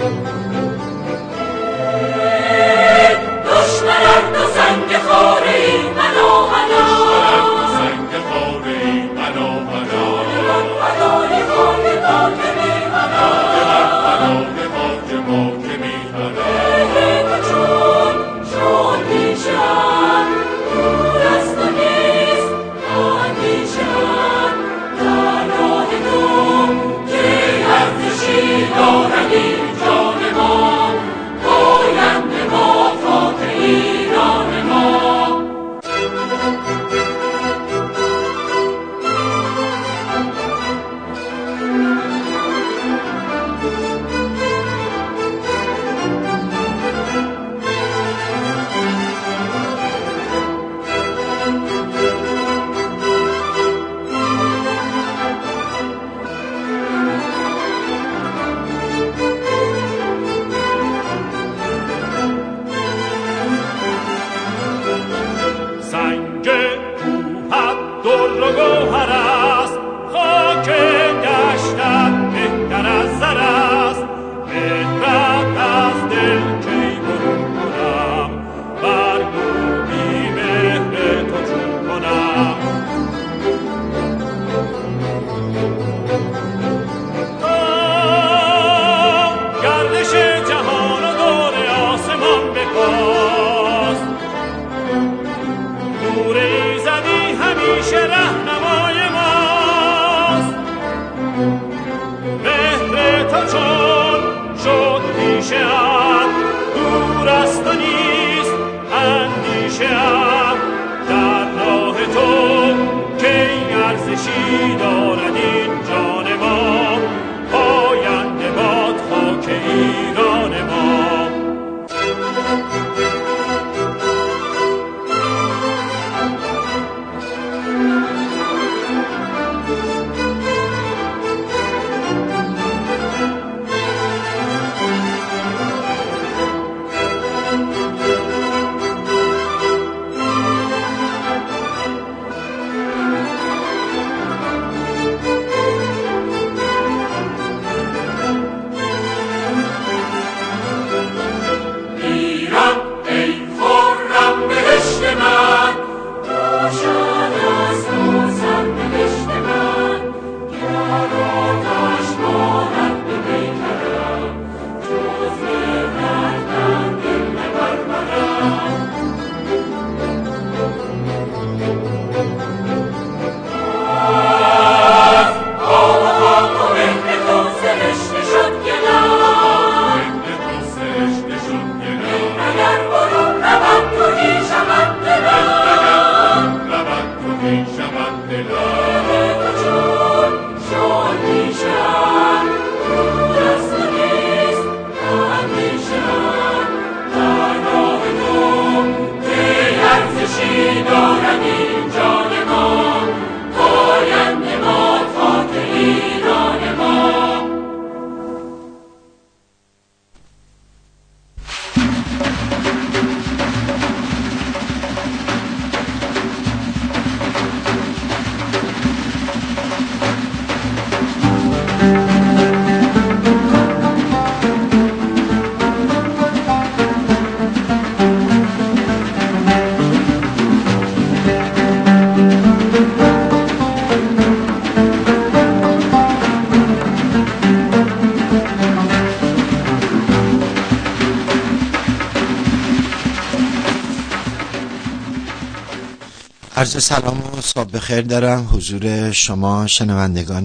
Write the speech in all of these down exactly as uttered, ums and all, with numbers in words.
عرض سلام و صبح بخیر دارم حضور شما شنوندگان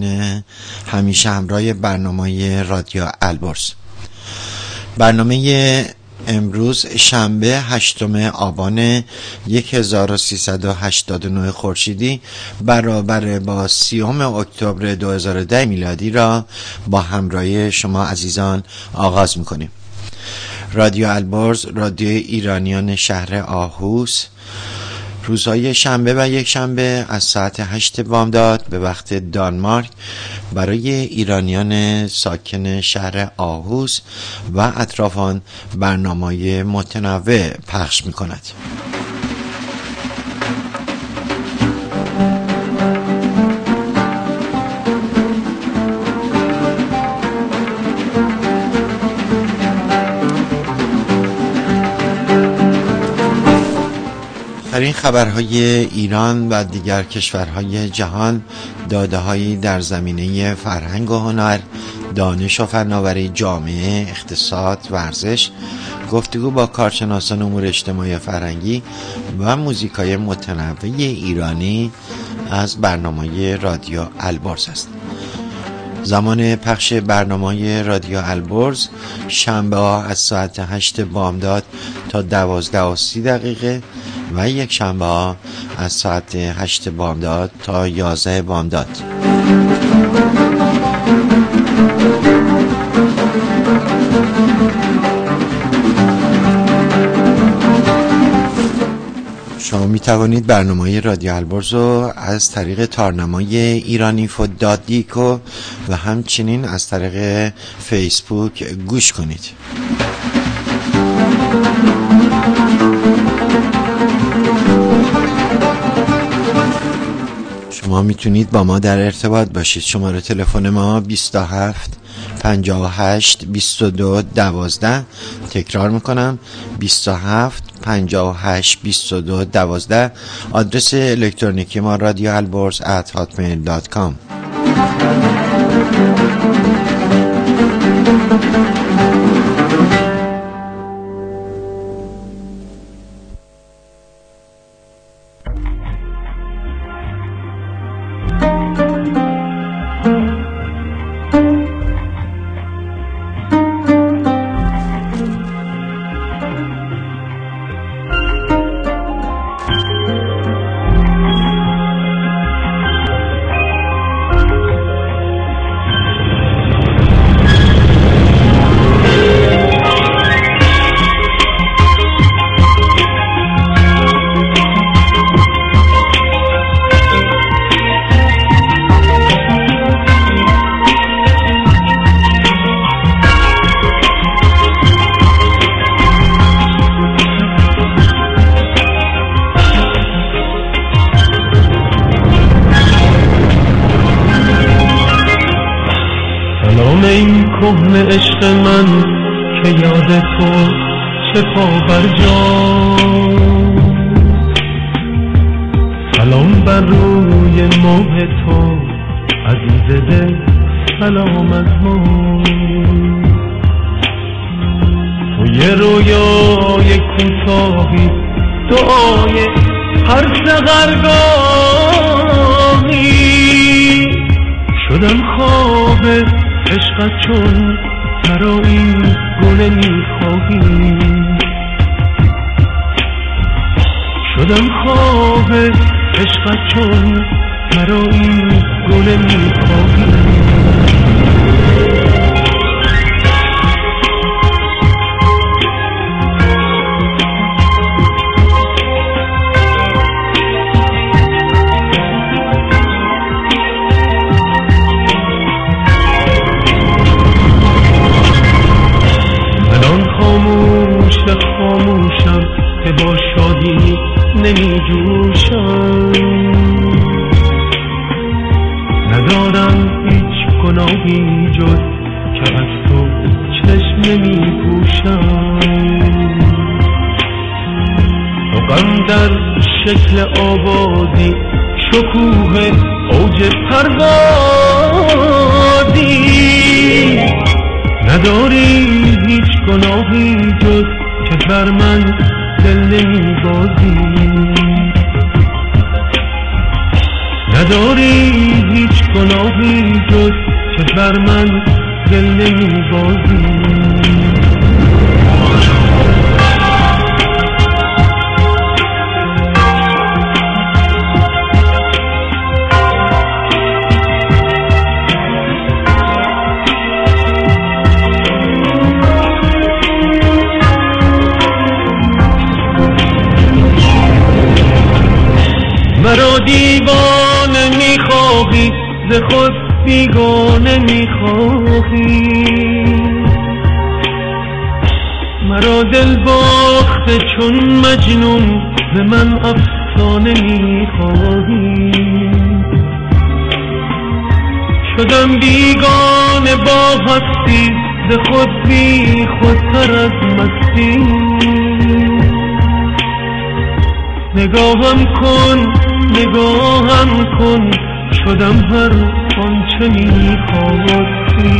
همیشه همراه برنامه رادیو البرز. برنامه امروز شنبه هشتم آبان هزار و سیصد و هشتاد و نه خورشیدی برابر با سیوم اکتبر دو هزار و ده میلادی را با همراهی شما عزیزان آغاز میکنیم. رادیو البرز، رادیو ایرانیان شهر آهوس، روزهای شنبه و یک شنبه از ساعت هشت بامداد به وقت دانمارک برای ایرانیان ساکن شهر آهوس و اطرافان برنامه‌های متنوع پخش می‌کند. آخرین خبرهای ایران و دیگر کشورهای جهان، داده‌هایی در زمینه فرهنگ و هنر، دانش و فناوری، جامعه، اقتصاد، ورزش، گفتگو با کارشناسان امور اجتماعی فرهنگی و موزیکای متنوع ایرانی از برنامه رادیو البرز است. زمان پخش برنامه رادیو البرز شنبه ها از ساعت هشت بامداد تا دوازده و سی دقیقه و یک شنبه ها از ساعت هشت بامداد تا یازده بامداد. شما می توانید برنامه رادیو البرز رو از طریق تارنمای ایرانی فود دات دیکو و همچنین از طریق فیسبوک گوش کنید. شما میتونید با ما در ارتباط باشید. شماره تلفن ما بیست و هفت پنجاه و هشت بیست و دو دوازده. تکرار میکنم بیست و هفت پنجاه و هشت بیست و دو دوازده. آدرس الکترونیکی ما رادیو البرز ات هاتمیل دات کام. عشق من که یاد تو چه پا بر جا، سلام بر روی ماه تو عزیز دل، سلام از ما. تو یه رویای کوتاهی، دعای هر سحرگاهی، شدم خواب عشقت چون مرا این گل میخواهی، شدم خواب عشقت چون مرا این گل میخواهی. خاموشم که با شادی نمی جوشم، ندارم هیچ گناهی جز که از تو چشم نمی پوشم. تو غم در شکل آوازی، شکوه اوج پروازی، نداری هیچ گناهی جز که بر من دل نمی بازی، نداری هیچ گناهی جز که بر من دل نمی بازی. مرا دیوانه میخواهی، ز خود بیگانه میخواهی، مرا دل باخته چون مجنون، ز من افسانه میخواهی. شدم بیگانه با هستی، ز خود بی خودتر از مستی، نگاهم کن نگاهم کن شدم هر آنچه می‌خواستی.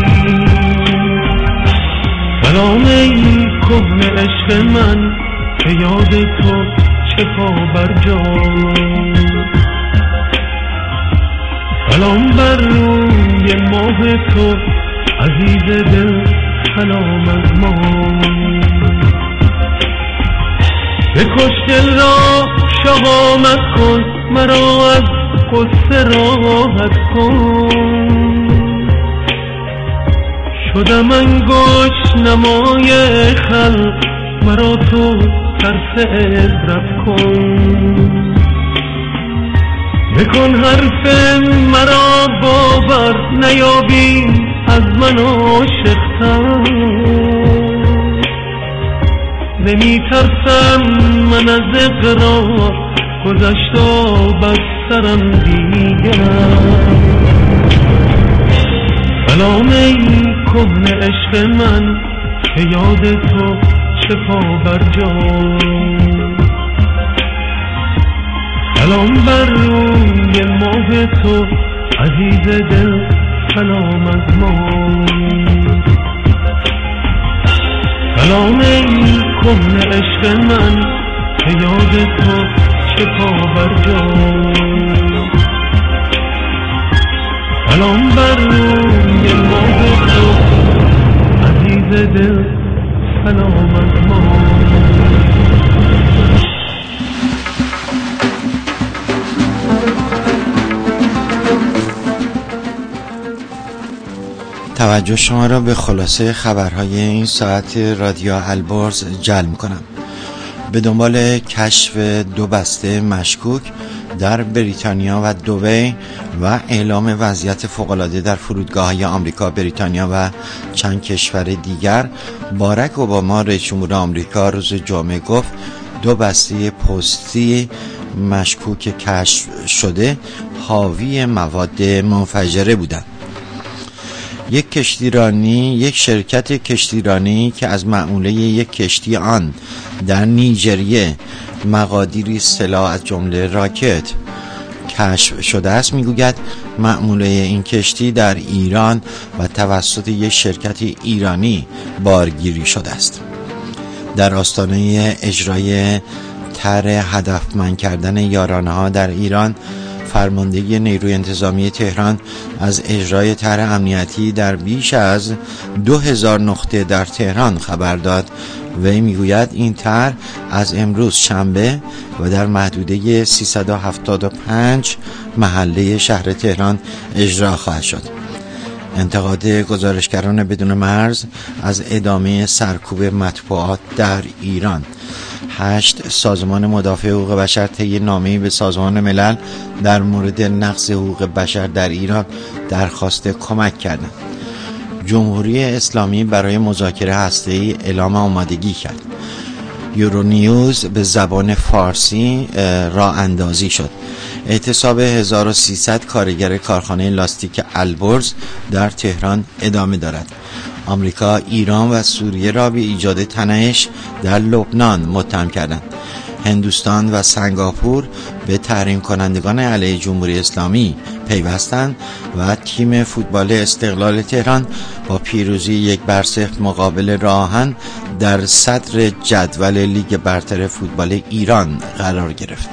سلام ای کهنه عشق من به یاد تو چه پا بر جا. سلام بر روی ماه تو عزیز دل سلام از ما. بکش دل را شهامت کن مرا از قصه راحت کن. شدم انگشت نمای خلق مرا تو ترس عبرت کن. بکن حرف مرا باور نیابی از من عاشق‌تر. نمی ترسم من از اقرار گذشت و بس سرم دیگر. سلام ای کهنه عشق من به یاد تو چه پا بر جا. سلام بر روی ماه تو عزیز دل سلام از ما. سلام ای کهنه عشق من به یاد تو چه پا بر جا. سلام بر روی ماه تو عزیز دل سلام از ما. توجه شما را به خلاصه خبرهای این ساعت رادیو البرز جلب می‌کنم. به دنبال کشف دو بسته مشکوک در بریتانیا و دبی و اعلام وضعیت فوق‌العاده در فرودگاه‌های آمریکا، بریتانیا و چند کشور دیگر، باراک اوباما رئیس جمهور آمریکا روز جمعه گفت دو بسته پستی مشکوک کشف شده حاوی مواد منفجره بودند. یک کشتیرانی یک شرکت کشتیرانی که از مأموله یک کشتی آن در نیجریه مقادیری سلاح از جمله راکت کشف شده است میگوید مأموله این کشتی در ایران و توسط یک شرکت ایرانی بارگیری شده است. در آستانه اجرای طرح هدفمند کردن یارانه‌ها در ایران، فرماندهی نیروی انتظامی تهران از اجرای طرح امنیتی در بیش از دو هزار نقطه در تهران خبر داد. وی میگوید این طرح از امروز شنبه و در محدوده سیصد و هفتاد و پنج محله شهر تهران اجرا خواهد شد. انتقاد گزارشگران بدون مرز از ادامه سرکوب مطبوعات در ایران. هشت سازمان مدافع حقوق بشر طی نامه‌ای به سازمان ملل در مورد نقض حقوق بشر در ایران درخواست کمک کردند. جمهوری اسلامی برای مذاکره هسته‌ای اعلام آمادگی کرد. یورونیوز به زبان فارسی راه اندازی شد. اعتصاب هزار و سیصد کارگر کارخانه لاستیک البرز در تهران ادامه دارد. آمریکا، ایران و سوریه را به ایجاد تنش در لبنان متهم کردند. هندوستان و سنگاپور به تحریم کنندگان علیه جمهوری اسلامی پیوستند و تیم فوتبال استقلال تهران با پیروزی یک بر صفر مقابل راهن در صدر جدول لیگ برتر فوتبال ایران قرار گرفت.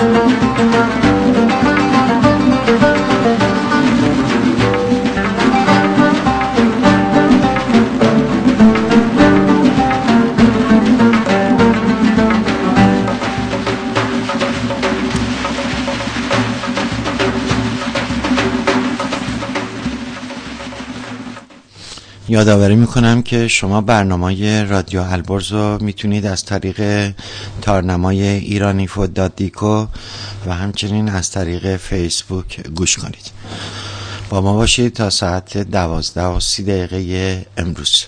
یادآوری میکنم که شما برنامه رادیو البرز رو میتونید از طریق تارنمای ایرانی فود دات دیکو و همچنین از طریق فیسبوک گوش کنید. با ما باشید تا ساعت دوازده و سی دقیقه امروز.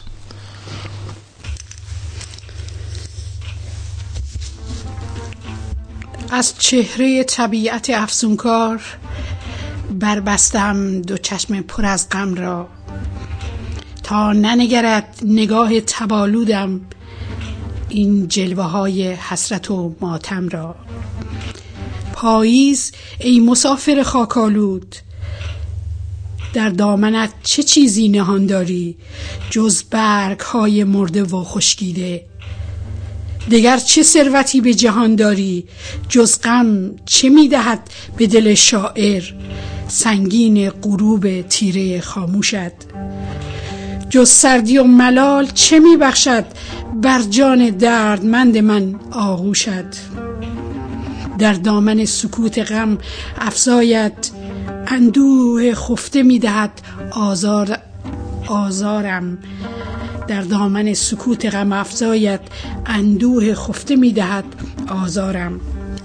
از چهره طبیعت افسونکار بربستم دو چشم پر از غم را، تا ننگرد نگاه تبالودم این جلوه های حسرت و ماتم را. پاییز ای مسافر خاکالود، در دامنت چه چیزی نهان داری جز برگ های مرده و خشکیده؟ دگر چه ثروتی به جهان داری جز غم چه میدهد به دل شاعر سنگین غروب تیره خاموشت؟ جز سردی و ملال چه میبخشد بر جان دردمند من آغوشت؟ در دامن سکوت غم افزایت اندوه خفته میدهد آزار آزارم. در دامن سکوت غم افزایت اندوه خفته میدهد آزارم.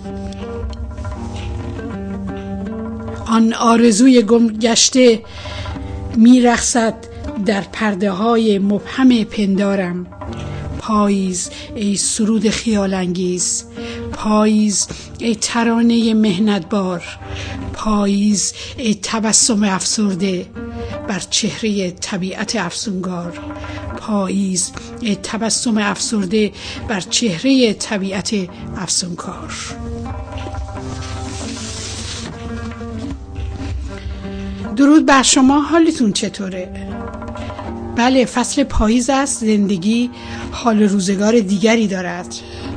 آن آرزوی گم گشته میرقصد در پرده های مبهم پندارم. پاییز ای سرود خیال انگیز، پاییز ای ترانه مهنت بار، پاییز ای تبسم افسرده بر چهره طبیعت افسونگار، پاییز ای تبسم افسرده بر چهره طبیعت افسونکار. درود بر شما، حالتون چطوره؟ بله، فصل پاییز است، زندگی حال روزگار دیگری دارد.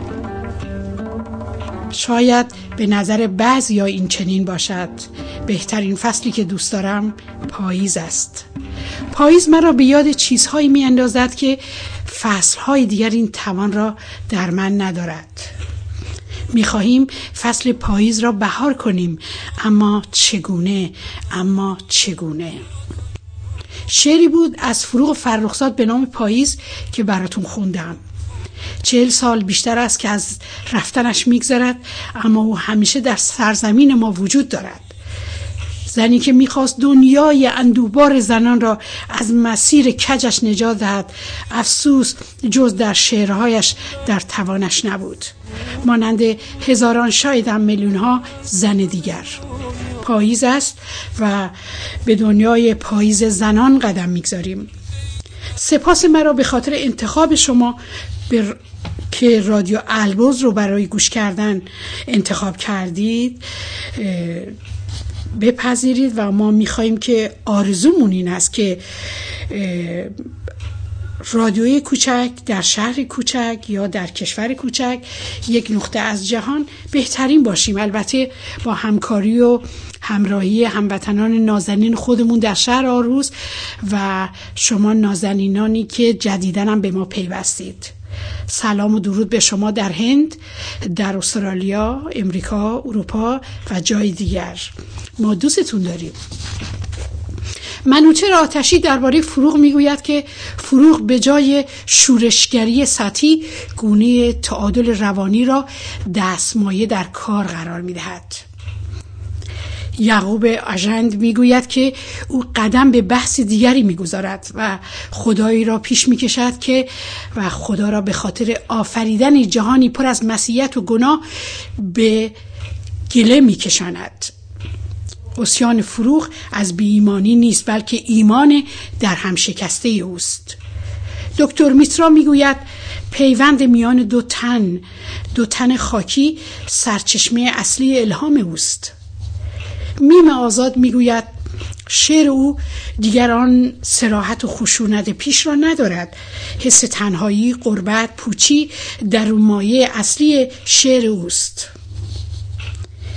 شاید به نظر بعضیا این چنین باشد. بهترین فصلی که دوست دارم پاییز است. پاییز مرا به یاد چیزهایی می اندازد که فصلهای دیگر این توان را در من ندارد. می خواهیم فصل پاییز را بهار کنیم، اما چگونه؟ اما چگونه؟ شعری بود از فروغ فرخزاد به نام پاییز که براتون خوندم. چهل سال بیشتر است که از رفتنش میگذرد، اما او همیشه در سرزمین ما وجود دارد. زنی که میخواست دنیای اندوهبار زنان را از مسیر کجش نجات دهد، افسوس جز در شعرهایش در توانش نبود. مانند هزاران شاید هم میلیون ها زن دیگر. پاییز است و به دنیای پاییز زنان قدم میگذاریم. سپاس مرا به خاطر انتخاب شما بر... که رادیو البرز رو برای گوش کردن انتخاب کردید بپذیرید و ما میخواییم که آرزومون این است که رادیوی کوچک در شهر کوچک یا در کشور کوچک، یک نقطه از جهان بهترین باشیم، البته با همکاری و همراهی هموطنان نازنین خودمون در شهر آرهوز و شما نازنینانی که جدیداً هم به ما پیوستید. سلام و درود به شما در هند، در استرالیا، امریکا، اروپا و جای دیگر. ما دوستتون داریم. منوچهر آتشی درباره فروغ میگوید که فروغ به جای شورشگری سطحی گونه تعادل روانی را دستمایه در کار قرار میدهد. یعقوب آژند میگوید که او قدم به بحث دیگری میگذارد و خدایی را پیش میکشد که و خدا را به خاطر آفریدن جهانی پر از معصیت و گناه به گله میکشاند. عصیان فروغ از بی ایمانی نیست، بلکه ایمان در هم شکسته اوست. دکتر میترا میگوید پیوند میان دو تن دو تن خاکی سرچشمه اصلی الهام اوست. میم آزاد میگوید شعر او دیگران صراحت و خشونت پیش را ندارد. حس تنهایی، غربت، پوچی در مایه اصلی شعر اوست.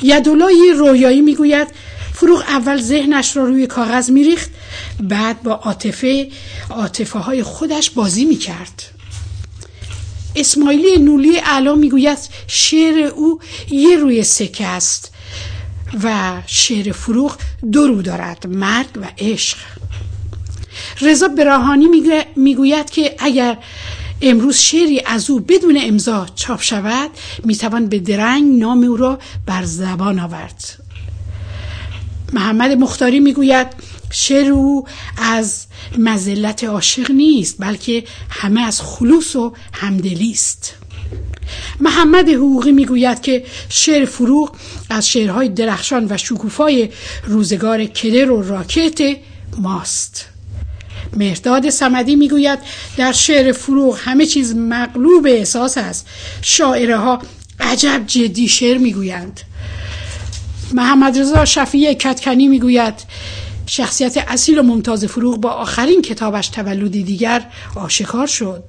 یدولای رویایی میگوید فروغ اول ذهنش را روی کاغذ میریخت، بعد با عاطفه عاطفه های خودش بازی میکرد. اسماعیلی نولی اعلی میگوید شعر او یه روی سکه است و شعر فروغ دو رو دارد، مرگ و عشق. رضا براهانی میگوید که اگر امروز شعری از او بدون امضا چاپ شود میتوان به درنگ نام او را بر زبان آورد. محمد مختاری میگوید شعر او از مذلت عاشق نیست، بلکه همه از خلوص و همدلی است. محمد حقوقی میگوید که شعر فروغ از شعرهای درخشان و شکوفای روزگار کدر و راکت ماست. مهرداد صمدی میگوید در شعر فروغ همه چیز مغلوب احساس است. شاعره ها عجب جدی شعر میگویند. محمد رضا شفیعی کدکنی میگوید شخصیت اصیل و ممتاز فروغ با آخرین کتابش تولدی دیگر آشکار شد.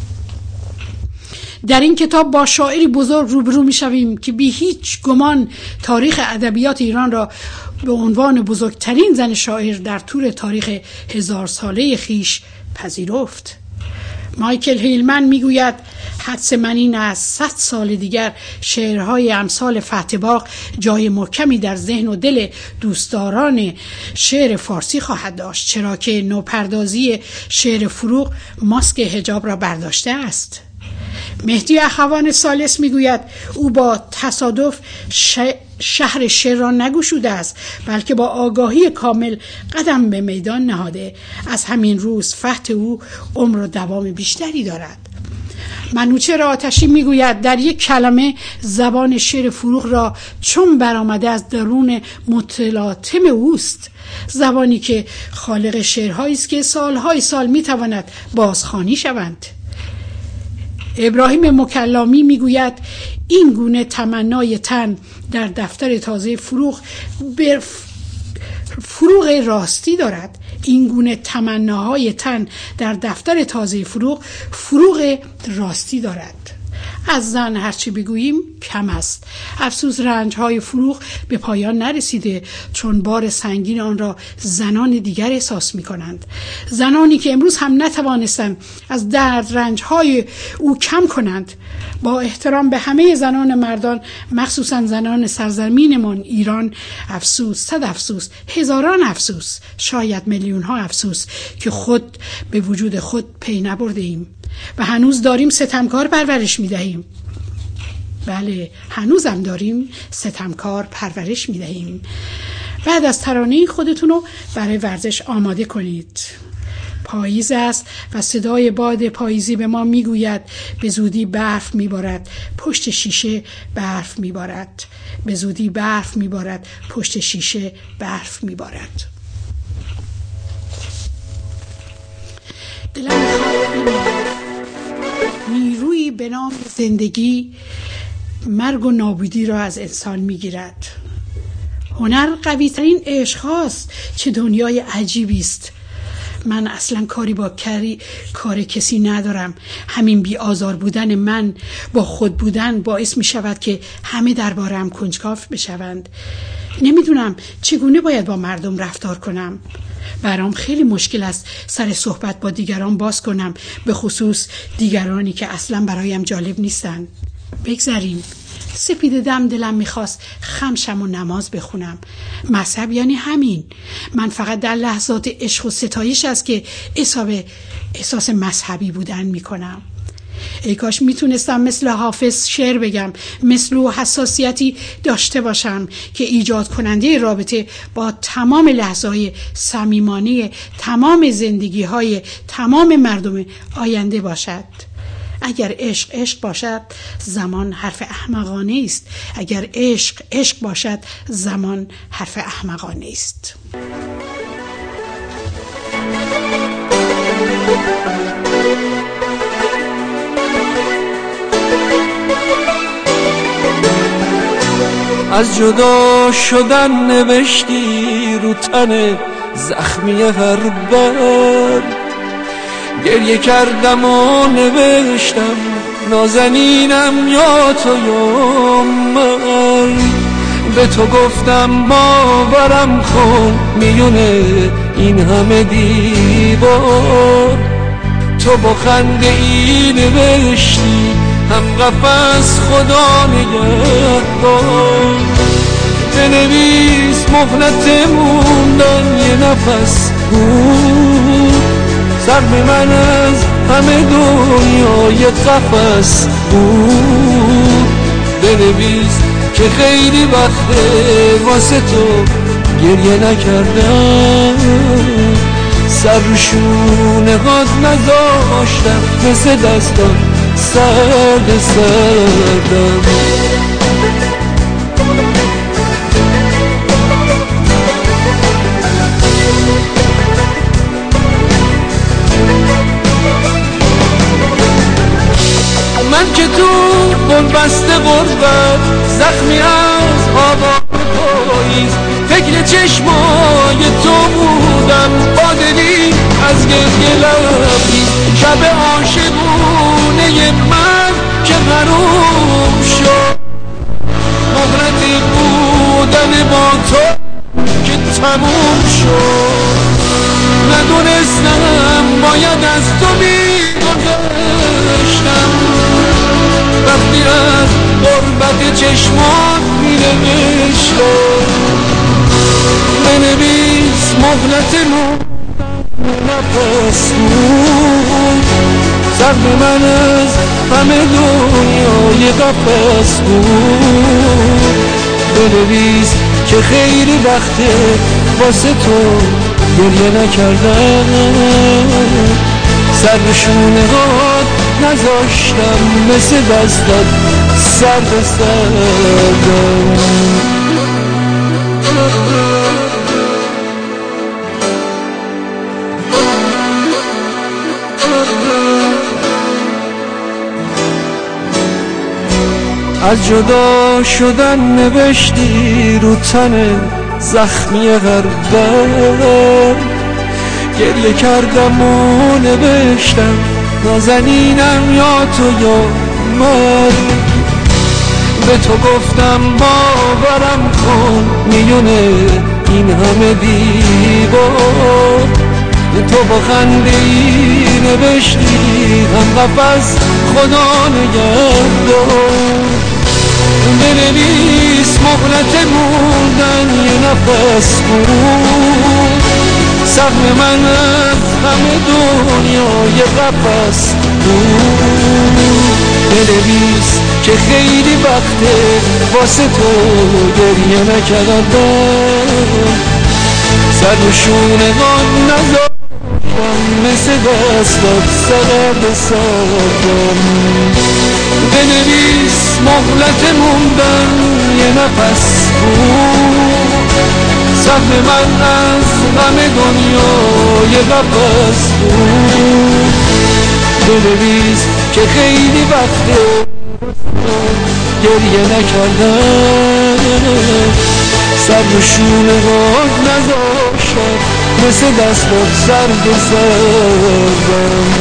در این کتاب با شاعری بزرگ روبرو میشویم که بی هیچ گمان تاریخ ادبیات ایران را به عنوان بزرگترین زن شاعر در طول تاریخ هزار ساله خیش پذیرفت. مایکل هیلمن میگوید حدس من این است صد سال دیگر شعرهای امثال فتح باغ جای محکمی در ذهن و دل دوستداران شعر فارسی خواهد داشت، چرا که نوپردازی شعر فروغ ماسک حجاب را برداشته است. مهدی اخوان ثالث میگوید او با تصادف شهر شعر را نگشوده است، بلکه با آگاهی کامل قدم به میدان نهاده. از همین روز فتح او عمر و دوام بیشتری دارد. منوچهر آتشی میگوید در یک کلمه زبان شعر فروغ را چون برآمده از درون متلاطم اوست، زبانی که خالق شعرهایی است که سالهای سال میتواند بازخوانی شوند. ابراهیم مکلامی میگوید این گونه تمنای تن در دفتر تازه فروغ فروغ راستی دارد. این گونه تمناهای تن در دفتر تازه فروغ فروغ راستی دارد. از زن هرچی بگوییم کم است. افسوس رنجهای فروغ به پایان نرسیده، چون بار سنگین آن را زنان دیگر احساس می کنند. زنانی که امروز هم نتوانستند از درد رنجهای او کم کنند. با احترام به همه زنان مردان، مخصوصا زنان سرزمینمان ایران، افسوس، صد افسوس، هزاران افسوس، شاید میلیون ها افسوس که خود به وجود خود پی نبرده ایم و هنوز داریم ستمکار پرورش می دهیم. بله، هنوزم داریم ستمکار پرورش می دهیم. بعد از ترانه خودتون رو برای ورزش آماده کنید. پاییز است و صدای باد پاییزی به ما میگوید به زودی برف میبارد پشت شیشه، برف میبارد به زودی، برف میبارد پشت شیشه، برف میبارد. دلم نیرویی به نام زندگی مرگ و نابودی را از انسان میگیرد. هنر قوی ترین عشق هاست. چه دنیای عجیبی است. من اصلا کاری با کاری کار کسی ندارم. همین بی آزار بودن من با خود بودن باعث می شود که همه درباره‌ام کنجکاو بشوند. نمیدونم چگونه باید با مردم رفتار کنم. برام خیلی مشکل است سر صحبت با دیگران باز کنم، به خصوص دیگرانی که اصلا برایم جالب نیستن. بگذاریم. سپید دم دلم میخواست خمشم و نماز بخونم. مذهب یعنی همین. من فقط در لحظات عشق و ستایش است که احساس مذهبی بودن میکنم. ای کاش میتونستم مثل حافظ شعر بگم، مثل او حساسیتی داشته باشم که ایجاد کننده رابطه با تمام لحظه‌های صمیمانه تمام زندگی‌های تمام مردم آینده باشد. اگر عشق عشق باشد زمان حرف احمقانه است. اگر عشق عشق باشد زمان حرف احمقانه است. از جدا شدن نوشتی رو تن زخمی هر بر، گریه کردم و نوشتم نازنینم یا تو یا من. به تو گفتم باورم کن میونه این همه دیوار تو با خنده ای نوشتی هم قفس خدا نگهدار بنویس مهلت موندن یه نفس بود سرم من از همه دنیا یه قفس بود بنویس که خیلی وقته واسه تو گریه نکردم سر رو شونه هات نذاشتم مثل دستان سرد سردم من که تو بنبست غربت زخمی از آوار پاییز فکر چشمای تو بودم با دلی از گریه لبریز شب عاشقونه من که غروب شد مهلت بودن با تو که تموم شد ندونستم باید از تو میگذشتم وقتی از غربت چشمات مینوشتم بنویس مهلتمون نفس بود زخم من از همه دنیا یه قفس بود بنویس که خیلی وقته واسه تو گریه نکردم سر به شونه هات نذاشتم مثل دستت سرد سردم از جدا شدن نوشتی رو تن زخمی غربت گریه کردم و نوشتم نازنینم یا تو یا من به تو گفتم باورم کن میونه این همه دیوار تو با خنده ای نوشتی هم قفس خدا نگهدار بنویس مهلت موندن یه نفس بود سهم من از همه دنیا یه قفس بود بنویس که خیلی وقته واسه تو گریه نکردم سر و شونه غان نذاشتم مثل دستات سرد سردم بنویس مهلت موندن یه نفس بود سهم من از همه دنیا یه قفس بود بنویس که خیلی وقته گریه نکردم سر و شونه غاد نذاشتم مثل دستات سرد سردم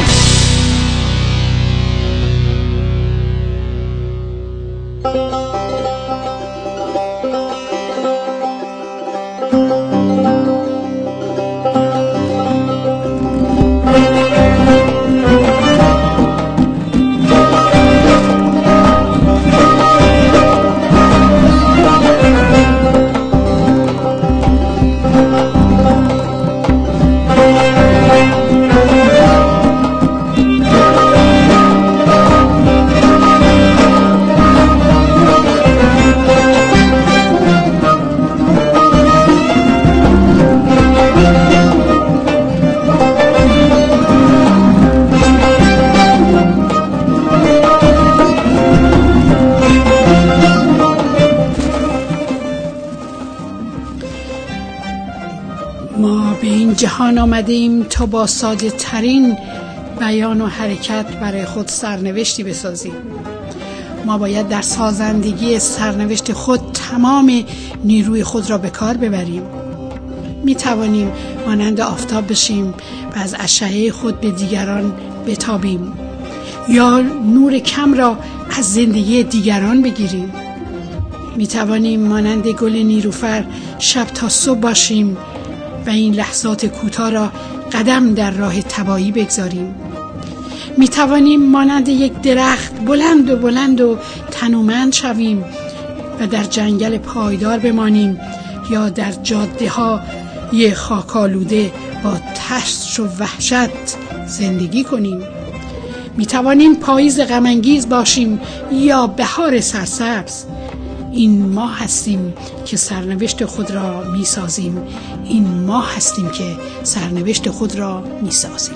جهان آمدیم تا با ساده ترین بیان و حرکت برای خود سرنوشتی بسازیم. ما باید در سازندگی سرنوشت خود تمام نیروی خود را به کار ببریم. می توانیم مانند آفتاب بشیم و از اشعه خود به دیگران بتابیم، یا نور کم را از زندگی دیگران بگیریم، می توانیم مانند گل نیلوفر شب تا صبح باشیم و این لحظات کوتاه را قدم در راه تباهی بگذاریم. می توانیم مانند یک درخت بلند و بلند و تنومند شویم و در جنگل پایدار بمانیم یا در جاده ها یه خاکالوده با ترس و وحشت زندگی کنیم. می توانیم پاییز غم‌انگیز باشیم یا بهار سرسبز. این ما هستیم که سرنوشت خود را می سازیم. این ما هستیم که سرنوشت خود را می سازیم.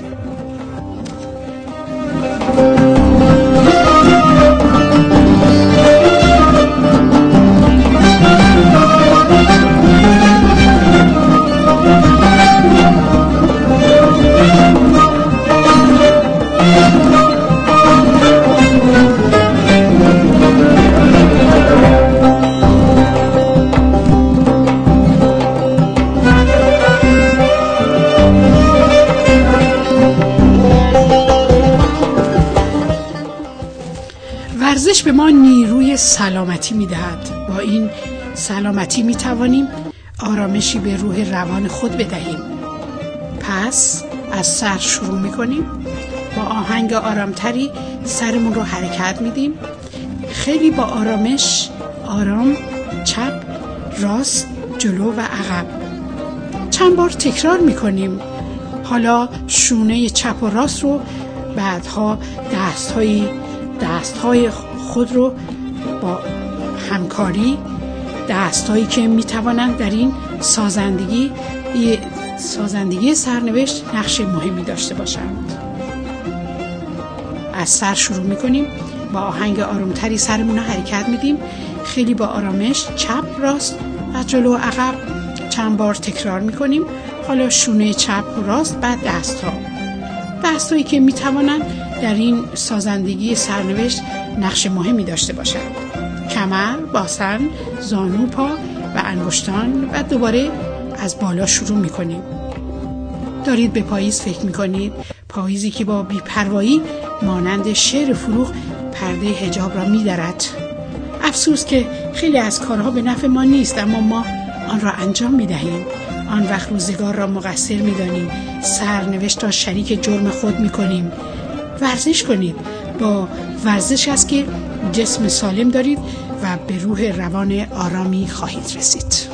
ورزش به ما نیروی سلامتی می‌دهد. با این سلامتی می‌توانیم آرامشی به روح روان خود بدهیم. پس از سر شروع می‌کنیم. با آهنگ آرامتری سرمون رو حرکت میدیم. خیلی با آرامش، آرام، چپ، راست، جلو و عقب. چند بار تکرار می‌کنیم. حالا شونه چپ و راست رو، بعدها دست‌های دست‌های خود رو با همکاری، دست‌هایی که می‌توانند در این سازندگی سازندگی سرنوشت نقش مهمی داشته باشند. از سر شروع می‌کنیم. با آهنگ آرامتری سرمون رو حرکت میدیم. خیلی با آرامش چپ، راست و جلو و عقب چند بار تکرار می‌کنیم. حالا شونه چپ و راست، بعد دست‌ها. دست‌هایی که می‌توانند در این سازندگی سرنوشت نقش مهمی داشته باشند. کمر، باسن، زانو، پا و انگشتان و دوباره از بالا شروع می‌کنیم. دارید به پاییز فکر می‌کنید؟ پاییزی که با بی‌پروایی مانند شعر فروغ پرده حجاب را می‌درد. افسوس که خیلی از کارها به نفع ما نیست، اما ما آن را انجام می‌دهیم. آن وقت روزگار را مقصر می‌دانیم، سرنوشت را شریک جرم خود می‌کنیم. ورزش کنید. با ورزش است که جسم سالم دارید و به روح روان آرامی خواهید رسید.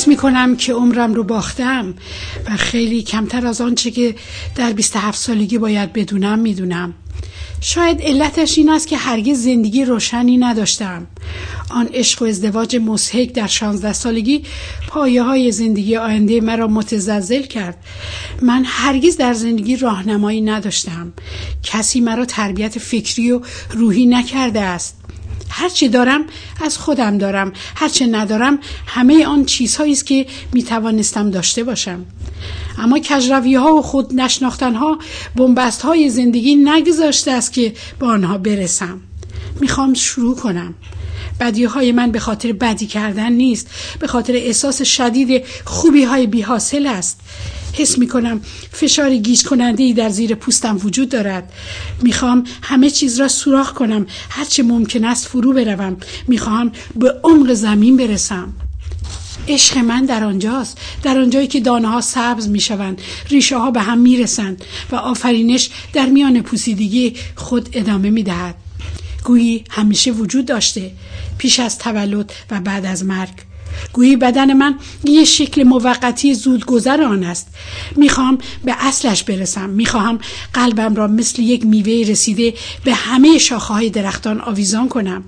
حس میکنم که عمرم رو باختم و خیلی کمتر از آنچه که در بیست و هفت سالگی باید بدونم میدونم. شاید علتش این است که هرگز زندگی روشنی نداشتم. آن عشق و ازدواج مضحک در شانزده سالگی پایه های زندگی آینده مرا متزلزل کرد. من هرگز در زندگی راهنمایی نداشتم. کسی مرا تربیت فکری و روحی نکرده است. هرچی دارم از خودم دارم، هرچی ندارم همه آن چیزهایی است که می توانستم داشته باشم. اما کجروی ها و خود نشناختن ها بنبست های زندگی نگذاشته است که به آنها برسم. میخوام شروع کنم. بدی های من به خاطر بدی کردن نیست، به خاطر احساس شدید خوبی های بی حاصل است. حس می کنم فشار گیج کننده‌ای در زیر پوستم وجود دارد. میخوام همه چیز را سوراخ کنم، هرچه ممکن است فرو بروم. میخوام به عمق زمین برسم. عشق من در آنجاست، در آنجایی که دانه ها سبز می شوند، ریشه ها به هم می رسند و آفرینش در میان پوسیدگی خود ادامه می دهد. گویی همیشه وجود داشته، پیش از تولد و بعد از مرگ. گویی بدن من یه شکل موقتی زودگذر آن است. میخوام به اصلش برسم. میخوام قلبم را مثل یک میوه رسیده به همه شاخه های درختان آویزان کنم.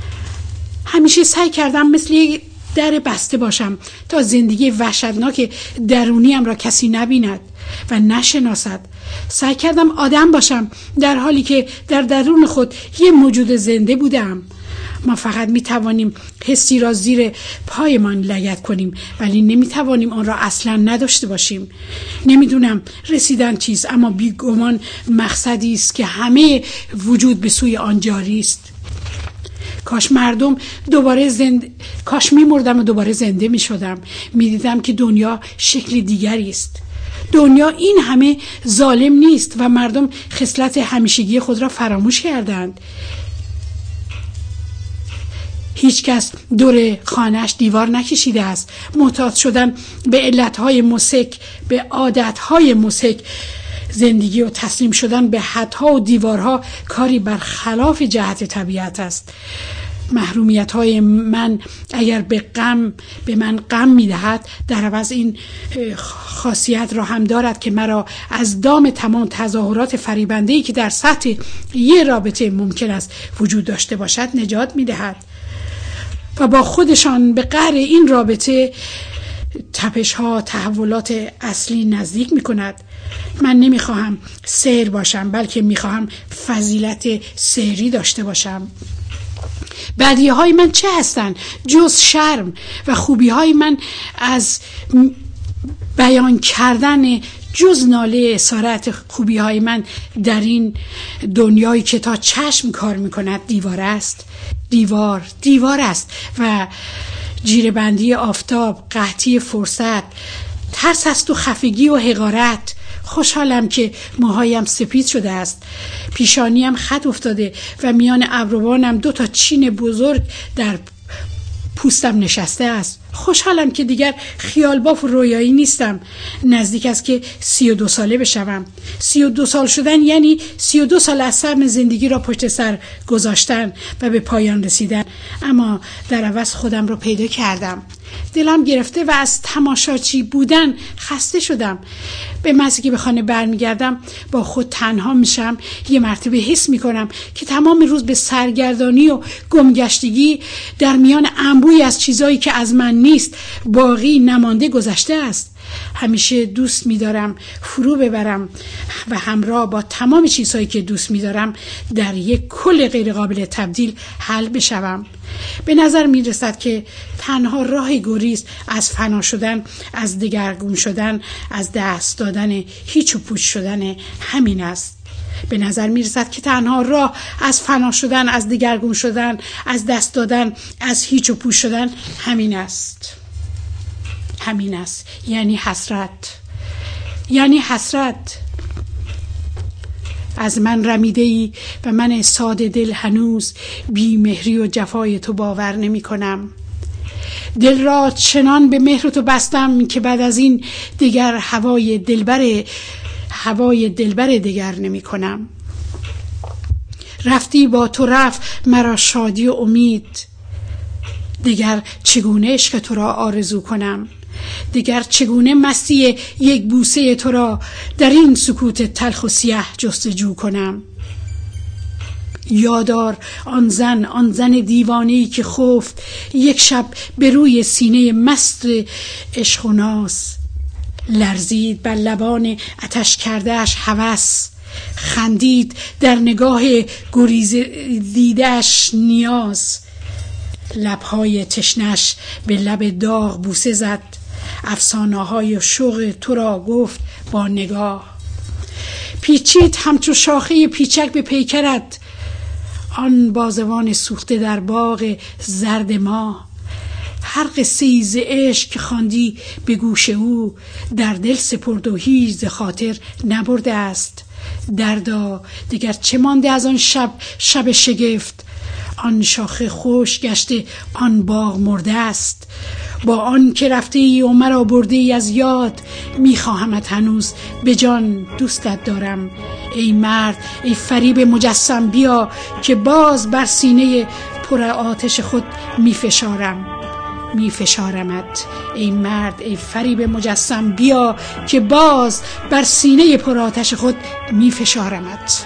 همیشه سعی کردم مثل یک در بسته باشم تا زندگی وحشتناک درونیم را کسی نبیند و نشناسد. سعی کردم آدم باشم در حالی که در درون خود یه موجود زنده بودم. ما فقط می توانیم حسی را زیر پایمان لگد کنیم، ولی نمی توانیم آن را اصلا نداشته باشیم. نمیدونم رسیدن چیست، اما بیگمان مقصدی است که همه وجود به سوی آن جاری است. کاش مردم دوباره زنده، کاش می مردم و دوباره زنده می شدم. می دیدم که دنیا شکل دیگری است. دنیا این همه ظالم نیست و مردم خصلت همیشگی خود را فراموش کردند. هیچ کس دور خانه‌اش دیوار نکشیده است. معتاد شدن به علتهای مسک، به عادتهای مسک زندگی و تسلیم شدن به حدها و دیوارها کاری برخلاف جهت طبیعت است. محرومیت های من اگر به غم به من غم میدهد، در عوض این خاصیت را هم دارد که مرا از دام تمام تظاهرات فریبنده‌ای که در سطح یه رابطه ممکن است وجود داشته باشد نجات میدهد و با خودشان به قعر این رابطه تپش ها تحولات اصلی نزدیک می کند. من نمی خواهم سیر باشم، بلکه می خواهم فضیلت سیری داشته باشم. بدی های من چه هستند جز شرم و خوبی های من از بیان کردن جز ناله اسارت خوبی های من در این دنیایی که تا چشم کار می کند دیوار است. دیوار دیوار است و جیره‌بندی آفتاب، قحطی فرصت، ترس است و خفگی و حقارت. خوشحالم که موهایم سپید شده است، پیشانیم خط افتاده و میان ابروانم دو تا چین بزرگ در پوستم نشسته است. خوشحالم که دیگر خیال باف و رویایی نیستم. نزدیک است که سی و دو ساله بشوم. سی و دو سال شدن یعنی سی و دو سال از سرم زندگی را پشت سر گذاشتن و به پایان رسیدن. اما در عوض خودم را پیدا کردم. دلم گرفته و از تماشاچی بودن خسته شدم. به محضی که به خانه برمیگردم با خود تنها میشم، یه مرتبه حس میکنم که تمام روز به سرگردانی و گمگشتگی در میان انبوهی از چیزایی که از من نیست باقی نمانده گذشته است. همیشه دوست می‌دارم فرو ببرم و همراه با تمام چیزهایی که دوست می‌دارم در یک کل غیر قابل تبدیل حل بشوم. به نظر می‌رسد که تنها راه گریز از فنا شدن، از دگرگون شدن، از دست دادن هیچ و پوچ شدن همین است. به نظر می‌رسد که تنها راه از فنا شدن، از دگرگون شدن، از دست دادن، از هیچ و پوچ شدن همین است. همین است. یعنی حسرت. یعنی حسرت. از من رمیده‌ای و من ساده دل هنوز بی مهری و جفای تو باور نمی کنم. دل را چنان به مهر تو بستم که بعد از این دیگر هوای دلبر هوای دلبر دیگر نمی کنم. رفتی با تو رفت مرا شادی و امید، دیگر چگونه عشق تو را آرزو کنم؟ دیگر چگونه مستی یک بوسه تو را در این سکوت تلخ و سیاه جستجو کنم؟ یادار آن زن، آن زن دیوانه‌ای که خفت یک شب به روی سینه مست عشق و ناز، لرزید بر لبان آتش کردهش هوس، خندید در نگاه گریز دیدش نیاز، لبهای تشنش به لب داغ بوسه زد، افسانه‌های شوق تو را گفت با نگاه، پیچید همچو شاخه پیچک به پیکرت، آن بازوان سوخته در باغ زرد ما، هر قصه‌ای ز عشق که خواندی به گوش او، در دل سپرد و هیچ ز خاطر نبرده است. دردا دیگر چه مانده از آن شب شب شگفت، آن شاخه خوش گشته آن باغ مرده است. با آن که رفته ای و مرا برده ای از یاد، میخواهمت هنوز به جان، دوستت دارم ای مرد ای فریب مجسم، بیا که باز بر سینه پر آتش خود میفشارم میفشارمت ای مرد ای فریب مجسم، بیا که باز بر سینه پر آتش خود میفشارمت.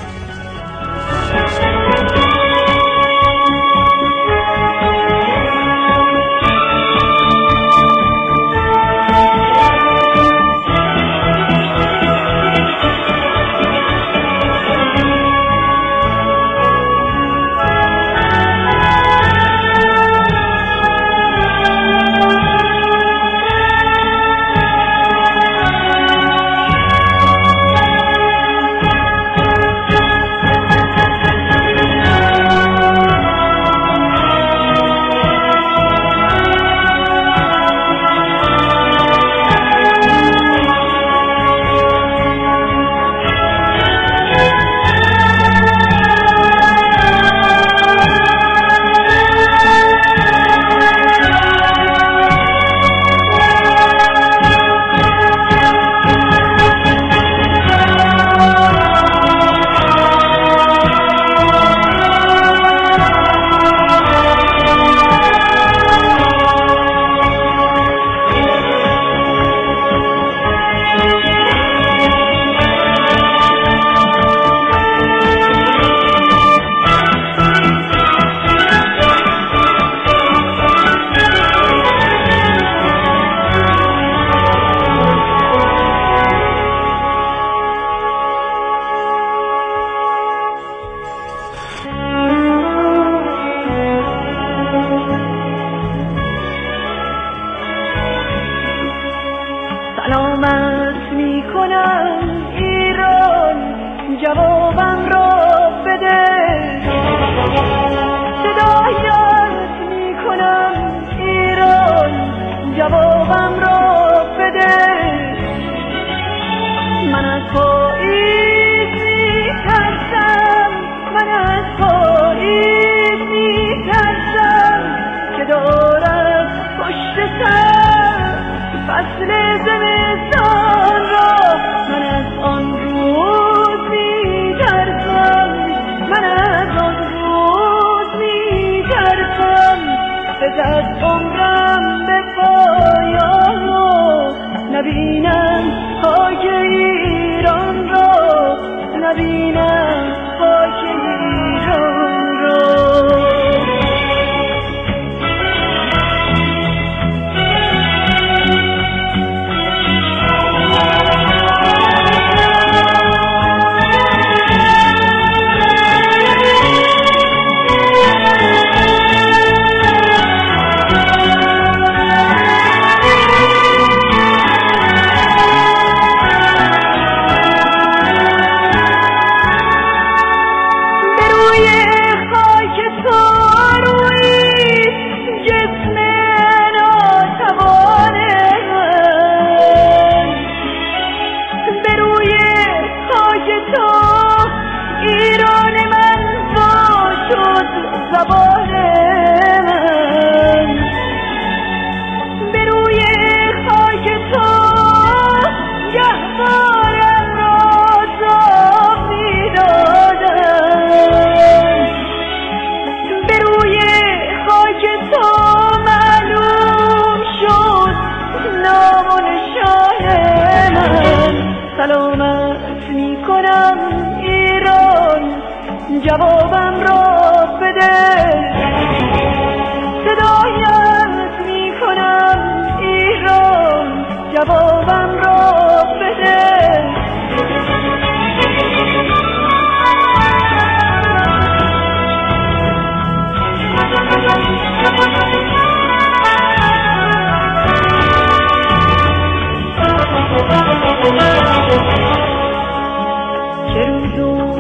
سلامت می کنم ایران، جوابم را بده. صدایت می کنم ایران، جوابم را بده. من از پاییز می ترسم، من از پاییز می ترسم که دارد پشت سر فصل زمستان را. من از آن روز می ترسم، من از آن روز می ترسم بزد عمرم به پایان و نبینم خاک ایران جوابم را بده. صدایت می کنم ایران، جوابم را بده. چه روز و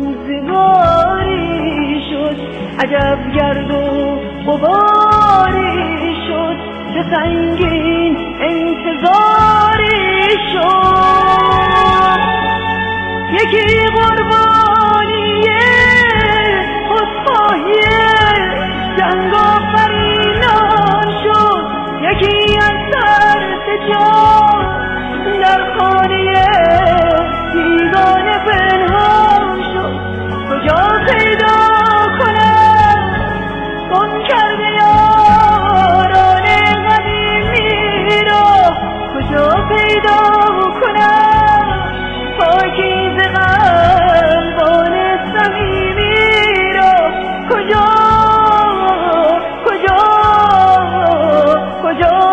روزگاری شد، عجب گرد و غباری شد، چه سنگین انتظاری شد. یکی قربانی خودخواهی جنگ آفرینان شد، یکی از ترس جان در خانه بیگانه پنهان شد. کجا پیدا کنم گم کرده یاران قدیمی را، کجا پیدا کنم پاکیزه قلبان صمیمی را، کجا کجا کجا.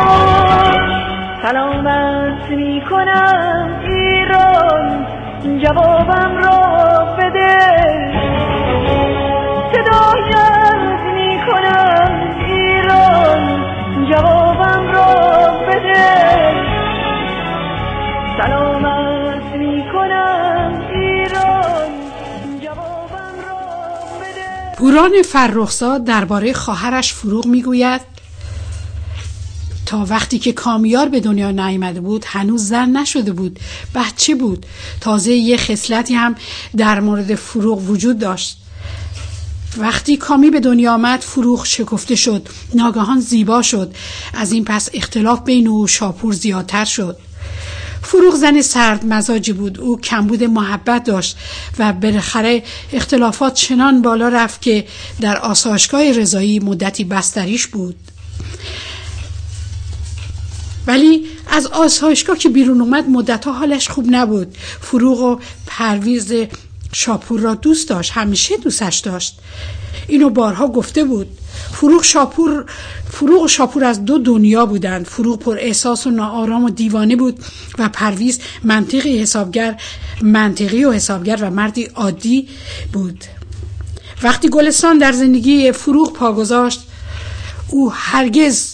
سلامت می کنم ایران، جوابم را بده. صدایت می کنم ایران، جوابم را بده. سلامت می کنم ایران، جوابم را بده. پوران فرخزاد درباره خواهرش فروغ میگوید تا وقتی که کامیار به دنیا نیامده بود هنوز زن نشده بود، بچه بود. تازه یه خصلتی هم در مورد فروغ وجود داشت. وقتی کامی به دنیا آمد فروغ شکفته شد، ناگهان زیبا شد. از این پس اختلاف بین او و شاپور زیادتر شد. فروغ زن سرد مزاجی بود، او کمبود محبت داشت و بالاخره اختلافات چنان بالا رفت که در آسایشگاه رضایی مدتی بستریش بود. ولی از آسایشگاه که بیرون اومد مدتها حالش خوب نبود. فروغ و پرویز شاپور را دوست داشت، همیشه دوستش داشت. اینو بارها گفته بود. فروغ شاپور فروغ و شاپور از دو دنیا بودند. فروغ پر احساس و ناآرام و دیوانه بود و پرویز منطقی حسابگر منطقی و حسابگر و مردی عادی بود. وقتی گلستان در زندگی فروغ پا گذاشت او هرگز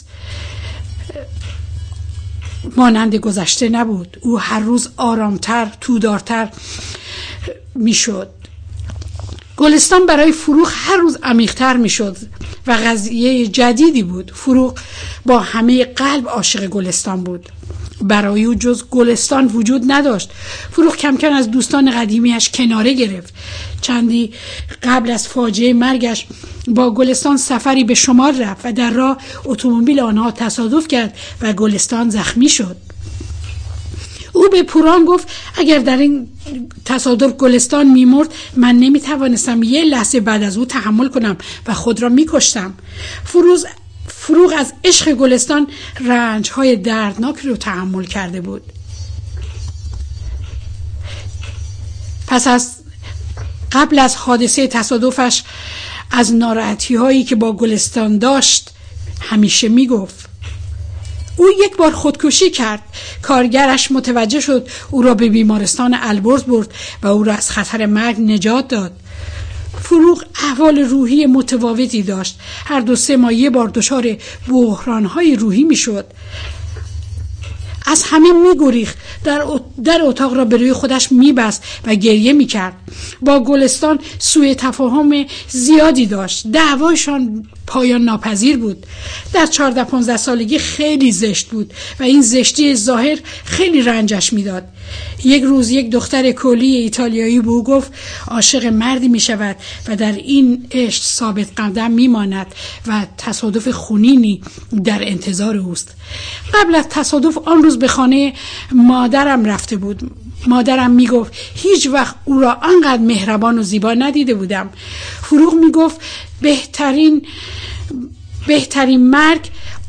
مانند گذشته نبود. او هر روز آرامتر، تودارتر میشد. گلستان برای فروغ هر روز عمیق‌تر میشد و قضیه جدیدی بود. فروغ با همه قلب عاشق گلستان بود. برای او جز گلستان وجود نداشت. فروغ کم کم از دوستان قدیمیش کناره گرفت. چندی قبل از فاجعه مرگش با گلستان سفری به شمال رفت و در راه اتومبیل آنها تصادف کرد و گلستان زخمی شد. او به پوران گفت اگر در این تصادف گلستان میمرد من نمیتوانستم یه لحظه بعد از او تحمل کنم و خود را میکشتم. فروز فروغ از عشق گلستان رنج‌های دردناک رو تحمل کرده بود. پس از قبل از حادثه تصادفش از ناراحتی‌هایی که با گلستان داشت همیشه میگفت. او یک بار خودکشی کرد. کارگرش متوجه شد، او را به بیمارستان البرز برد و او را از خطر مرگ نجات داد. فروغ احوال روحی متفاوتی داشت. هر دو سه ماه یه بار دچار بحران‌های روحی میشد. از همه میگریخت، در در اتاق را به روی خودش میبست و گریه میکرد. با گلستان سوء تفاهم زیادی داشت. دعوایشان پایان ناپذیر بود. در چهارده پانزده سالگی خیلی زشت بود و این زشتی ظاهر خیلی رنجش میداد. یک روز یک دختر کولی ایتالیایی به او گفت عاشق مردی میشود و در این عشق ثابت قدم میماند و تصادف خونینی در انتظار اوست. قبل از تصادف آن روز به خانه مادرم رفته بود. مادرم میگفت هیچ وقت او را آنقدر مهربان و زیبا ندیده بودم. فروغ میگفت بهترین بهترین مرگ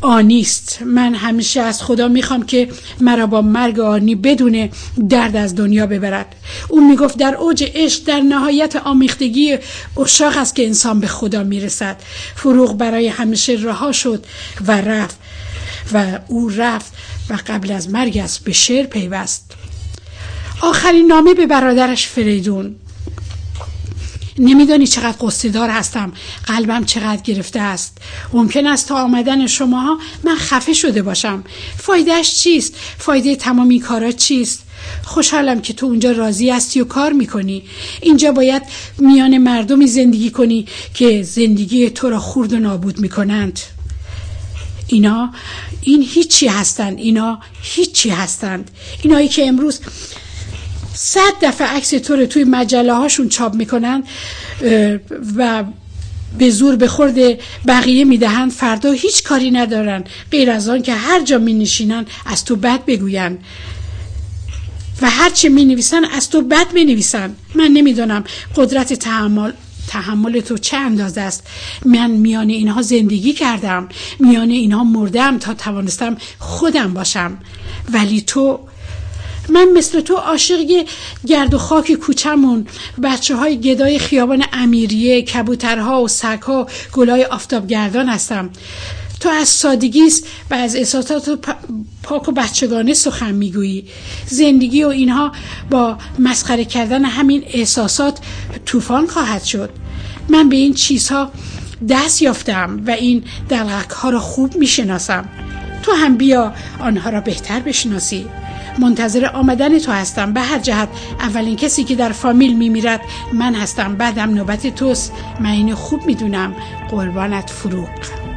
آنیست. من همیشه از خدا میخوام که مرا با مرگ آنی بدون درد از دنیا ببرد. او میگفت در اوج عشق، در نهایت آمیختگی عشاق است که انسان به خدا میرسد. فروغ برای همیشه رها شد و رفت و او رفت و قبل از مرگ است به شعر پیوست. آخرین نامه به برادرش فریدون. نمیدانی چقدر قصه دار هستم، قلبم چقدر گرفته است. ممکن است تا آمدن شماها من خفه شده باشم. فایدهش چیست؟ فایده تمامی کارا چیست؟ خوشحالم که تو اونجا راضی هستی و کار میکنی. اینجا باید میان مردمی زندگی کنی که زندگی تو را خورد و نابود میکنند. اینا این هیچی هستند. اینا هیچی هستند. اینایی که امروز صد دفعه عکس تو رو توی مجله هاشون چاپ میکنن و به زور به خورد بقیه میدهن، فردا هیچ کاری ندارن غیر از آن که هر جا می نشینن از تو بد بگوین و هر چه می نویسن از تو بد می نویسن. من نمیدونم قدرت تحمل تحمل تو چه اندازه است. من میان اینها زندگی کردم، میان اینها مردم تا توانستم خودم باشم، ولی تو، من مثل تو عاشق گرد و خاک کوچمون، بچه های گدای خیابان امیریه، کبوترها و سگها، گلای آفتابگردان هستم. تو از سادگیست و از احساسات پاک و بچگانه سخن میگویی. زندگی و اینها با مسخره کردن همین احساسات طوفان خواهد شد. من به این چیزها دست یافتم و این دلغک ها را خوب میشناسم. تو هم بیا آنها را بهتر بشناسی. منتظر آمدن تو هستم. به هر جهت اولین کسی که در فامیل میمیرد من هستم، بعدم نوبت توست. من اینو خوب میدونم. قربانت فروغ.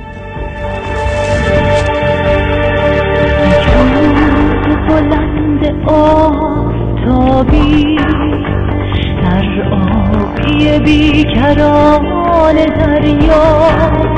بلند آفتابی در آبی بیکران دریا،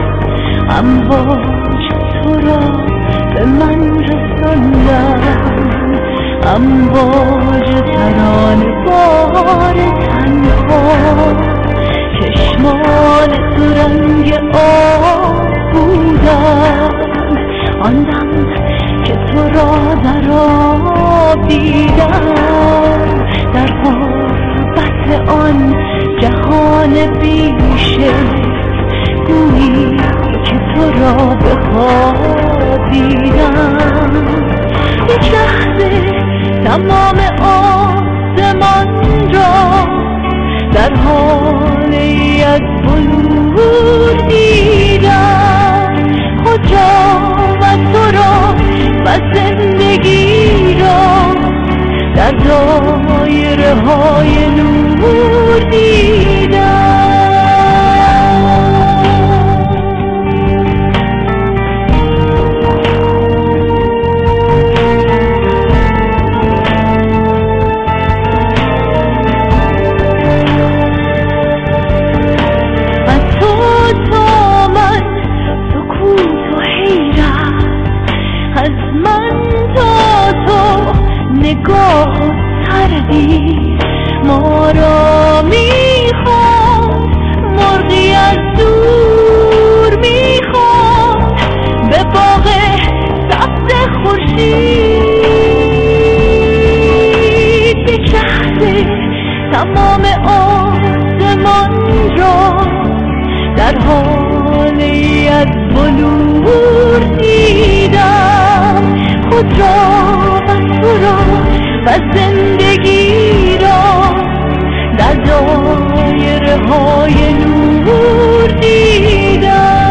امواج تو را به من رساندن، امواج ترانه بار تنها. چشمان تو رنگ آب بودن، آن دم که تو را در آب دیدم، در غربت آن جهان بیشه، گویی که تو را به خواب دیدم. یک لحظه تمام آسمان را در حال یک بلور دیدم، خود را و تو را و زندگی را در دایره های نور دیدم. نگاه تردید ما را میخواد، مرغی از دور میخواد به باغ سبز خورشید. یک لحظه تمام آسمان را در حال از بلور دیدم، خود را و تو را و زندگی را در دایره های نور دیدم.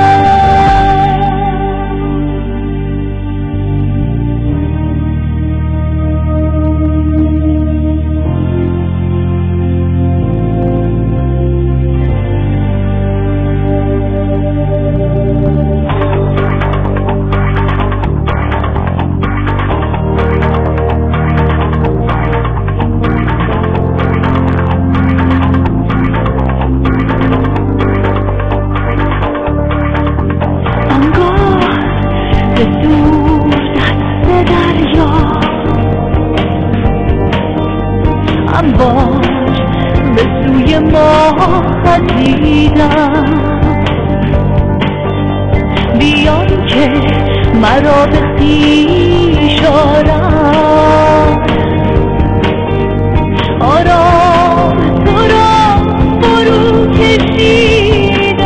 امواج به سوی ما خزیدن، بیان که مرا به خویش آرد آرام تو را فرو کشیدم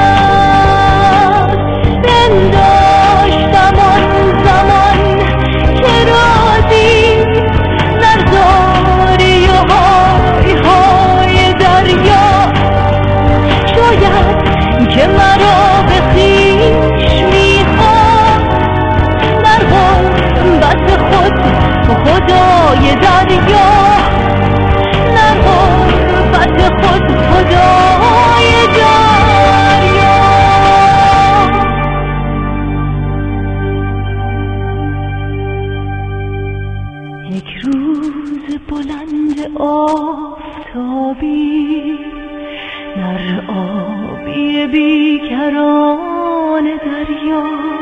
بنداشتم آن زمان که رازی نرداری و های های دریا شاید که مرا به خویش میخواد در غربت خود خدای دریا در غربت خود خدای دریا یک روز بلند آفتابی در آبی بیکران دریا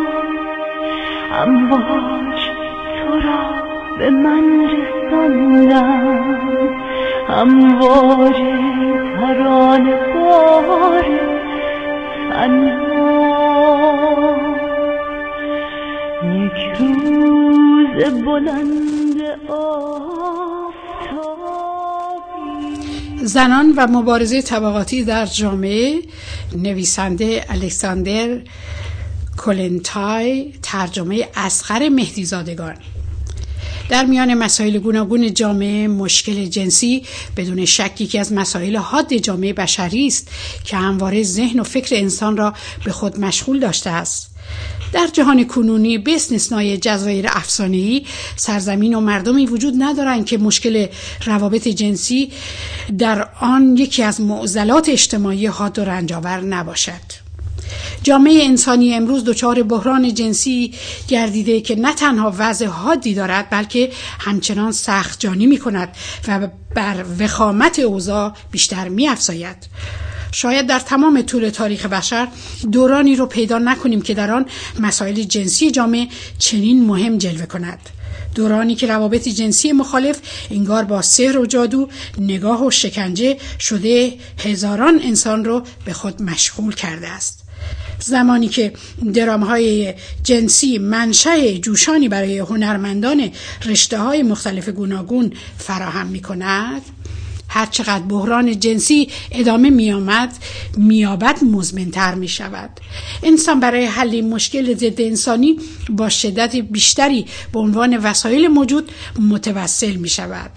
امواج تو را به من رساندم امواج ترانه بار تنها یک روز بلند آفتابی. زنان و مبارزه طبقاتی در جامعه، نویسنده الکساندر کولنتای، ترجمه اصغر مهدیزادگان. در میان مسائل گوناگون جامعه، مشکل جنسی بدون شک یکی از مسائل حاد جامعه بشری است که همواره ذهن و فکر انسان را به خود مشغول داشته است. در جهان کنونی به استثنای جزایر افسانه‌ای سرزمین و مردمی وجود ندارند که مشکل روابط جنسی در آن یکی از معضلات اجتماعی حاد و رنجاور نباشد. جامعه انسانی امروز دچار بحران جنسی گردیده که نه تنها وضع حادی دارد بلکه همچنان سخت جانی می کند و بر وخامت اوضاع بیشتر می افزاید. شاید در تمام طول تاریخ بشر دورانی رو پیدا نکنیم که در آن مسائل جنسی جامعه چنین مهم جلوه کند. دورانی که روابط جنسی مخالف انگار با سحر و جادو، نگاه و شکنجه شده هزاران انسان رو به خود مشغول کرده است. زمانی که درام‌های جنسی منشأ جوشانی برای هنرمندان رشته‌های مختلف گوناگون فراهم می‌کند، هر چقدر بحران جنسی ادامه می‌یابد میابد مزمن‌تر می‌شود. انسان برای حل این مشکل ضد انسانی با شدت بیشتری به عنوان وسایل موجود متوسل می‌شود.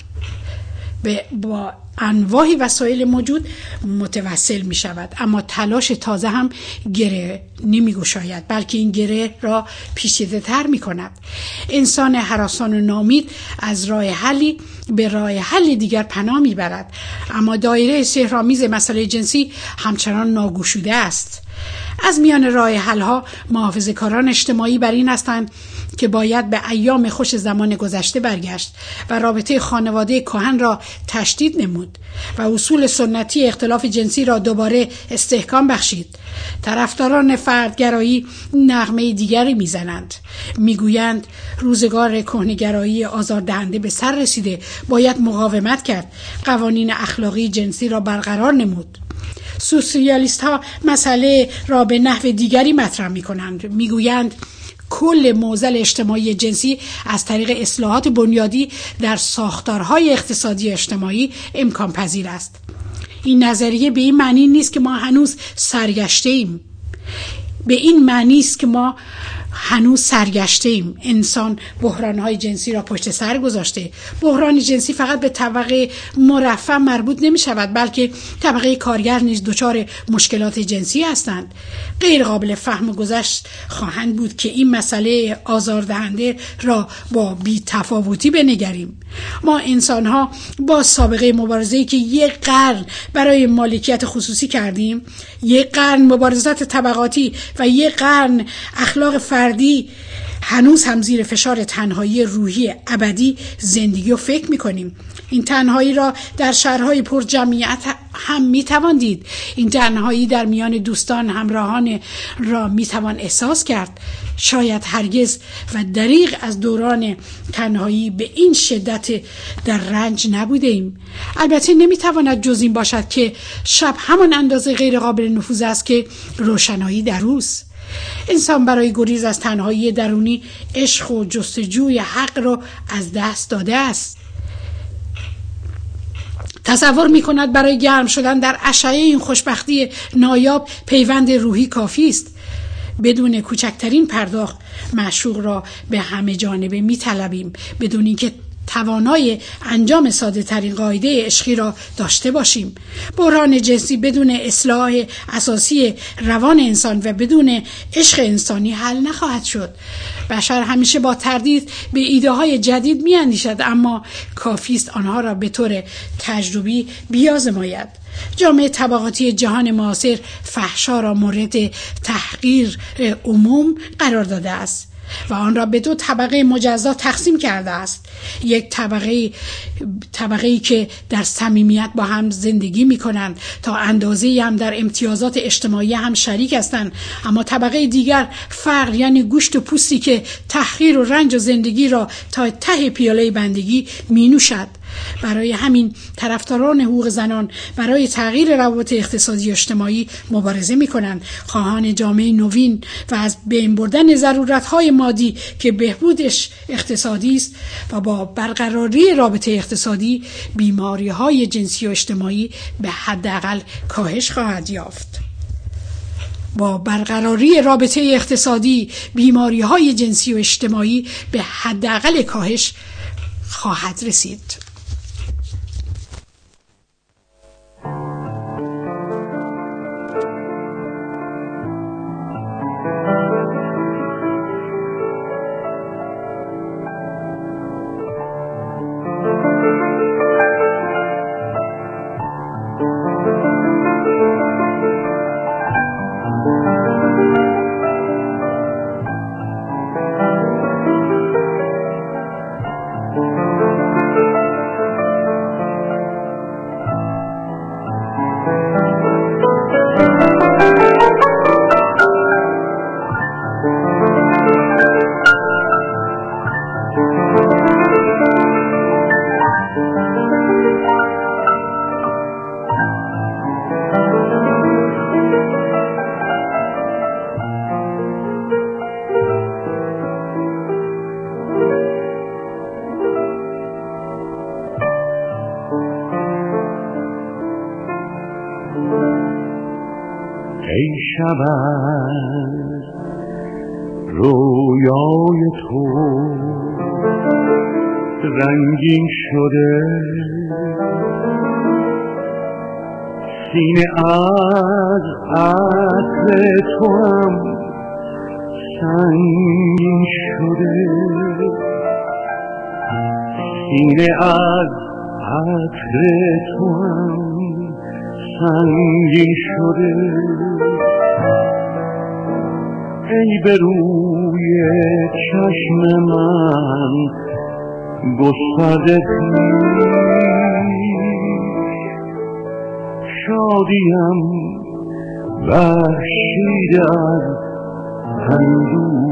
به با انواع وسایل موجود متوسل می شود، اما تلاش تازه هم گره نمی گشاید بلکه این گره را پیچیده تر می کند. انسان هراسان و نامید از راه حلی به راه حل دیگر پناه می برد، اما دایره سحرآمیز مسئله جنسی همچنان ناگشوده است. از میان راه حل‌ها محافظه‌کاران اجتماعی بر این هستند که باید به ایام خوش زمان گذشته برگشت و رابطه خانواده کهن را تشدید نمود و اصول سنتی اختلاف جنسی را دوباره استحکام بخشید. طرفداران فردگرایی نغمه دیگری میزنند، میگویند روزگار کهنگرایی آزاردهنده به سر رسیده، باید مقاومت کرد، قوانین اخلاقی جنسی را برقرار نمود. سوسیالیست ها مسئله را به نحو دیگری مطرح می کنند. می گویند کل معضل اجتماعی جنسی از طریق اصلاحات بنیادی در ساختارهای اقتصادی اجتماعی امکان پذیر است. این نظریه به این معنی نیست که ما هنوز سرگشته ایم. به این معنی است که ما هنوز سرگشته ایم. انسان بحران‌های جنسی را پشت سر گذاشته. بحران جنسی فقط به طبقه مرفه مربوط نمی شود، بلکه طبقه کارگر نیز دچار مشکلات جنسی هستند. غیر قابل فهم و گذشت خواهند بود که این مسئله آزاردهنده را با بی‌تفاوتی بنگریم. ما انسان‌ها با سابقه مبارزه‌ای که یک قرن برای مالکیت خصوصی کردیم، یک قرن مبارزات طبقاتی و یک قرن اخلاق فردی، هنوز هم زیر فشار تنهایی روحی ابدی زندگی و فکر می‌کنیم. این تنهایی را در شهرهای پر جمعیت هم میتوان دید. این تنهایی در میان دوستان همراهان را میتوان احساس کرد. شاید هرگز و دریغ از دوران تنهایی به این شدت در رنج نبوده ایم. البته نمیتواند جز این باشد که شب همان اندازه غیر قابل نفوذ است که روشنایی در روز. انسان برای گریز از تنهایی درونی عشق و جستجوی حق را از دست داده است. تصور می کند برای گرم شدن در اشعه این خوشبختی نایاب پیوند روحی کافی است. بدون کوچکترین پرداخت معشوق را به همه جانبه می طلبیم، بدون اینکه توانای انجام ساده ترین قاعده عشقی را داشته باشیم. بحران جنسی بدون اصلاح اساسی روان انسان و بدون عشق انسانی حل نخواهد شد. بشر همیشه با تردید به ایده های جدید می اندیشد، اما کافی است آنها را به طور تجربی بیازماید. جامعه طبقاتی جهان معاصر فحشا را مورد تحقیر عموم قرار داده است و آن را به دو طبقه مجزا تقسیم کرده است. یک طبقه طبقه‌ای که در صمیمیت با هم زندگی می‌کنند، تا اندازه‌ای هم در امتیازات اجتماعی هم شریک هستند، اما طبقه دیگر فقر، یعنی گوشت و پوستی که تحقیر و رنج و زندگی را تا ته پیاله بندگی می‌نوشد. برای همین طرفداران حقوق زنان برای تغییر روابط اقتصادی و اجتماعی مبارزه می‌کنند، خواهان جامعه نوین و از بین بردن ضرورت‌های مادی که بهبودش اقتصادی است و با برقراری رابطه اقتصادی بیماری‌های جنسی و اجتماعی به حداقل کاهش خواهد یافت. با برقراری رابطه اقتصادی بیماری‌های جنسی و اجتماعی به حداقل کاهش خواهد رسید. ای شب از رویای تو رنگین شده، سینه از عطر تو هم سنگین شده، سینه از عطر تو هم سنگین شده. ای به روی چشم من گسترده پیش، شادیم بخشیده از اندوهی.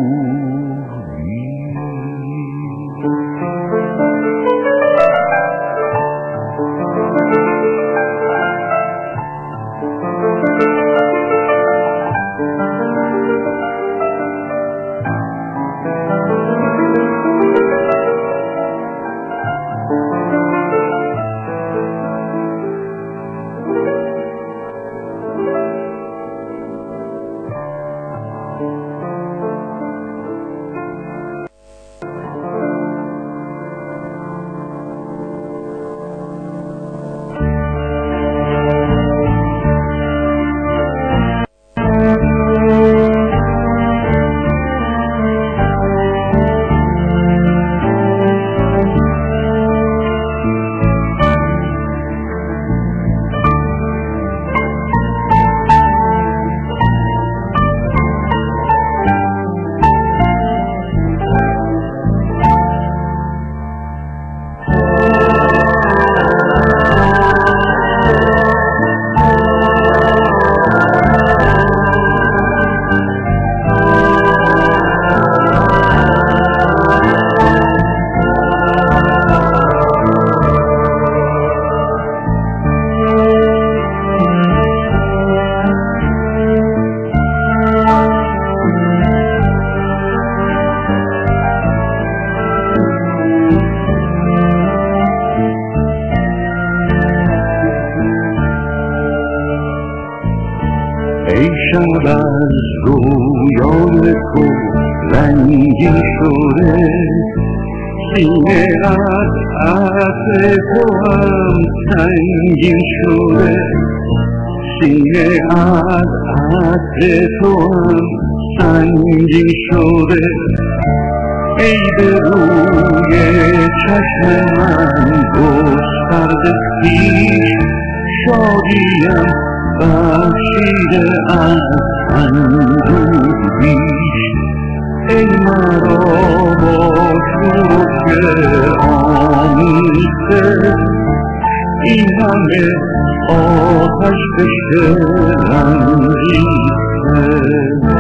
شب از رویای تو رنگین شده، سینه از عطر تو هم سنگین شده، سینه از عطر تو هم سنگین شده. ای به روی چشم من گسترده پیش، شادیم بخشیده از اندوه بیش. ای مرا با شور آمیخته، این همه آتش به شعرم ریخته.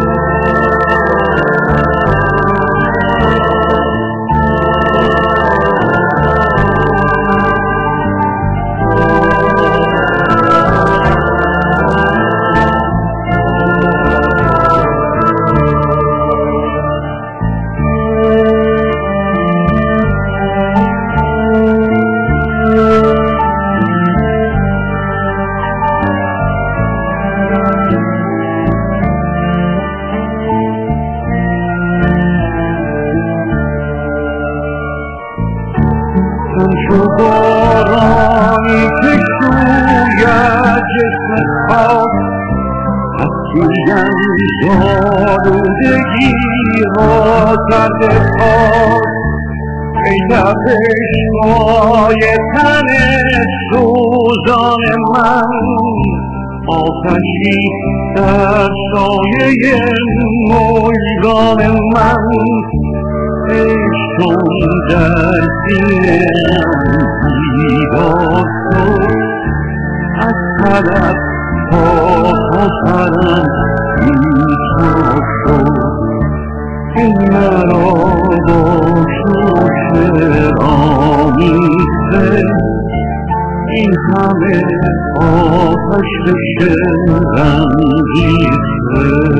همچو بارانی که شوید جسم خاک، افزویم زالودگی ها کرده پاک. ای تپش‌های تن سوزان من، آتشی در سایه مژگان من. عشقم در سینه‌ام بیدار شد، از طلب تا خطرم بی‌تاب شد. ای مرا با شوق آمیخته، این همه آتش به شعرم ریخته.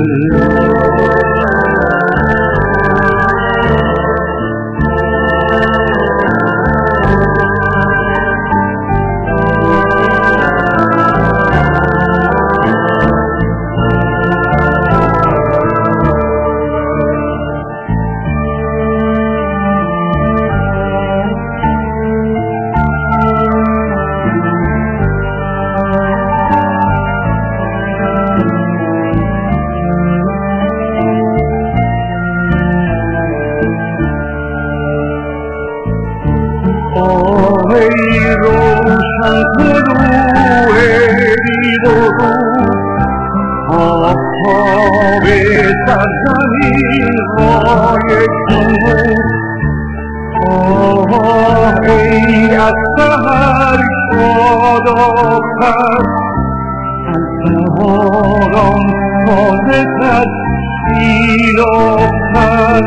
ای روشن طلوع دید و رو، آفتاب سرزمین های کنون. آه ای از سحر شاد آخر، از بهاران تازه تر سیر آخر.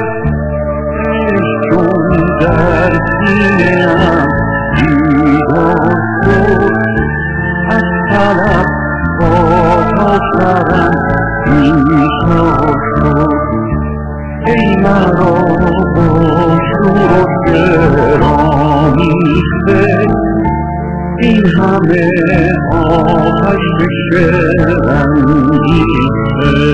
عشقم در سینه‌ام بیدار شد، از طلب تا خطرم بی‌تاب شد. ای مرا با شور و شعر آمیخته، این همه آتش به شعرم ریخته.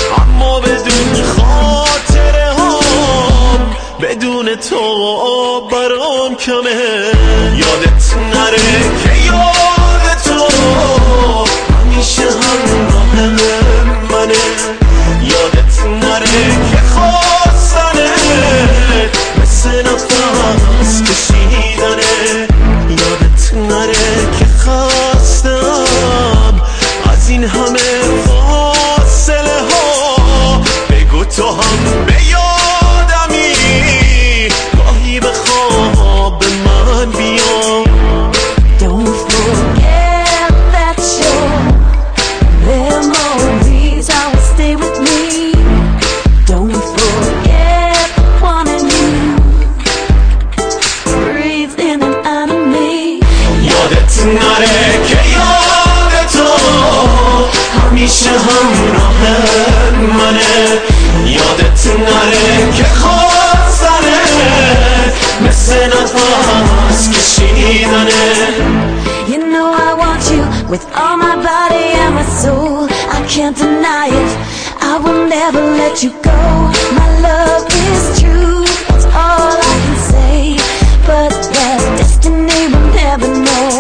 بدون تو with all my body and my soul. I can't deny it, I will never let you go. My love is true, that's all I can say, but that destiny will never know.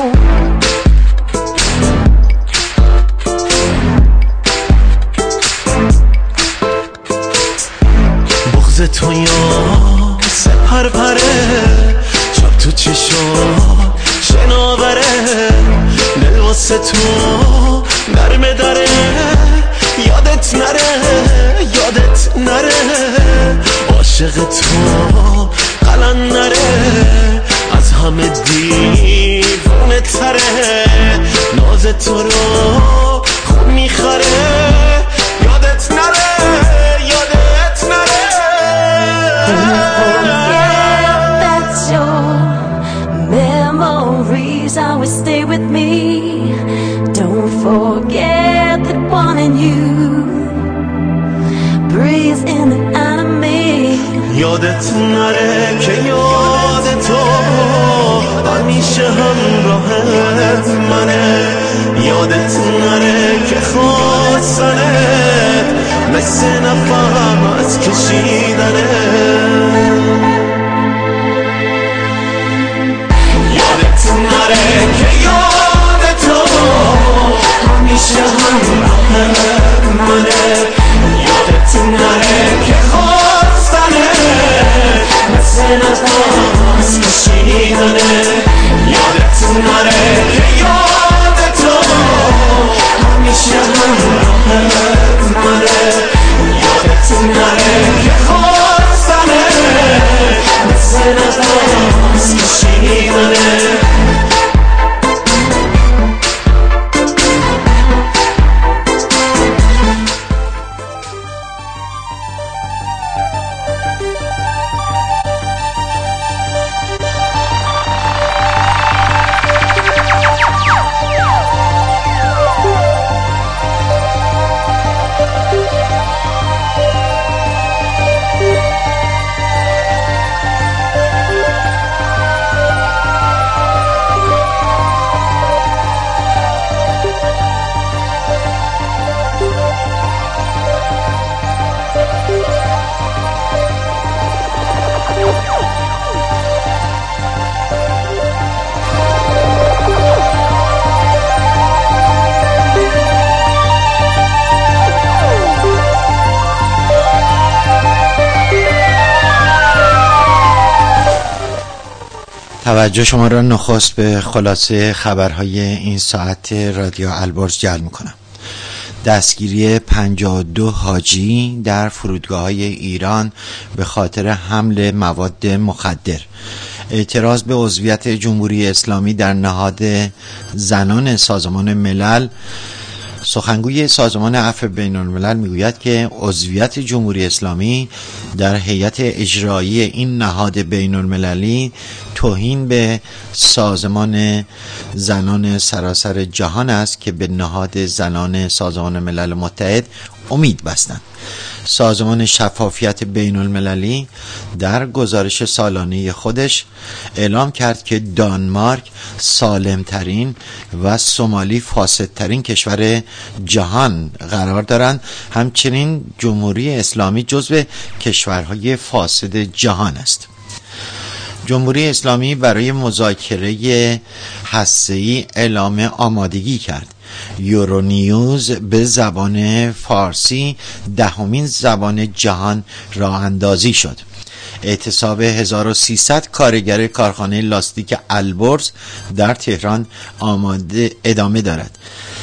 بغض تو یا سپر پره، چاپ تو چشم شناوره، دل واسه تو نرمه داره، یادت نره یادت نره، عاشق تو قلن نره، از همه دیوونه تره، ناز تو رو خون میخره، یادت نره یادت نره. Always stay with me. Don't forget that wanting you breathes in and out of me. یادت نره که یاد تو همیشه همراهت منه، یادت نره که خواستنت مثل نفس کشیدنه. نره که یاد تو همیشه همراهت منه، یادت نره که خواستنه مثل نفس کشیدنه. یادت نره که یاد تو همیشه همراهت منه، یادت نره که خواستنه مثل نفس کشیدنه. توجه شما را نخست به خلاصه خبرهای این ساعت رادیو البرز جلب میکنم. دستگیری پنجاه و دو حاجی در فرودگاه‌های ایران به خاطر حمل مواد مخدر. اعتراض به عضویت جمهوری اسلامی در نهاد زنان سازمان ملل. سخنگوی سازمان عفو بین الملل میگوید که عضویت جمهوری اسلامی در هیئت اجرایی این نهاد بین المللی توهین به سازمان زنان سراسر جهان است که به نهاد زنان سازمان ملل متحد امید بستند. سازمان شفافیت بین المللی در گزارش سالانه خودش اعلام کرد که دانمارک سالمترین و سومالی فاسدترین کشور جهان قرار دارند. همچنین جمهوری اسلامی جزو کشورهای فاسد جهان است. جمهوری اسلامی برای مذاکره هسته‌ای اعلام آمادگی کرد. یورونیوز به زبان فارسی دهمین زبان جهان راه اندازی شد. اعتصاب هزار و سیصد کارگر کارخانه لاستیک البرز در تهران آماده ادامه دارد.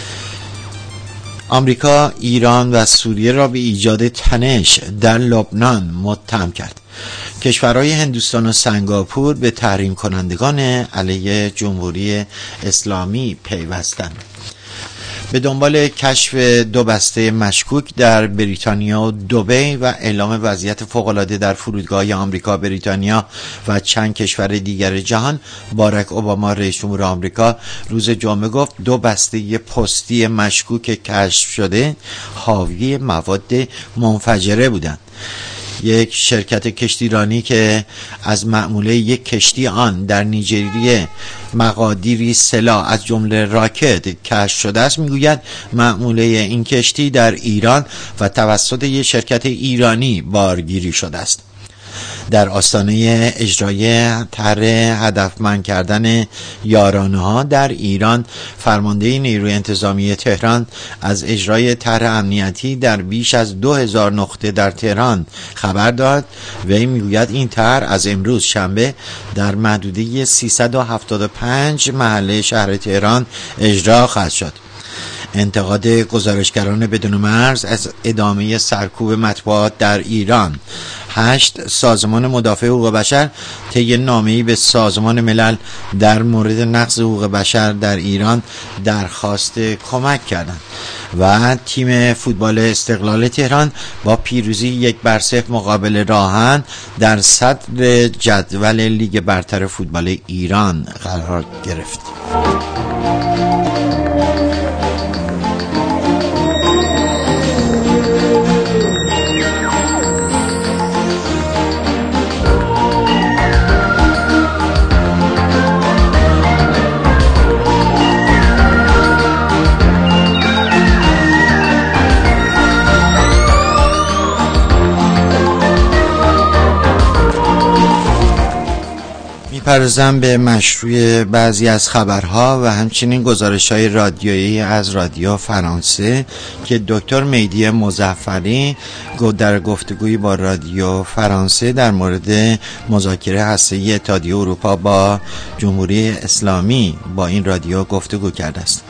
آمریکا، ایران و سوریه را به ایجاد تنش در لبنان متهم کرد. کشورهای هندوستان و سنگاپور به تحریم کنندگان علیه جمهوری اسلامی پیوستند. به دنبال کشف دو بسته مشکوک در بریتانیا و دبی و اعلام وضعیت فوق‌العاده در فرودگاه‌های آمریکا، بریتانیا و چند کشور دیگر جهان، باراک اوباما رئیس جمهور آمریکا روز جمعه گفت دو بسته پستی مشکوک کشف شده حاوی مواد منفجره بودند. یک شرکت کشتیرانی که از مأموله یک کشتی آن در نیجریه مقادیری سلاح از جمله راکت کشف شده است، میگوید مأموله این کشتی در ایران و توسط یک شرکت ایرانی بارگیری شده است. در آستانه اجرای طرح هدفمند کردن یارانه‌ها در ایران، فرمانده نیروی انتظامی تهران از اجرای طرح امنیتی در بیش از دو هزار نقطه در تهران خبر داد. وی میگوید این طرح از امروز شنبه در محدوده سیصد و هفتاد و پنج محله شهر تهران اجرا خواهد شد. انتقاد گزارشگران بدون مرز از ادامه سرکوب مطبوعات در ایران. هشت سازمان مدافع حقوق بشر طی نامه‌ای به سازمان ملل در مورد نقض حقوق بشر در ایران درخواست کمک کردند. و تیم فوتبال استقلال تهران با پیروزی یک بر صفر مقابل راهن در صدر جدول لیگ برتر فوتبال ایران قرار گرفت. پردازم به مشروع بعضی از خبرها و همچنین گزارش‌های رادیویی از رادیو فرانسه که دکتر مهدی مظفری در گفتگویی با رادیو فرانسه در مورد مذاکره هسته‌ای اتحادیه اروپا با جمهوری اسلامی با این رادیو گفتگو کرده است.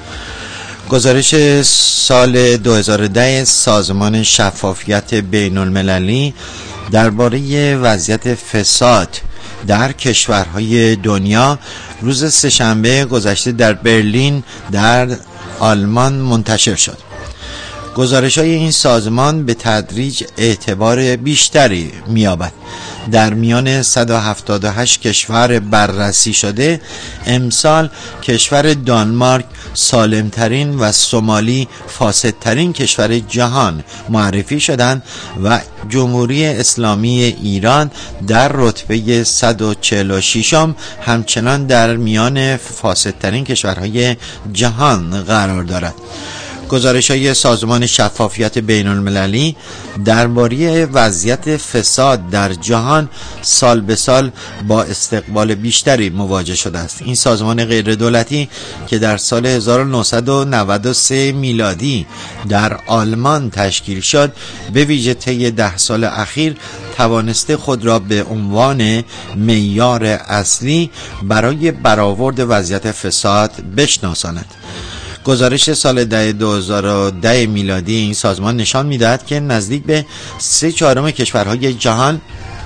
گزارش سال دو هزار و ده سازمان شفافیت بین المللی درباره وضعیت فساد در کشورهای دنیا روز سه‌شنبه گذشته در برلین در آلمان منتشر شد. گزارش‌های این سازمان به تدریج اعتبار بیشتری می‌یابد. در میان صد و هفتاد و هشت کشور بررسی شده، امسال کشور دانمارک سالمترین و سومالی فاسدترین کشور جهان معرفی شدند و جمهوری اسلامی ایران در رتبه صد و چهل و ششم همچنان در میان فاسدترین کشورهای جهان قرار دارد. گزارش‌های سازمان شفافیت بین المللی درباره وضعیت فساد در جهان سال به سال با استقبال بیشتری مواجه شده است. این سازمان غیردولتی که در سال هزار و نهصد و نود و سه میلادی در آلمان تشکیل شد، به ویژه طی ده سال اخیر توانسته خود را به عنوان معیار اصلی برای برآورد وضعیت فساد بشناساند. گزارش سال دو هزار و ده میلادی این سازمان نشان می‌دهد که نزدیک به سه چهارم کشورهای جهان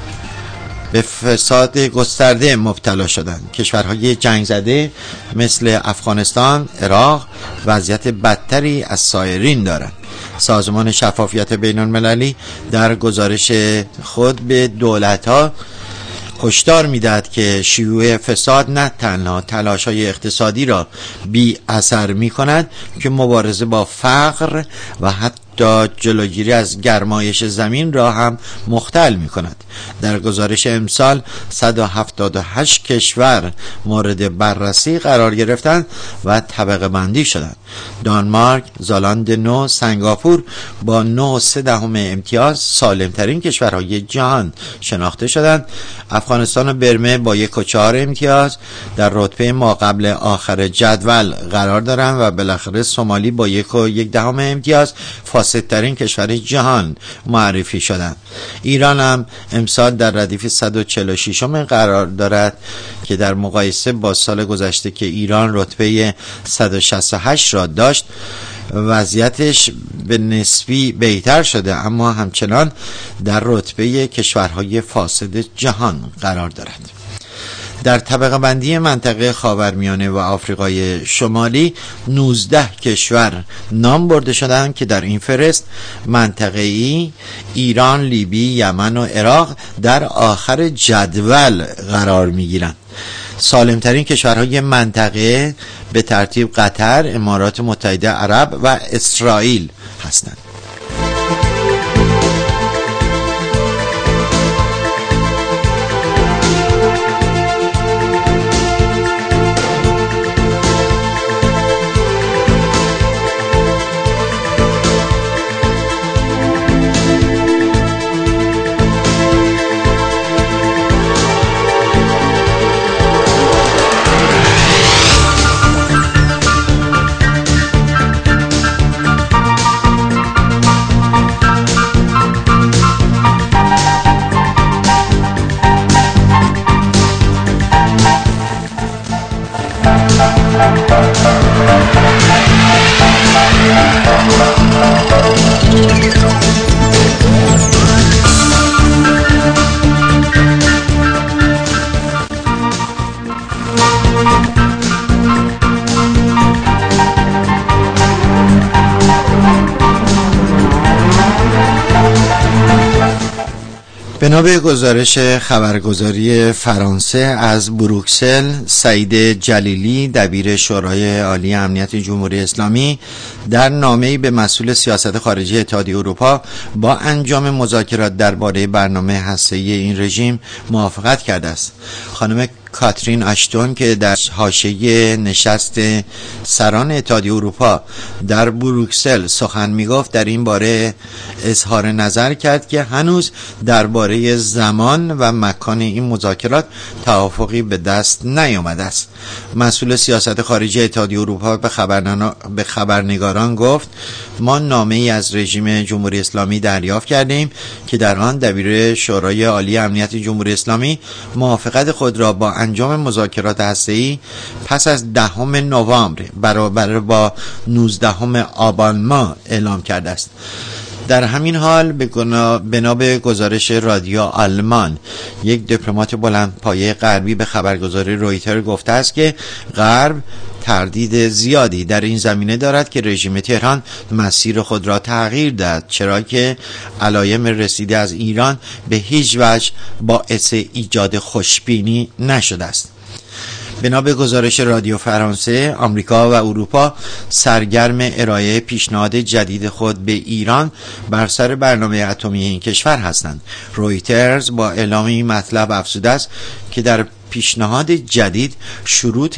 به فساد گسترده مبتلا شدند. کشورهای جنگ زده مثل افغانستان، عراق وضعیت بدتری از سایرین دارند. سازمان شفافیت بین المللی در گزارش خود به دولت‌ها هشدار می‌دهد که شیوع فساد نه تنها تلاش‌های اقتصادی را بی اثر می‌کند که مبارزه با فقر و حتی جلوگیری از گرمایش زمین را هم مختل می‌کند. در گزارش امسال صد و هفتاد و هشت کشور مورد بررسی قرار گرفتند و طبقه بندی شدند. دانمارک، زالاند نو، سنگاپور با نه و سه دهم امتیاز سالمترین کشورهای جهان شناخته شدند. افغانستان و برمه با یک و چهار امتیاز در رتبه ما قبل آخر جدول قرار دارند و بالاخره سومالی با یک و یک دهم امتیاز فاسدترین کشور جهان معرفی شدند. ایران هم امسال در ردیف صد و چهل و ششم قرار دارد که در مقایسه با سال گذشته که ایران رتبه صد و شصت و هشت را داشت وضعیتش به نسبی بهتر شده، اما همچنان در رتبه کشورهای فاسد جهان قرار دارد. در طبقه بندی منطقه خاورمیانه و آفریقای شمالی نوزده کشور نام برده شدند که در این فهرست منطقه‌ای ایران، لیبی، یمن و عراق در آخر جدول قرار می‌گیرند. سالمترین کشورهای منطقه به ترتیب قطر، امارات متحده عرب و اسرائیل هستند. بنا به گزارش خبرگزاری فرانسه از بروکسل، سعید جلیلی دبیر شورای عالی امنیت جمهوری اسلامی در نامه‌ای به مسئول سیاست خارجی اتحادیه اروپا با انجام مذاکرات درباره برنامه هسته‌ای این رژیم موافقت کرده است. خانم کاترین آشتون که در حاشیه نشست سران اتحادیه اروپا در بروکسل سخن میگفت در این باره اظهار نظر کرد که هنوز درباره زمان و مکان این مذاکرات توافقی به دست نیامده است. مسئول سیاست خارجی اتحادیه اروپا به خبرنگاران به خبرنگاران گفت ما نامه‌ای از رژیم جمهوری اسلامی دریافت کردیم که در آن دبیر شورای عالی امنیت جمهوری اسلامی موافقت خود را با انجام مذاکرات هسته‌ای پس از دهم نوامبر برابر با نوزدهم آبان ماه اعلام کرده است. در همین حال بنا به گزارش رادیو آلمان، یک دیپلمات بلندپایه غربی به خبرگزاری رویتر گفته است که غرب تردید زیادی در این زمینه دارد که رژیم تهران مسیر خود را تغییر دهد، چرا که علایم رسیده از ایران به هیچ وجه باعث ایجاد خوشبینی نشده است. بنا به گزارش رادیو فرانسه، آمریکا و اروپا سرگرم ارائه پیشنهاد جدید خود به ایران بر سر برنامه اتمی این کشور هستند. رویترز با اعلام این مطلب افزوده است که در پیشنهاد جدید شروط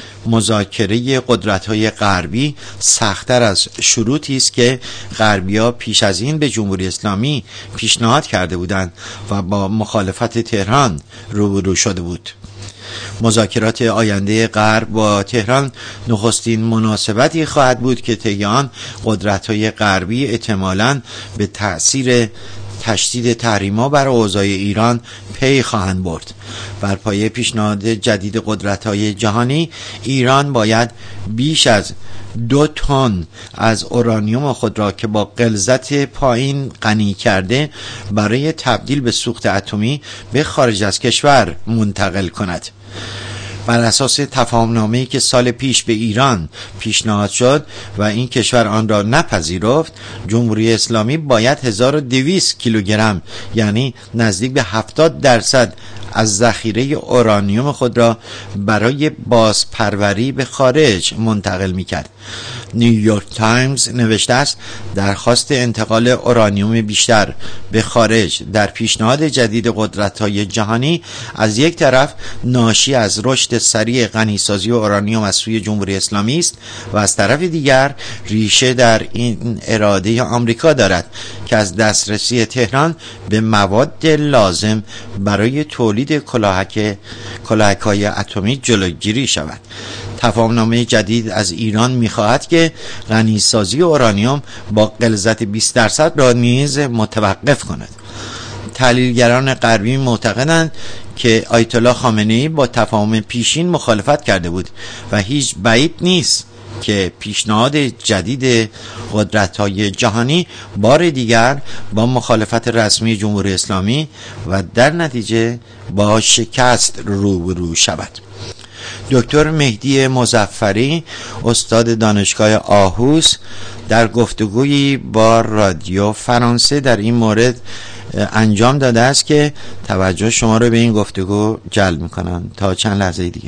مذاکره قدرت‌های غربی سخت‌تر از شروطی است که غربی‌ها پیش از این به جمهوری اسلامی پیشنهاد کرده بودند و با مخالفت تهران روبرو شده بود. مذاکرات آینده غرب با تهران نخستین مناسبتی خواهد بود که طی آن قدرت‌های غربی احتمالاً به تأثیر تشدید تحریم‌ها بر اوضاع ایران پی خواهند برد. بر پایه پیشنهاد جدید قدرت‌های جهانی، ایران باید بیش از دو تن از اورانیوم خود را که با غلظت پایین غنی کرده برای تبدیل به سوخت اتمی به خارج از کشور منتقل کند. بر اساس تفاهم‌نامه‌ای که سال پیش به ایران پیشنهاد شد و این کشور آن را نپذیرفت، جمهوری اسلامی باید هزار و دویست کیلوگرم یعنی نزدیک به هفتاد درصد از ذخیره اورانیوم خود را برای بازپروری به خارج منتقل می‌کرد. نیویورک تایمز نوشته است درخواست انتقال اورانیوم بیشتر به خارج در پیشنهاد جدید قدرت‌های جهانی از یک طرف ناشی از رشد سریع غنیسازی اورانیوم از سوی جمهوری اسلامی است و از طرف دیگر ریشه در این اراده آمریکا دارد که از دسترسی تهران به مواد لازم برای تولید کلاهک کلاهک‌های اتمی جلوگیری شود. تفاهم‌نامه جدید از ایران می‌خواهد که غنیسازی اورانیوم با غلظت بیست درصد را نیز متوقف کند. تحلیلگران غربی معتقدند که آیت الله خامنه‌ای با تفاهم پیشین مخالفت کرده بود و هیچ بعید نیست که پیشنهاد جدید قدرت‌های جهانی بار دیگر با مخالفت رسمی جمهوری اسلامی و در نتیجه با شکست روبرو شود. دکتر مهدی مظفری، استاد دانشگاه آهوس، در گفتگویی با رادیو فرانسه در این مورد انجام داده است که توجه شما رو به این گفتگو جلب می‌کنم. تا چند لحظه دیگر.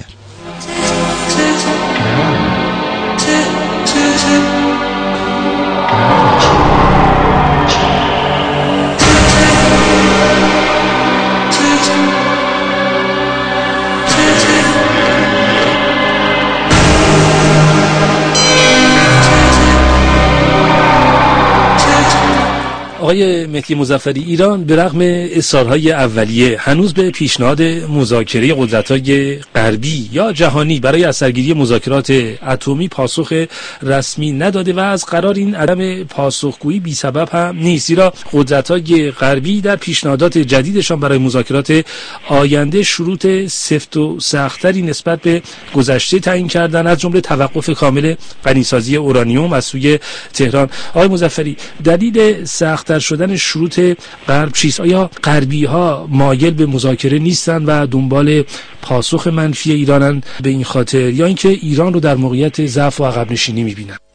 آقای مهدی مظفری، ایران به رغم اصرارهای اولیه هنوز به پیشنهاد مذاکره قدرت‌های غربی یا جهانی برای اثرگیری مذاکرات اتمی پاسخ رسمی نداده و از قرار این عدم پاسخگویی بی سبب هم نیست، زیرا قدرت‌های غربی در پیشنهادات جدیدشان برای مذاکرات آینده شروط سفت و سخت‌تری نسبت به گذشته تعیین کردن، از جمله توقف کامل غنیسازی اورانیوم از سوی تهران. آقای مظفری، دلیل سخت‌تر شدن شروط غرب چیست؟ آیا غربی ها مایل به مذاکره نیستند و دنبال پاسخ منفی ایرانن به این خاطر، یا اینکه ایران رو در موقعیت ضعف و عقب نشینی می‌بینن؟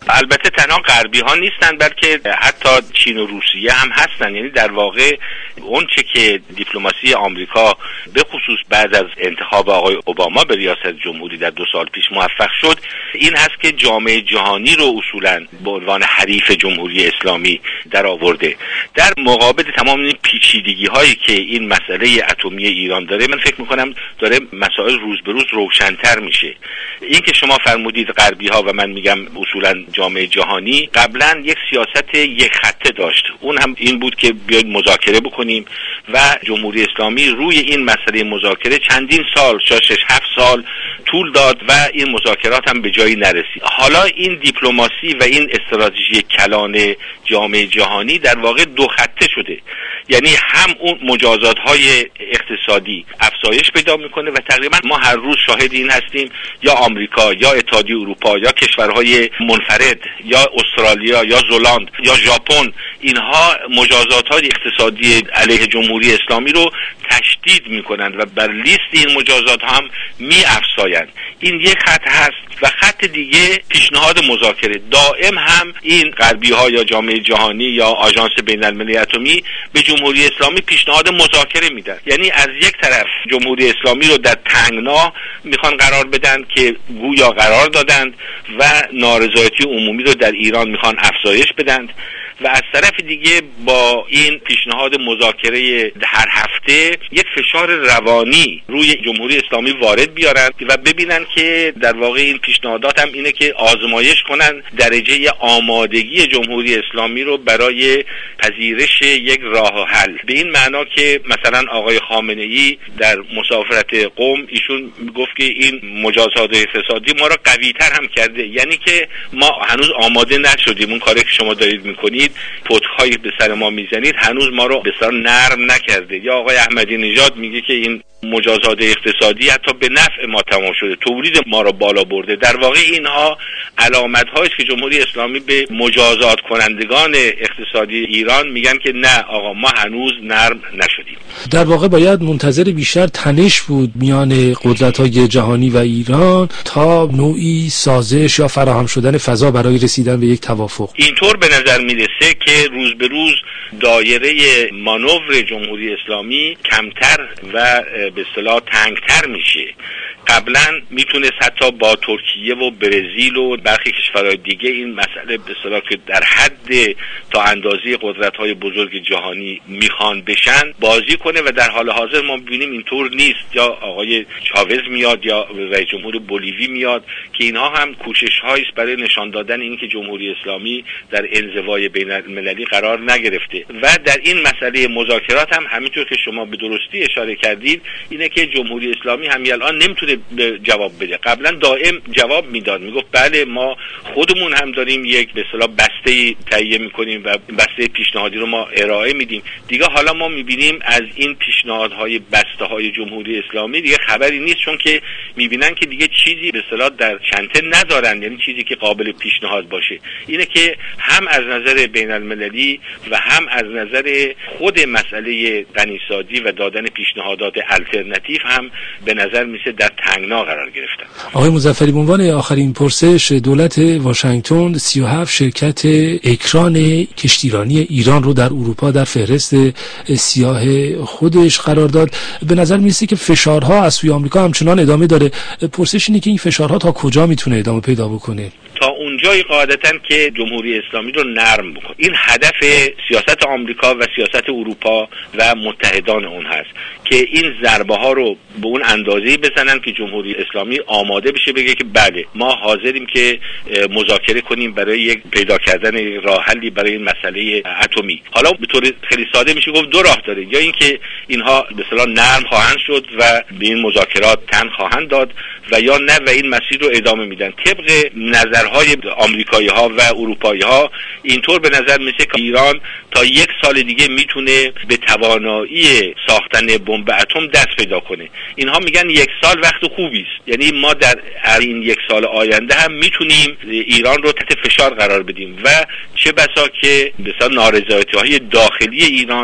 البته تنها غربی ها نیستن، بلکه حتی چین و روسیه هم هستن. یعنی در واقع اون چه که دیپلماسی آمریکا به خصوص بعد از انتخاب آقای اوباما به ریاست جمهوری در دو سال پیش موفق شد، این هست که جامعه جهانی رو اصولاً به عنوان حریف جمهوری اسلامی در آورده. در مقابل تمام این پیچیدگی هایی که این مسئله اتمی ایران داره، من فکر میکنم داره مسائل روز به روز روشن‌تر میشه. این که شما فرمودید غربی ها و من میگم اصولاً جامعه جهانی قبلا یک سیاست یک خطه داشت، اون هم این بود که بیاید مذاکره بکنیم و جمهوری اسلامی روی این مسئله مذاکره چندین سال، شاید شش هفت سال طول داد و این مذاکرات هم به جایی نرسید. حالا این دیپلماسی و این استراتژی کلان جامعه جهانی در واقع دو خطه شده، یعنی هم اون مجازات های اقتصادی افزایش پیدا میکنه و تقریبا ما هر روز شاهد این هستیم یا آمریکا یا اتحادیه اروپا یا کشورهای منفرد یا استرالیا یا زلاند یا ژاپن، اینها مجازات های اقتصادی علیه جمهوری اسلامی رو تشدید میکنند و بر لیست این مجازات هم میافزایند. این یک خط هست و خط دیگه پیشنهاد مذاکره. دائم هم این غربی ها یا جامعه جهانی یا آژانس بین المللی اتمی به جمهوری اسلامی پیشنهاد مذاکره میدن، یعنی از یک طرف جمهوری اسلامی رو در تنگنا میخوان قرار بدن که گویا قرار دادند و نارضایتی عمومی رو در ایران میخوان افزایش بدن، و از طرف دیگه با این پیشنهاد مذاکره هر هفته یک فشار روانی روی جمهوری اسلامی وارد بیارن و ببینن که در واقع این پیشنهادات هم اینه که آزمایش کنن درجه آمادگی جمهوری اسلامی رو برای پذیرش یک راه حل، به این معنا که مثلا آقای خامنه‌ای در مسافرت قم ایشون گفت که این مجازات اقتصادی ما را قوی‌تر هم کرده، یعنی که ما هنوز آماده نشدیم، اون کاری که شما دارید میکنید پتک‌هایی به سر ما میزنید هنوز ما رو بسیار نرم نکرده. یا آقای احمدی نژاد میگه که این مجازات اقتصادی حتی به نفع ما تمام شده، تولید ما رو بالا برده. در واقع اینها علامت هاییست که جمهوری اسلامی به مجازات کنندگان اقتصادی ایران میگن که نه آقا ما هنوز نرم نشدیم. در واقع باید منتظر بیشتر تنش بود میان قدرت‌های جهانی و ایران تا نوعی سازش یا فراهم شدن فضا برای رسیدن به یک توافق. اینطور به نظر میرسه که روز به روز دایره مانور جمهوری اسلامی کمتر و به اصطلاح تنگتر میشه. قبلا میتونست حتی با ترکیه و برزیل و برخی کشورهای دیگه این مسئله به اصطلاح که در حد تا اندازه قدرت‌های بزرگ جهانی میخوان بشن بازی کنه و در حال حاضر ما ببینیم اینطور نیست. یا آقای چاوز میاد یا رئیس جمهور بولیوی میاد که اینها هم کوشش‌هایی است برای نشان دادن اینکه جمهوری اسلامی در انزوای بین‌المللی قرار نگرفته. و در این مسئله مذاکرات هم همینطور که شما به درستی اشاره کردید اینه که جمهوری اسلامی همین الان نمیتونه جواب بده. قبلا دائم جواب میداد، میگفت بله ما خودمون هم داریم یک به اصطلاح بسته تهیه میکنیم و بسته پیشنهادی رو ما ارائه میدیم. دیگه حالا ما میبینیم از این پیشنهادهای بسته های جمهوری اسلامی دیگه خبری نیست، چون که میبینن که دیگه چیزی به اصطلاح در چنته ندارن، یعنی چیزی که قابل پیشنهاد باشه. اینه که هم از نظر بین المللی و هم از نظر خود مسئله غنیسازی و دادن پیشنهادات الटरनेटिव هم به نظر میسه در تنگنا قرار گرفتن. آقای مظفری، به عنوان آخرین پرسش، دولت واشنگتن سی و هفت شرکت اکران کشتیرانی ایران رو در اروپا در فهرست سیاه خودش قرار داد. به نظر میسه که فشارها از سوی آمریکا همچنان ادامه داره. پرسش اینه که این فشارها تا کجا میتونه ادامه پیدا بکنه؟ تا اونجایی قاعدتاً که جمهوری اسلامی رو نرم بکنه. این هدف سیاست آمریکا و سیاست اروپا و متحدان اون هست که این ضربه ها رو به اون اندازه‌ای بزنن که جمهوری اسلامی آماده بشه بگه که بله ما حاضریم که مذاکره کنیم برای یک پیدا کردن راه حلی برای این مسئله اتمی. حالا به طور خیلی ساده میشه گفت دو راه داره، یا اینکه اینها به اصطلاح نرم خواهند شد و به این مذاکرات تن خواهند داد و یا نه و این مسیر رو ادامه میدن. طبق نظرهای آمریکایی ها و اروپایی ها اینطور به نظر میسه که ایران تا یک سال دیگه میتونه به توانایی ساختن بمب اتم دست پیدا کنه. اینها میگن یک سال وقت خوبی است، یعنی ما در این یک سال آینده هم میتونیم ایران رو تحت فشار قرار بدیم و چه بسا که بسیار نارضایتی‌های داخلی ایران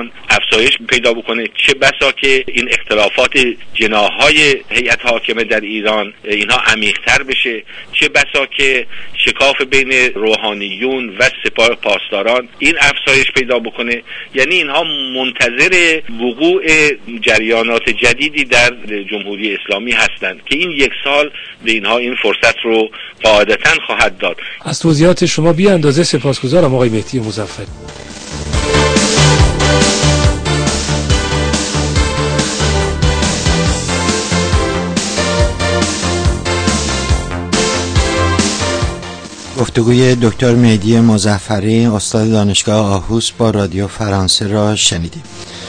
افزایش پیدا بکنه، چه بسا که این اختلافات جناح‌های هیئت حاکمه در ایران اینها عمیق‌تر بشه، چه بسا که شکاف بین روحانیون و سپاه پاسداران این افزایش پیدا بکنه. یعنی اینها منتظر وقوع جریانات جدیدی در جمهوری اسلامی هستند که این یک سال به اینها این فرصت رو قاعدتاً خواهد داد. از توضیحات شما بی اندازه سپاسگزارم آقای مهدی مظفری. گفتگوی دکتر مهدی مظفری استاد دانشگاه آهوس با رادیو فرانسه را شنیدیم.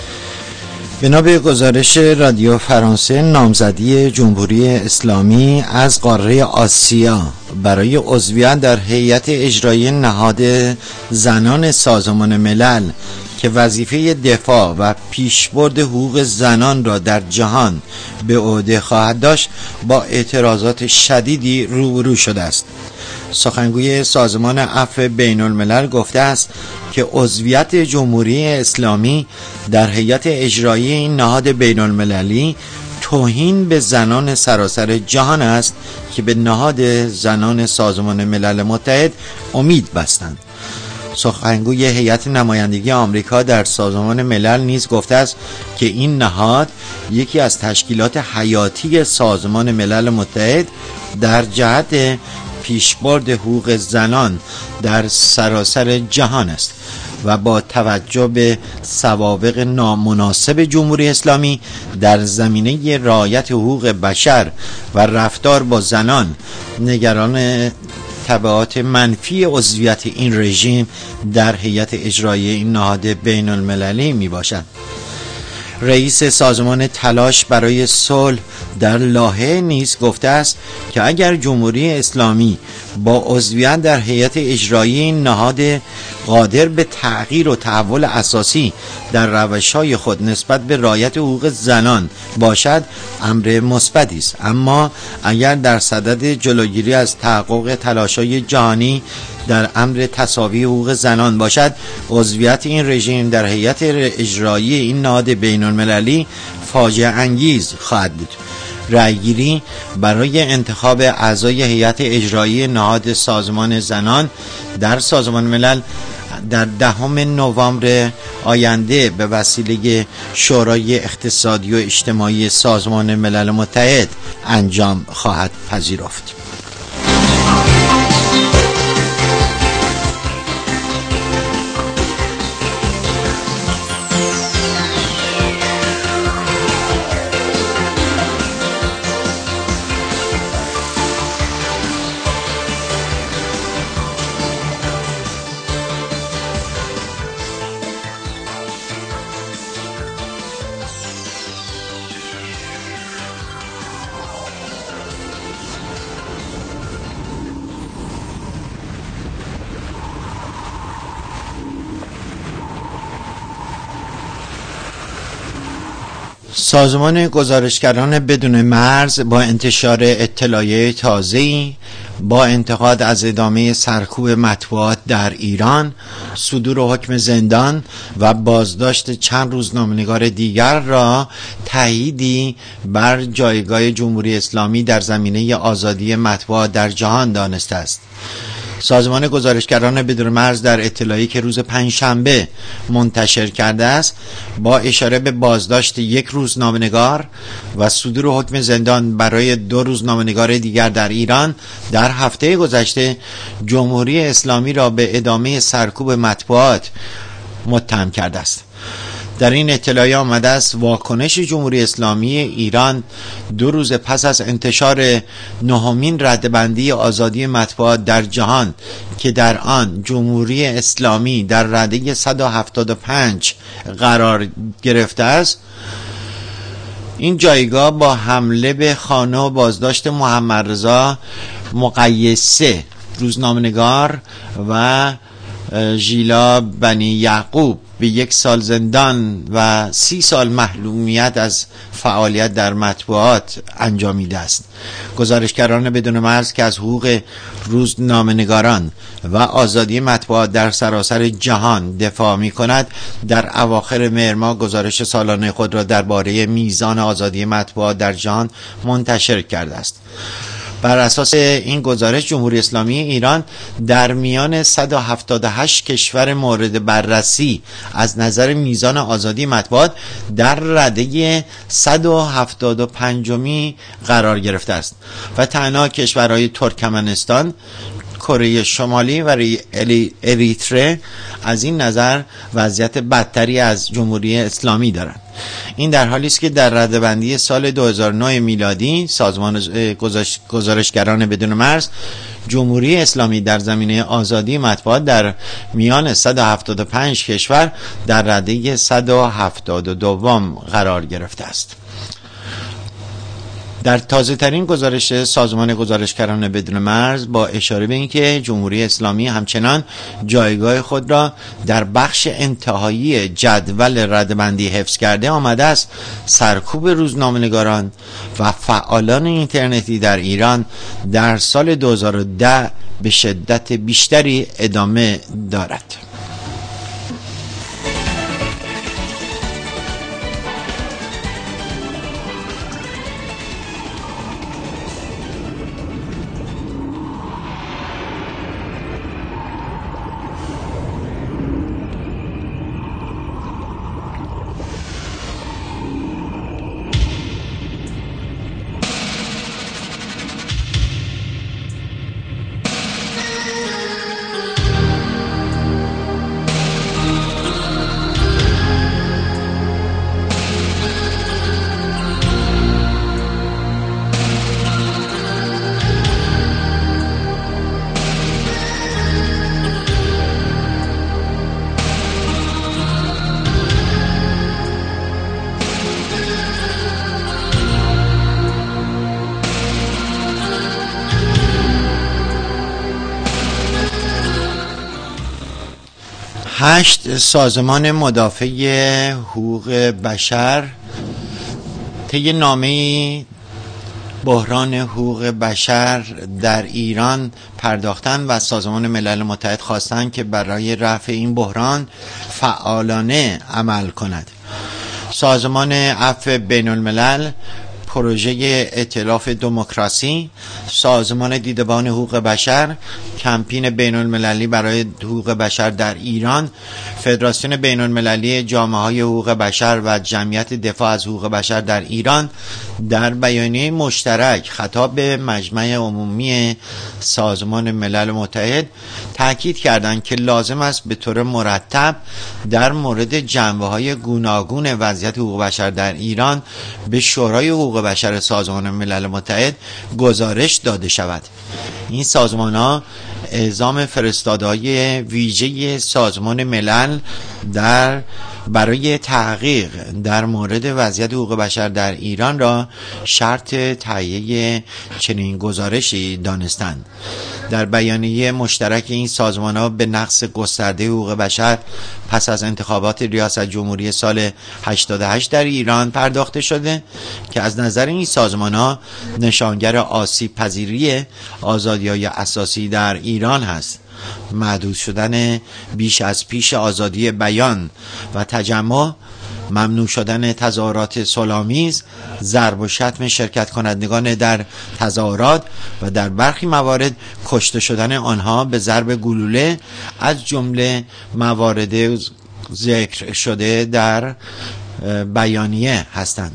بنا به گزارش رادیو فرانسه، نامزدی جمهوری اسلامی از قاره آسیا برای عضویت در هیئت اجرایی نهاد زنان سازمان ملل که وظیفه دفاع و پیشبرد حقوق زنان را در جهان به عهده خواهد داشت با اعتراضات شدیدی روبرو شده است. سخنگوی سازمان عفو بین الملل گفته است که عضویت جمهوری اسلامی در هیئت اجرایی این نهاد بین المللی توهین به زنان سراسر جهان است که به نهاد زنان سازمان ملل متحد امید بستند. سخنگوی هیئت نمایندگی آمریکا در سازمان ملل نیز گفته است که این نهاد یکی از تشکیلات حیاتی سازمان ملل متحد در جهت پیشبرد حقوق زنان در سراسر جهان است و با توجه به سوابق نامناسب جمهوری اسلامی در زمینه رعایت حقوق بشر و رفتار با زنان نگران تبعات منفی عضویت این رژیم در هیئت اجرایی این نهاد بین المللی می باشد. رئیس سازمان تلاش برای صلح در لاهه نیز گفته است که اگر جمهوری اسلامی با عضویت در هیئت اجرایی این نهاد قادر به تغییر و تحول اساسی در روش‌های خود نسبت به رعایت حقوق زنان باشد، امر مثبتی است، اما اگر در صدد جلوگیری از تحقق تلاش‌های جهانی در امر تساوی حقوق زنان باشد، عضویت این رژیم در هیئت اجرایی این نهاد بین المللی فاجعه انگیز خواهد بود. رأیگیری برای انتخاب اعضای هیئت اجرایی نهاد سازمان زنان در سازمان ملل در دهم نوامبر آینده به وسیله شورای اقتصادی و اجتماعی سازمان ملل متحد انجام خواهد پذیرفت. سازمان گزارشگران بدون مرز با انتشار اطلاعیه تازه‌ای با انتقاد از ادامه سرکوب مطبوعات در ایران، صدور حکم زندان و بازداشت چند روزنامه‌نگار دیگر را تاییدی بر جایگاه جمهوری اسلامی در زمینه آزادی مطبوعات در جهان دانسته است. سازمان گزارشگران بدون مرز در اطلاعی که روز پنجشنبه منتشر کرده است با اشاره به بازداشت یک روزنامه‌نگار و صدور حکم زندان برای دو روزنامه‌نگار دیگر در ایران در هفته گذشته جمهوری اسلامی را به ادامه سرکوب مطبوعات متهم کرده است. در این اطلاعیه آمده است واکنش جمهوری اسلامی ایران دو روز پس از انتشار نهمین رده‌بندی آزادی مطبوعات در جهان که در آن جمهوری اسلامی در رده صد و هفتاد و پنج قرار گرفته است، این جایگاه با حمله به خانه و بازداشت محمد رضا مقیسه روزنامه‌نگار و ژیلا بنی یعقوب به یک سال زندان و سی سال محرومیت از فعالیت در مطبوعات انجامیده است. گزارشگران بدون مرز که از حقوق روزنامه‌نگاران و آزادی مطبوعات در سراسر جهان دفاع می کند در اواخر مهر ماه گزارش سالانه خود را درباره میزان آزادی مطبوعات در جهان منتشر کرده است. بر اساس این گزارش جمهوری اسلامی ایران در میان صد و هفتاد و هشت کشور مورد بررسی از نظر میزان آزادی مطبوعات در رده صد و هفتاد و پنجمی قرار گرفته است و تنها کشورهای ترکمنستان، کره شمالی و اریتره از این نظر وضعیت بدتری از جمهوری اسلامی دارند. این در حالی است که در رده‌بندی سال دو هزار و نه میلادی سازمان گزارشگران بدون مرز جمهوری اسلامی در زمینه آزادی مطبوعات در میان صد و هفتاد و پنج کشور در رده صد و هفتاد و دو قرار گرفته است. در تازه ترین گزارش سازمان گزارشگران بدون مرز با اشاره به اینکه جمهوری اسلامی همچنان جایگاه خود را در بخش انتهایی جدول رده‌بندی حفظ کرده، آمده است سرکوب روزنامه‌نگاران و فعالان اینترنتی در ایران در سال دو هزار و ده به شدت بیشتری ادامه دارد. هشت سازمان مدافع حقوق بشر طی نامه‌ای بحران حقوق بشر در ایران پرداختند و سازمان ملل متحد خواستند که برای رفع این بحران فعالانه عمل کند. سازمان عفو بین الملل، پروژه ائتلاف دموکراسی، سازمان دیدبان حقوق بشر، کمپین بین المللی برای حقوق بشر در ایران، فدراسیون بین المللی جامعه‌های حقوق بشر و جمعیت دفاع از حقوق بشر در ایران در بیانیه مشترک خطاب به مجمع عمومی سازمان ملل متحد تاکید کردند که لازم است به طور مرتب در مورد جنبه‌های گوناگون وضعیت حقوق بشر در ایران به شورای حقوق بشر سازمان ملل متحد گزارش داده شود. این سازمان‌ها اعزام فرستاده‌های ویژه سازمان ملل در برای تحقیق در مورد وضعیت حقوق بشر در ایران را شرط تهیه چنین گزارشی دانستند. در بیانیه مشترک این سازمان‌ها به نقض گسترده حقوق بشر پس از انتخابات ریاست جمهوری سال هشتاد و هشت در ایران پرداخته شده که از نظر این سازمان‌ها نشانگر آسیب پذیری آزادی‌های اساسی در ایران هست. محدود شدن بیش از پیش آزادی بیان و تجمع، ممنوع شدن تظاهرات صلح‌آمیز، ضرب و شتم شرکت کنندگان در تظاهرات و در برخی موارد کشته شدن آنها به ضرب گلوله از جمله موارد ذکر شده در بیانیه هستند.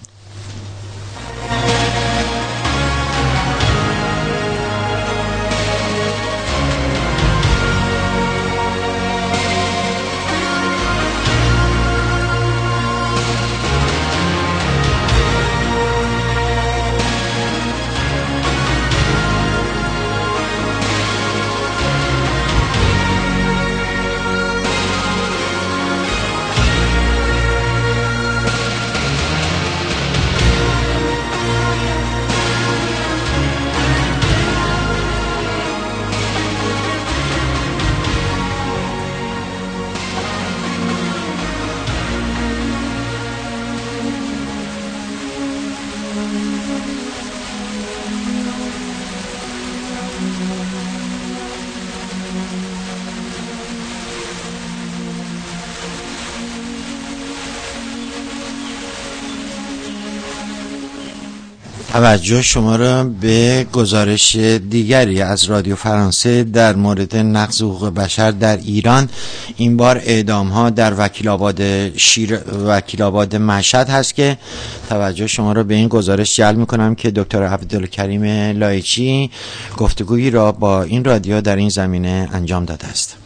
توجه شما را به گزارش دیگری از رادیو فرانسه در مورد نقض حقوق بشر در ایران، این بار اعدام ها در وکیل آباد شیر وکیل آباد مشهد هست که توجه شما را به این گزارش جلب میکنم که دکتر عبدالکریم لایچی گفتگویی را با این رادیو در این زمینه انجام داده است.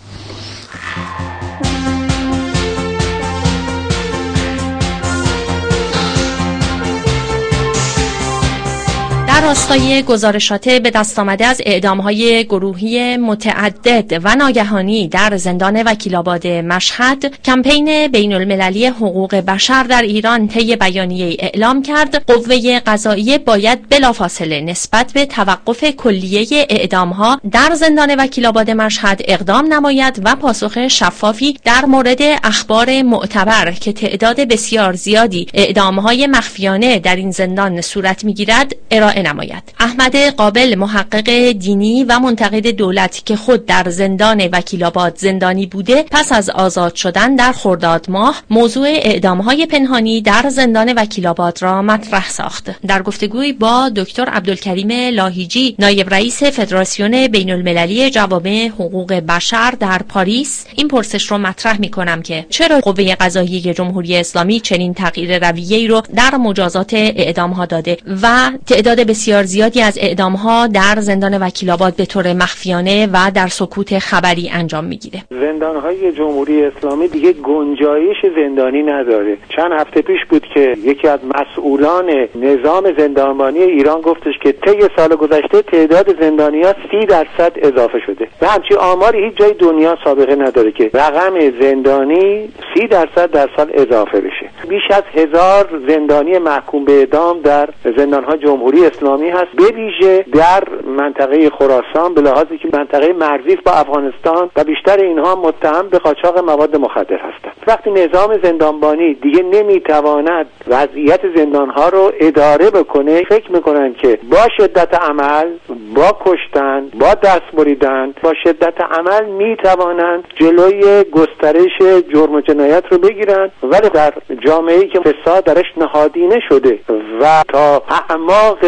در راستای گزارشات به دست آمده از اعدام‌های گروهی متعدد و ناگهانی در زندان وکیل‌آباد مشهد، کمپین بین‌المللی حقوق بشر در ایران طی بیانیه‌ای اعلام کرد قوه قضاییه باید بلافاصله نسبت به توقف کلیه اعدام‌ها در زندان وکیل‌آباد مشهد اقدام نماید و پاسخ شفافی در مورد اخبار معتبر که تعداد بسیار زیادی اعدام‌های مخفیانه در این زندان صورت می‌گیرد ارائه نماید. احمد قابل، محقق دینی و منتقد دولت که خود در زندان وکیل‌آباد زندانی بوده، پس از آزاد شدن در خرداد ماه موضوع اعدام‌های پنهانی در زندان وکیل‌آباد را مطرح ساخت. در گفتگوی با دکتر عبدالکریم لاهیجی، نایب رئیس فدراسیون بین‌المللی جوامع حقوق بشر در پاریس، این پرسش رو مطرح می‌کنم که چرا قوه قضاییه جمهوری اسلامی چنین تغییر رویه‌ای رو در مجازات اعدام‌ها داده و تعداد بسیار زیادی از اعدام‌ها در زندان وکیل‌آباد به طور مخفیانه و در سکوت خبری انجام می‌گیره. زندان‌های جمهوری اسلامی دیگه گنجایش زندانی نداره. چند هفته پیش بود که یکی از مسئولان نظام زندانبانی ایران گفتش که طی سال گذشته تعداد زندانی‌ها سی درصد اضافه شده. و همچین آماری هیچ جای دنیا سابقه نداره که رقم زندانی سی درصد در سال اضافه بشه. بیش از هزار زندانی محکوم به اعدام در زندان‌های جمهوری اسلامی هست، به ویژه در منطقه خراسان، به لحاظی که منطقه مرزی با افغانستان و بیشتر اینها متهم به قاچاق مواد مخدر هستند. وقتی نظام زندانبانی دیگه نمیتواند وضعیت زندانها رو اداره بکنه، فکر میکنن که با شدت عمل، با کشتن، با دست بریدن، با شدت عمل میتوانند جلوی گسترش جرم و جنایت رو بگیرن، ولی در جامعه‌ای که فساد درش نهادینه شده و تا اعماق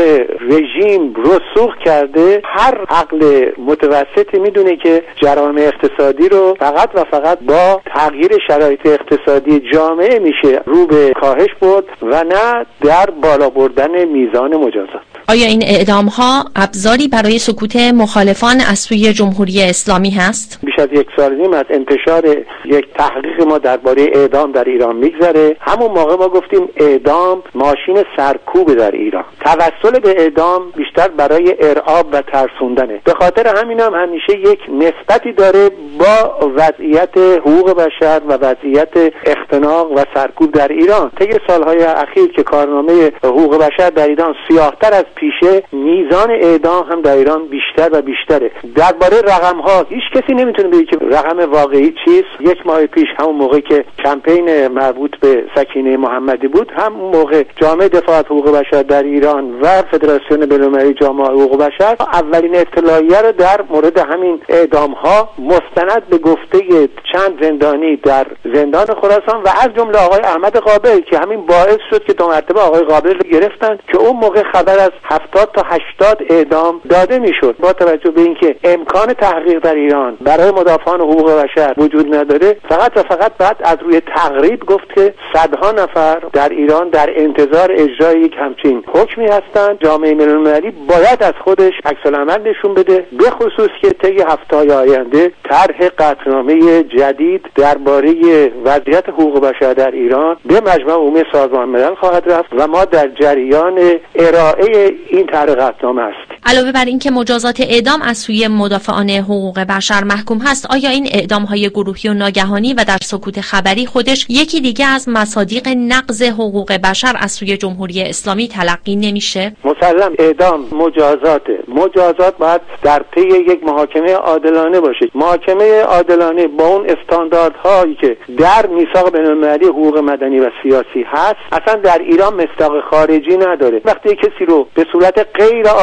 رژیم رسوخ کرده، هر عقل متوسطی میدونه که جرائم اقتصادی رو فقط و فقط با تغییر شرایط اقتصادی جامعه میشه رو به کاهش برد و نه در بالا بردن میزان مجازات. آیا این اعدام ها ابزاری برای سکوت مخالفان از سوی جمهوری اسلامی هست؟ بیش از یک سال نیم از انتشار یک تحقیق ما درباره اعدام در ایران میگذره. همون موقع ما گفتیم اعدام ماشین سرکوب در ایران، توسل به اعدام بیشتر برای ارعاب و ترسوندنه. به خاطر همین هم همیشه یک نسبتی داره با وضعیت حقوق بشر و وضعیت اختناق و سرکوب در ایران. طی سالهای اخیر که کارنامه حقوق بشر در ایران سیاه‌تر از پیشه، میزان اعدام هم در ایران بیشتر و بیشتره. درباره رقم ها هیچ کسی نمیتونه بگه که رقم واقعی چیست. یک ماه پیش همون موقع که کمپین مربوط به سکینه محمدی بود، همون موقع جامعه دفاع از حقوق بشر در ایران و فدراسیون بین‌المللی جامعه حقوق بشر اولین اطلاعیه رو در مورد همین اعدام ها مستند به گفته چند زندانی در زندان خراسان و از جمله آقای احمد قابل که همین باعث شد که دو مرتبه آقای قابل رو گرفتن که اون موقع خبر از هفتاد تا هشتاد اعدام داده میشد. با توجه به اینکه امکان تحقیق در ایران برای مدافعان حقوق بشر وجود نداره، فقط و فقط بعد از روی تقریب گفت که صدها نفر در ایران در انتظار اجرای یک همچین حکمی هستند. جامعه بین‌المللی باید از خودش عکس‌العمل نشون بده، به خصوص که طی هفته‌های آینده طرح قطعنامه جدید درباره وضعیت حقوق بشر در ایران به مجمع عمومی سازمان ملل خواهد رفت و ما در جریان ارائه این طرح قطعنامه است. علاوه بر اینکه مجازات اعدام از سوی مدافعان حقوق بشر محکوم هست، آیا این اعدام‌های گروهی و ناگهانی و در سکوت خبری خودش یکی دیگه از مصادیق نقض حقوق بشر از سوی جمهوری اسلامی تلقی نمیشه؟ مسلم اعدام مجازات مجازات باید در طی یک محاکمه عادلانه باشه. محاکمه عادلانه با اون استانداردهایی که در میثاق بین‌المللی حقوق مدنی و سیاسی هست اصلا در ایران مصداق خارجی نداره. وقتی کسی رو به صورت غیر عادلانه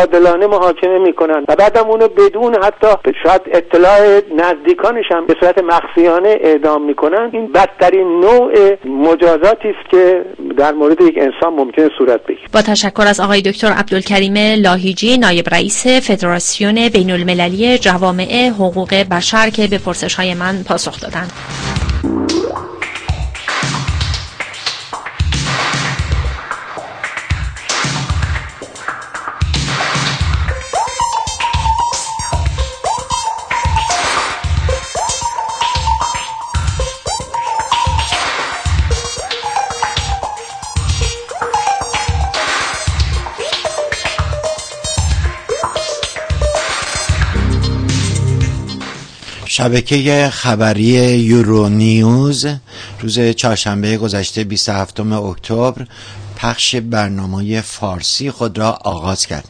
محاکمه میکنن و بعدم اونو بدون حتی شاید اطلاع نزدیکانش هم به صورت مخفیانه اعدام میکنن. این بدترین نوع مجازاتی است که در مورد یک انسان ممکنه صورت بگیره. با تشکر از آقای دکتر عبدالکریم لاهیجی، نایب رئیس فدراسیون بین المللی جوامع حقوق بشر که به پرسش‌های من پاسخ دادند. شبکه خبری یورو نیوز روز چهارشنبه گذشته بیست و هفتم اکتبر پخش برنامه فارسی خود را آغاز کرد.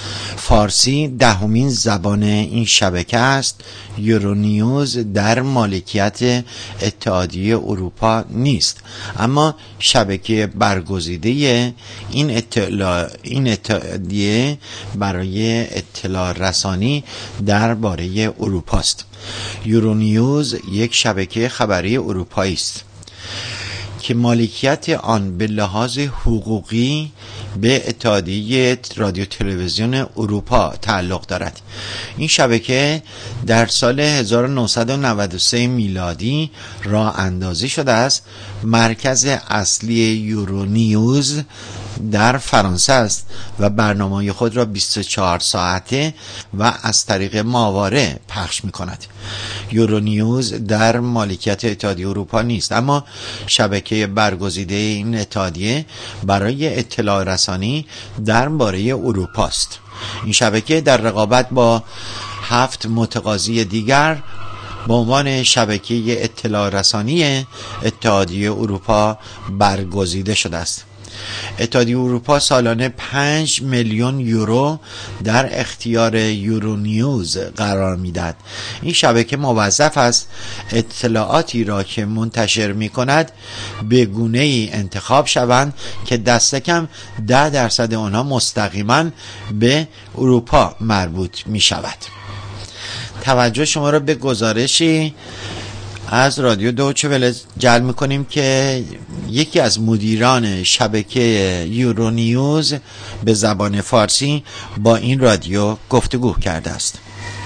فارسی دهمین زبان این شبکه است. یورو نیوز در مالکیت اتحادیه اروپا نیست، اما شبکه برگزیده این اطلاع این اتحادیه برای اطلاع رسانی درباره اروپا است. یورو نیوز یک شبکه خبری اروپایی است که مالکیت آن به لحاظ حقوقی به اتحادیه رادیو تلویزیون اروپا تعلق دارد. این شبکه در سال هزار و نهصد و نود و سه میلادی راه اندازی شده است. مرکز اصلی یورو نیوز در فرانسه است و برنامه خود را بیست و چهار ساعته و از طریق ماهواره پخش می کند. یورو نیوز در مالکیت اتحادیه اروپا نیست، اما شبکه برگزیده این اتحادیه برای اطلاع رسانی درباره اروپا است. این شبکه در رقابت با هفت متقاضی دیگر به عنوان شبکه اطلاع رسانی اتحادیه اروپا برگزیده شده است. اتحادیه اروپا سالانه پنج میلیون یورو در اختیار یورو نیوز قرار میدهد. این شبکه موظف است اطلاعاتی را که منتشر می کند به گونه ای انتخاب شوند که دست کم ده درصد آنها مستقیما به اروپا مربوط می شود. توجه شما را به گزارشی از رادیو دویچه وله جلب می‌کنیم که یکی از مدیران شبکه یورو نیوز به زبان فارسی با این رادیو گفتگو کرده است.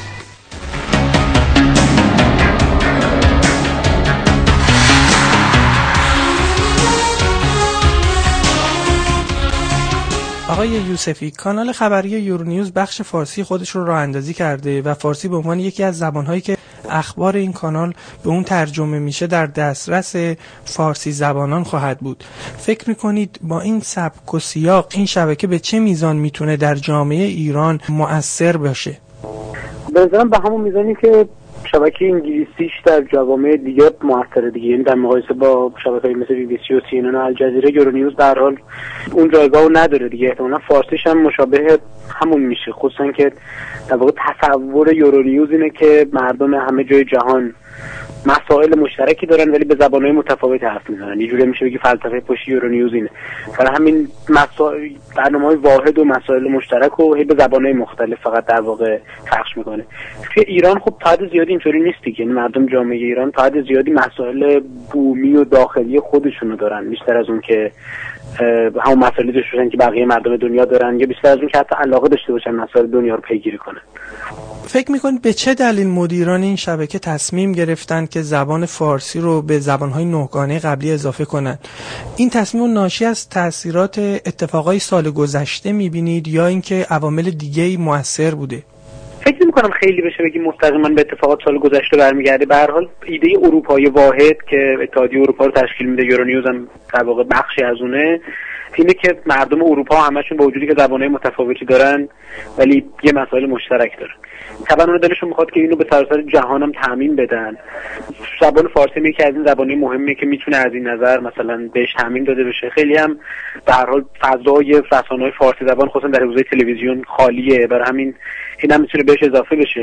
آقای یوسفی، کانال خبری یورو نیوز بخش فارسی خودش رو راه اندازی کرده و فارسی به عنوان یکی از زبان‌هایی که اخبار این کانال به اون ترجمه میشه در دسترس فارسی زبانان خواهد بود. فکر میکنید با این سبک و سیاق این شبکه به چه میزان میتونه در جامعه ایران مؤثر باشه؟ به نظرم به همون میزانی که شبکه انگلیسیش در جوامع دیگه موثره دیگه، یعنی در مقایسه با شبکه‌های مثل بی بی سی و سی ان ان و الجزیره، یورو نیوز به هر حال اون جایگاهو نداره دیگه. احتمالاً فارسیش هم مشابه همون میشه، خصوصا که در واقع تصور یورو نیوز اینه که مردم همه جای جهان مسائل مشترکی دارن ولی به زبان‌های متفاوتی حرف میزنن. یه جوری میشه بگی فلسفه پشت یورو نیوز اینه. برای همین مسائل برنامه‌های واحد و مسائل مشترک رو به زبان‌های مختلف فقط در واقع پخش میکنه. توی ایران خب تا حد زیادی اینطوری نیست دیگه، یعنی مردم جامعه ایران تا حد زیادی مسائل بومی و داخلی خودشونو دارن، بیشتر از اون که همون مسائلی داشته باشن که بقیه مردم دنیا دارن، یا بیشتر از اون که حتی علاقه داشته باشن مسائل دنیا رو پیگیری کنن. فکر میکنید به چه دلیل مدیران این شبکه تصمیم گرفتن که زبان فارسی رو به زبانهای نهگانه قبلی اضافه کنن؟ این تصمیم ناشی از تأثیرات اتفاقای سال گذشته میبینید یا اینکه عوامل دیگه‌ای مؤثر بوده؟ فکر نمی‌کنم خیلی بشه بگیم مستقیما به اتفاقات سال گذشته برمیگرده. به هر حال ایده اروپای واحد که اتحادیه اروپا رو تشکیل میده، یورو نیوز هم در واقع بخشی از اونه، اینه که مردم اروپا همشون با وجودی که زبان‌های متفاوتی دارن ولی یه مسائل مشترک دارن. طبعا اون دلشون میخواد که اینو به سراسر جهان هم تامین بدن. زبان فارسی یکی از این زبان‌های مهمه که میتونه از این نظر مثلا بهش تامین داده بشه. خیلی هم به هر حال فضای رسانه‌های فارسی زبان خصوصا در حوزه تلویزیون خالیه، برای همین این هم میتونه بهش اضافه بشه.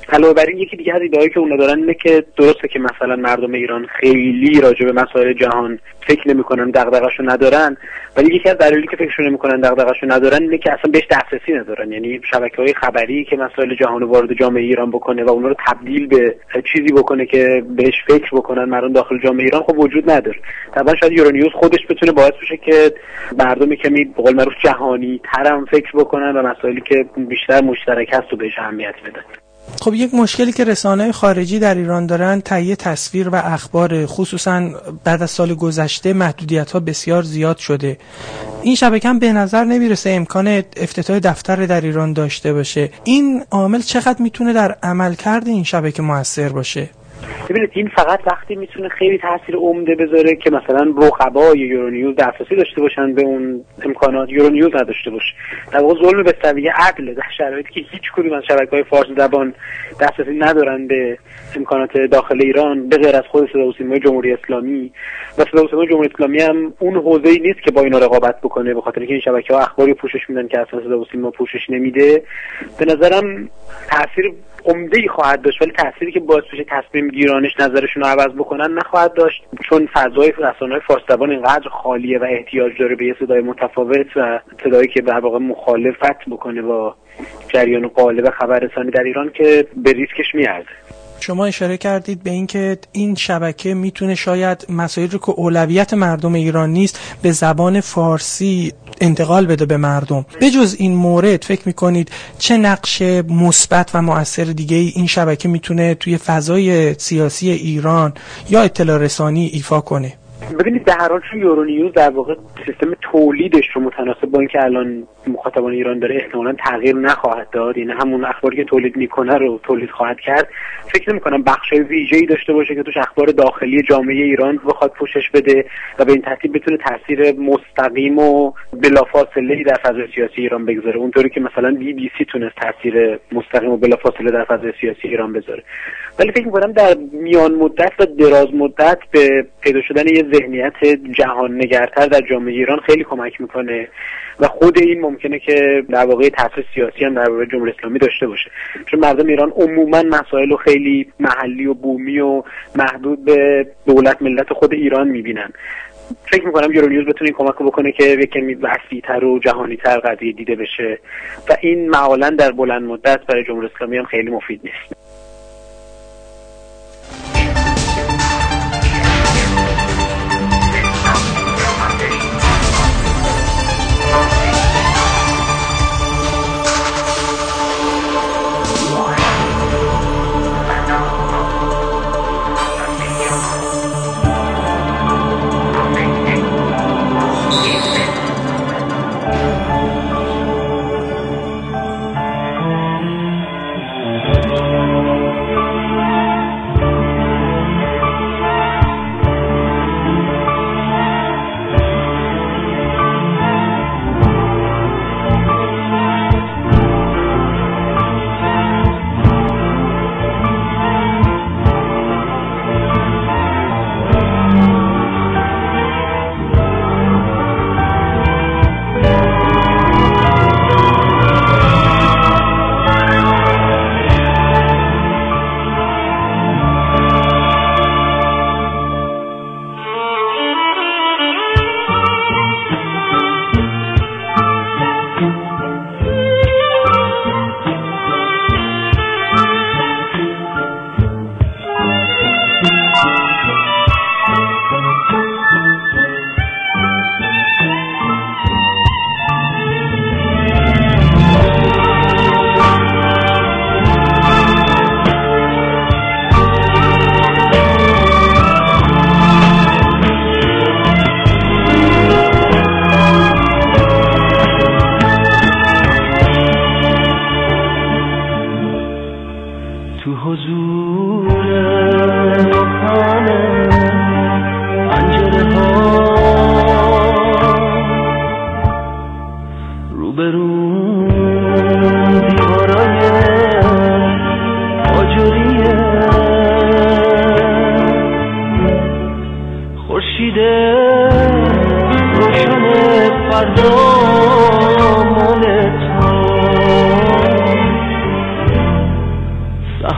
علاوه بر این یکی دیگه از ایده‌هایی که اونا دارن اینه که درسته که مثلا مردم ایران خیلی راجع به مسائل جهان فکر نمی‌کنن، دغدغه‌شو ندارن، ولی یکی از دلایلی که فکرشو نمی‌کنن، دغدغه‌شو ندارن اینه که اصلا بهش دسترسی ندارن. یعنی شبکه‌های خبری که مسائل جهان رو وارد جامعه ایران بکنه و اونا رو تبدیل به چیزی بکنه که بهش فکر بکنن مردم داخل جامعه ایران خب وجود نداره. طبعا شاید یورونیوز خودش بتونه باعث بشه که مردم کمی به قول معروف جهانی ترم فکر بکنن و مسائلی که بیشتر مشترک هست رو بهش اهمیت بدن. خب یک مشکلی که رسانه‌های خارجی در ایران دارن تهیه تصویر و اخبار، خصوصا بعد از سال گذشته محدودیت‌ها بسیار زیاد شده. این شبکه هم به نظر نمیرسه امکان افتتاح دفتر در ایران داشته باشه. این عامل چقدر میتونه در عملکرد این شبکه موثر باشه؟ ببینید این فقط وقتی میتونه خیلی تاثیر عمده بذاره که مثلا رقبای یورونیوز دسترسی داشته باشن به اون امکانات، یورونیوز نداشته باشه. در واقع ظلم به سویه عدل در شرایطی که هیچ کدوم از شبکه‌های فارسی زبان دسترسی ندارن به امکانات داخل ایران به غیر از خود صدا و سیمای جمهوری اسلامی. و صدا و سیمای جمهوری اسلامی هم اون حوزه‌ای نیست که با اینا رقابت بکنه، به خاطر اینکه این شبکه‌ها اخباری پوشش میدن که اصلا صدا و سیما پوشش نمیده. به نظرم تاثیر عمده‌ای خواهد داشت، ولی تأثیری که باعث بشه تصمیم گیرانش نظرشون رو عوض بکنن نخواهد داشت، چون فضای رسانه‌های فارسی زبان اینقدر خالیه و احتیاج داره به یه صدای متفاوت و صدایی که در واقع مخالفت بکنه با جریان غالب خبررسانی در ایران که به ریسکش میارزه. شما اشاره کردید به اینکه این شبکه میتونه شاید مسائلی رو که اولویت مردم ایران نیست به زبان فارسی انتقال بده به مردم. بجز این مورد فکر میکنید چه نقش مثبت و مؤثر دیگه ای این شبکه میتونه توی فضای سیاسی ایران یا اطلاع رسانی ایفا کنه؟ ببینید در هر حال چون یورونیوز در واقع سیستم تولیدش رو متناسب با اینکه الان مخاطبان ایران داره احتمالاً تغییر نخواهد داد، یعنی همون اخباری که تولید میکنه رو تولید خواهد کرد. فکر نمی‌کنم بخشای ویژه‌ای داشته باشه که توش اخبار داخلی جامعه ایران بخواد پوشش بده و به این ترتیب بتونه تاثیر مستقیم و بلافاصله‌ای در فضای سیاسی ایران بگذاره، اونطوری که مثلا بی بی سی تونست تاثیر مستقیم و بلافاصله در فضای سیاسی ایران بذاره. ولی فکر می‌کنم در میان مدت و دراز مدت به پیدا شدن یه ذهنیت جهان نگرتر در جامعه ایران خیلی کمک میکنه و خود این ممکنه که در واقع تاثیر سیاسی هم در برابر جمهوری اسلامی داشته باشه، چون مردم ایران عموما مسائل رو خیلی محلی و بومی و محدود به دولت ملت خود ایران میبینن. فکر میکنم یورونیوز بتونه این کمک بکنه که یک کمی وسیع‌تر و جهانی‌تر قضیه دیده بشه و این معمولاً در بلند مدت برای جمهوری اسلامی هم خیلی مفید نیست.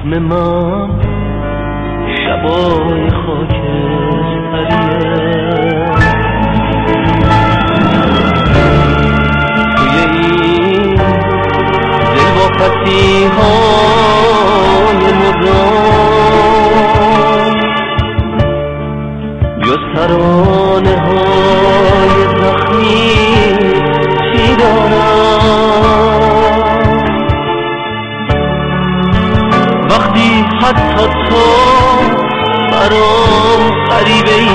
زخم من شبای خاکستریه توی این دل با فتیهای مدام یا سرانه های زخمی چی دارم وقتی حتی تو برام غریبه ای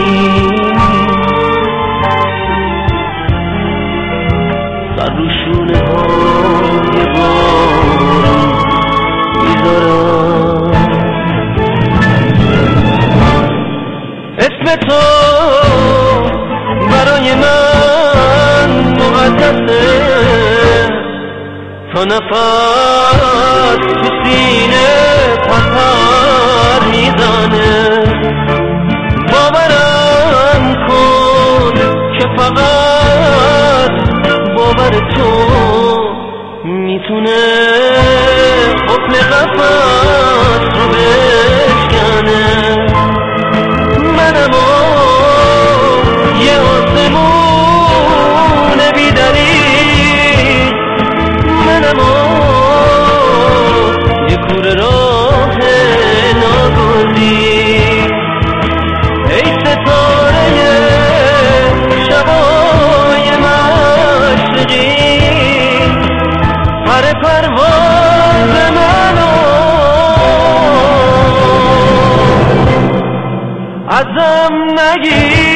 سر رو شونه های بارون میذارم اسم تو برای من مقدسه تا نفس تو سینه پرپر میزنه باورم کن که فقط باور تو میتونه قفل قفس رو بشکنه منم یه آسمون بی‌دلیل منم یه کوره راه ناگزیر ای ستاره شبای مشرقی پر پرواز منو ازم نگیر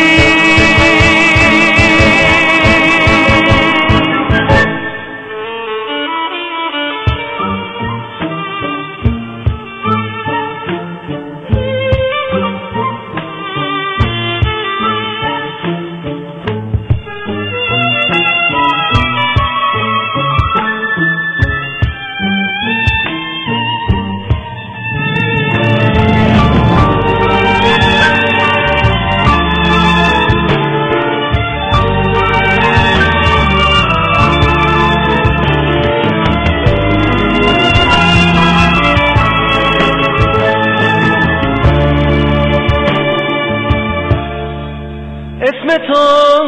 اسم تو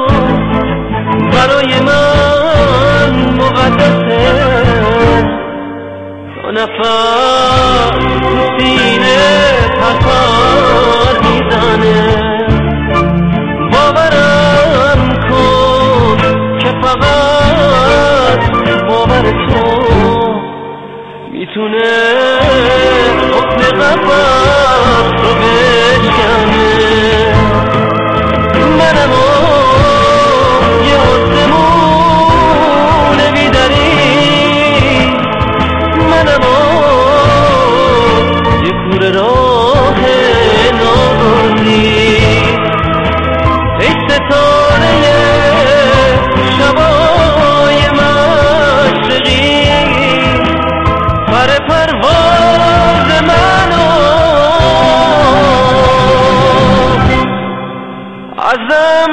برای من مقدسه تا نفس تو سینه پرپر میزنه باورم کن که فقط باور تو میتونه قفل قفس رو بشکنه منم یه آسمون بی‌دلیل منم یه کوره راه ناگزیر ای ستاره شبای مشرقی پر پرواز منو ازم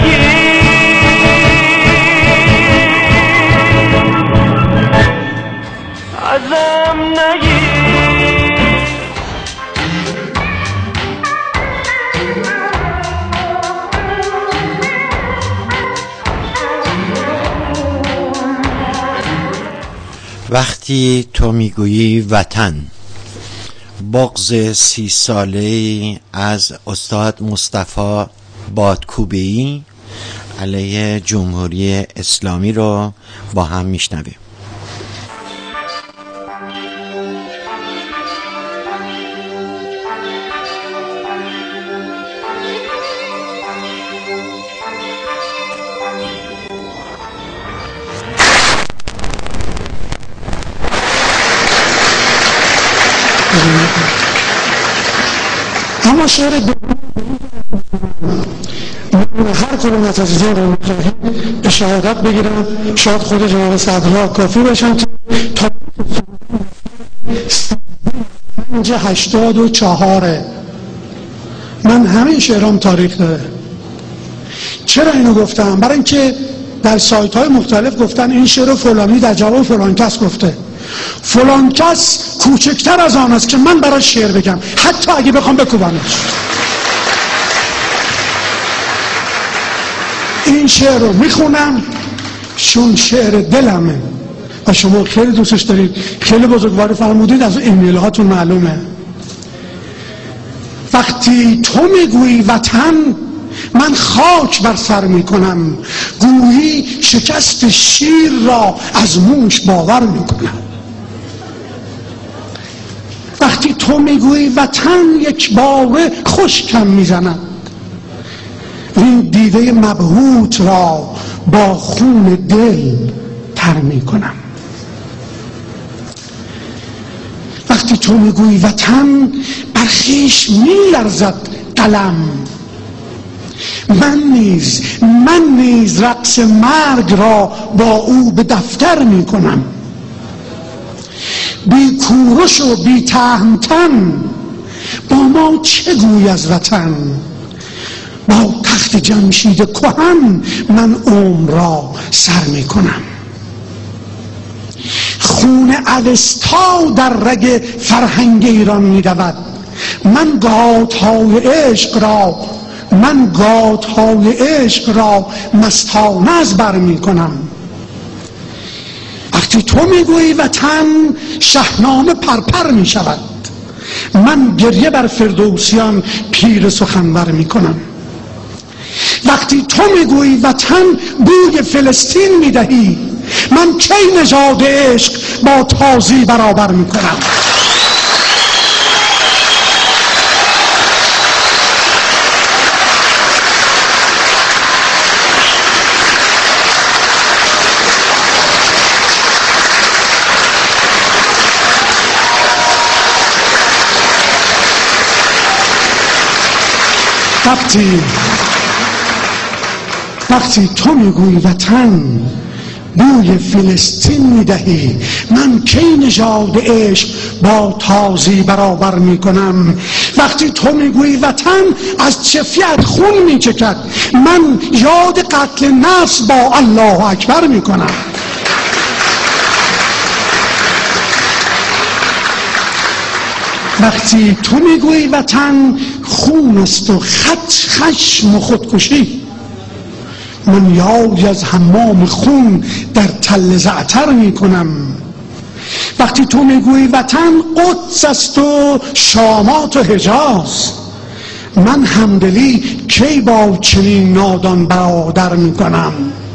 نگیر ازم نگیر وقتی تو میگویی وطن، بغض سی ساله از استاد مصطفی بادکوبه‌ای علیه جمهوری اسلامی رو با هم میشنویم. اما شعر هر کدوم از این رو به شهادت بگیرم، شاید خود جناب صدرها کافی باشن تا پنج هشتاد و چهاره. من همه شعرام تاریخ داره. چرا اینو گفتم؟ برای اینکه در سایت های مختلف گفتن این شعر فلانی در جواب فلان کس گفته. فلان کس کوچکتر از آن است که من براش شعر بگم، حتی اگه بخوام بکوبمش. این شعر رو میخونم چون شعر دلمه و شما خیلی دوستش دارید، خیلی بزرگواری فرمودید، از ایمیل هاتون معلومه. وقتی تو میگویی وطن، من خاک بر سر میکنم، گویی شکست شیر را از موش باور میکنم. وقتی تو میگویی وطن، یک باره خشکم میزند، این دیده مبهوت را با خون دل تر میکنم. وقتی تو میگویی وطن، بر خویش میلرزد قلم، من نیز من نیز رقص مرگ را با او به دفتر میکنم. بی کوروش و بی تهمتن، با ما چه گوی از وطن؟ با تخت جمشید کهن من عمر را سر میکنم. خون اوستا در رگ فرهنگ ایران میدود، من گاتهای عشق را من گاتهای عشق را مستانه از بر میکنم. وقتی تو میگویی وطن، شاهنامه پرپر میشود، من گریه بر فردوسیان پیر سخنور میکنم. وقتی تو میگویی وطن، بوی فلسطین میدهی، من کی نژاد عشق با تازی برابر میکنم. وقتی وقتی تو میگویی وطن، بوی فلسطین میدهی، من کی نژاد عشق با تازی برابر میکنم. وقتی تو میگویی وطن، از چفیت خون میچکد، من یاد قتل نفس با الله اکبر میکنم. وقتی تو میگویی وطن، خون است و خط خشم و خودکشی، من یادی از حمام خون در تل زعتر میکنم. وقتی تو میگویی وطن، قدس است و شامات و حجاز، من همدلی کی با چنین نادان برادر میکنم.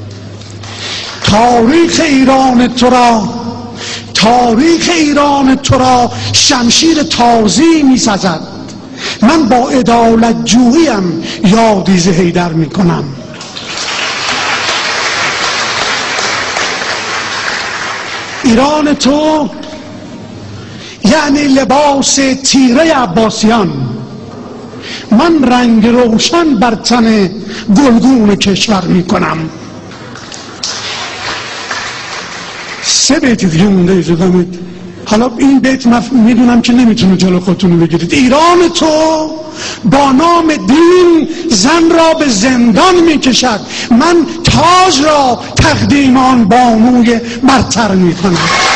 تاریخ ایران تو را تاریخ ایران تو را شمشیر تازی میسازد، من با عدالت جوییم یادی ز حیدر میکنم. ایران تو یعنی لباس تیره عباسیان، من رنگ روشن بر تن گلگون کشور میکنم. سه بیت دیگه مونده، اجازه بدید. حالا این بیت مف... میدونم که نمیتونه جلو خودتون بگیرید. ایران تو با نام دین زن را به زندان میکشد، من تاج را تقدیم آن بانوی برتر میکنم.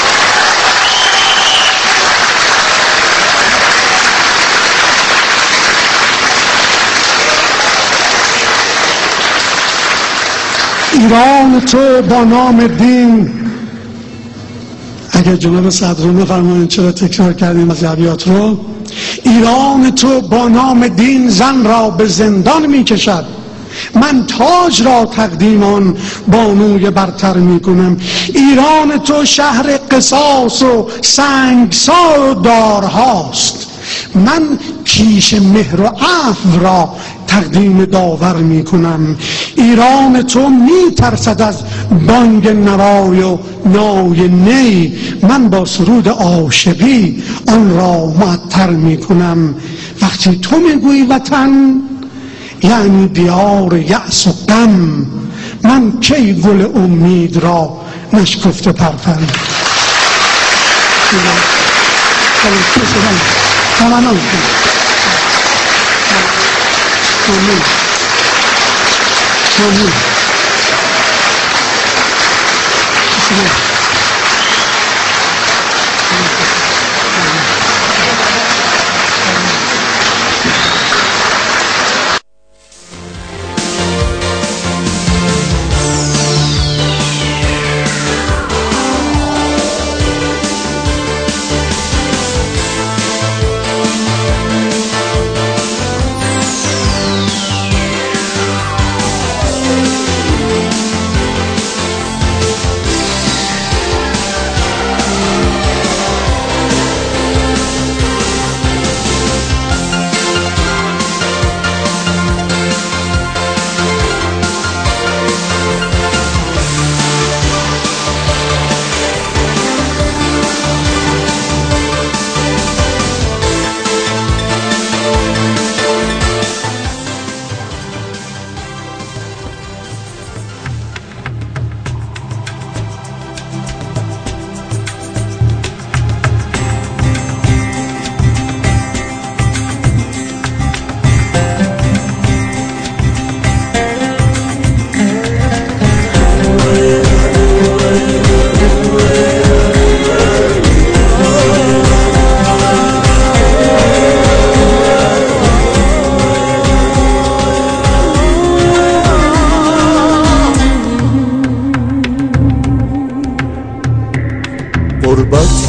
ایران تو با نام دین، اگر جناب صدر فرمایید چرا تکرار کردیم از ابیات رو. ایران تو با نام دین زن را به زندان می کشد، من تاج را تقدیم آن بانوی برتر می کنم. ایران تو شهر قصاص و سنگسار و دارهاست، من کیش مهر و عفو را تقدیم داور می کنم. ایران تو می ترسد از بانگ نوای و نای نی، من با سرود عاشقی آن را معطر می کنم. وقتی تو می گویی وطن، یعنی دیار یأس و غم، من کی گل امید را نشکفته پرپر می کنم. ممنون ممنون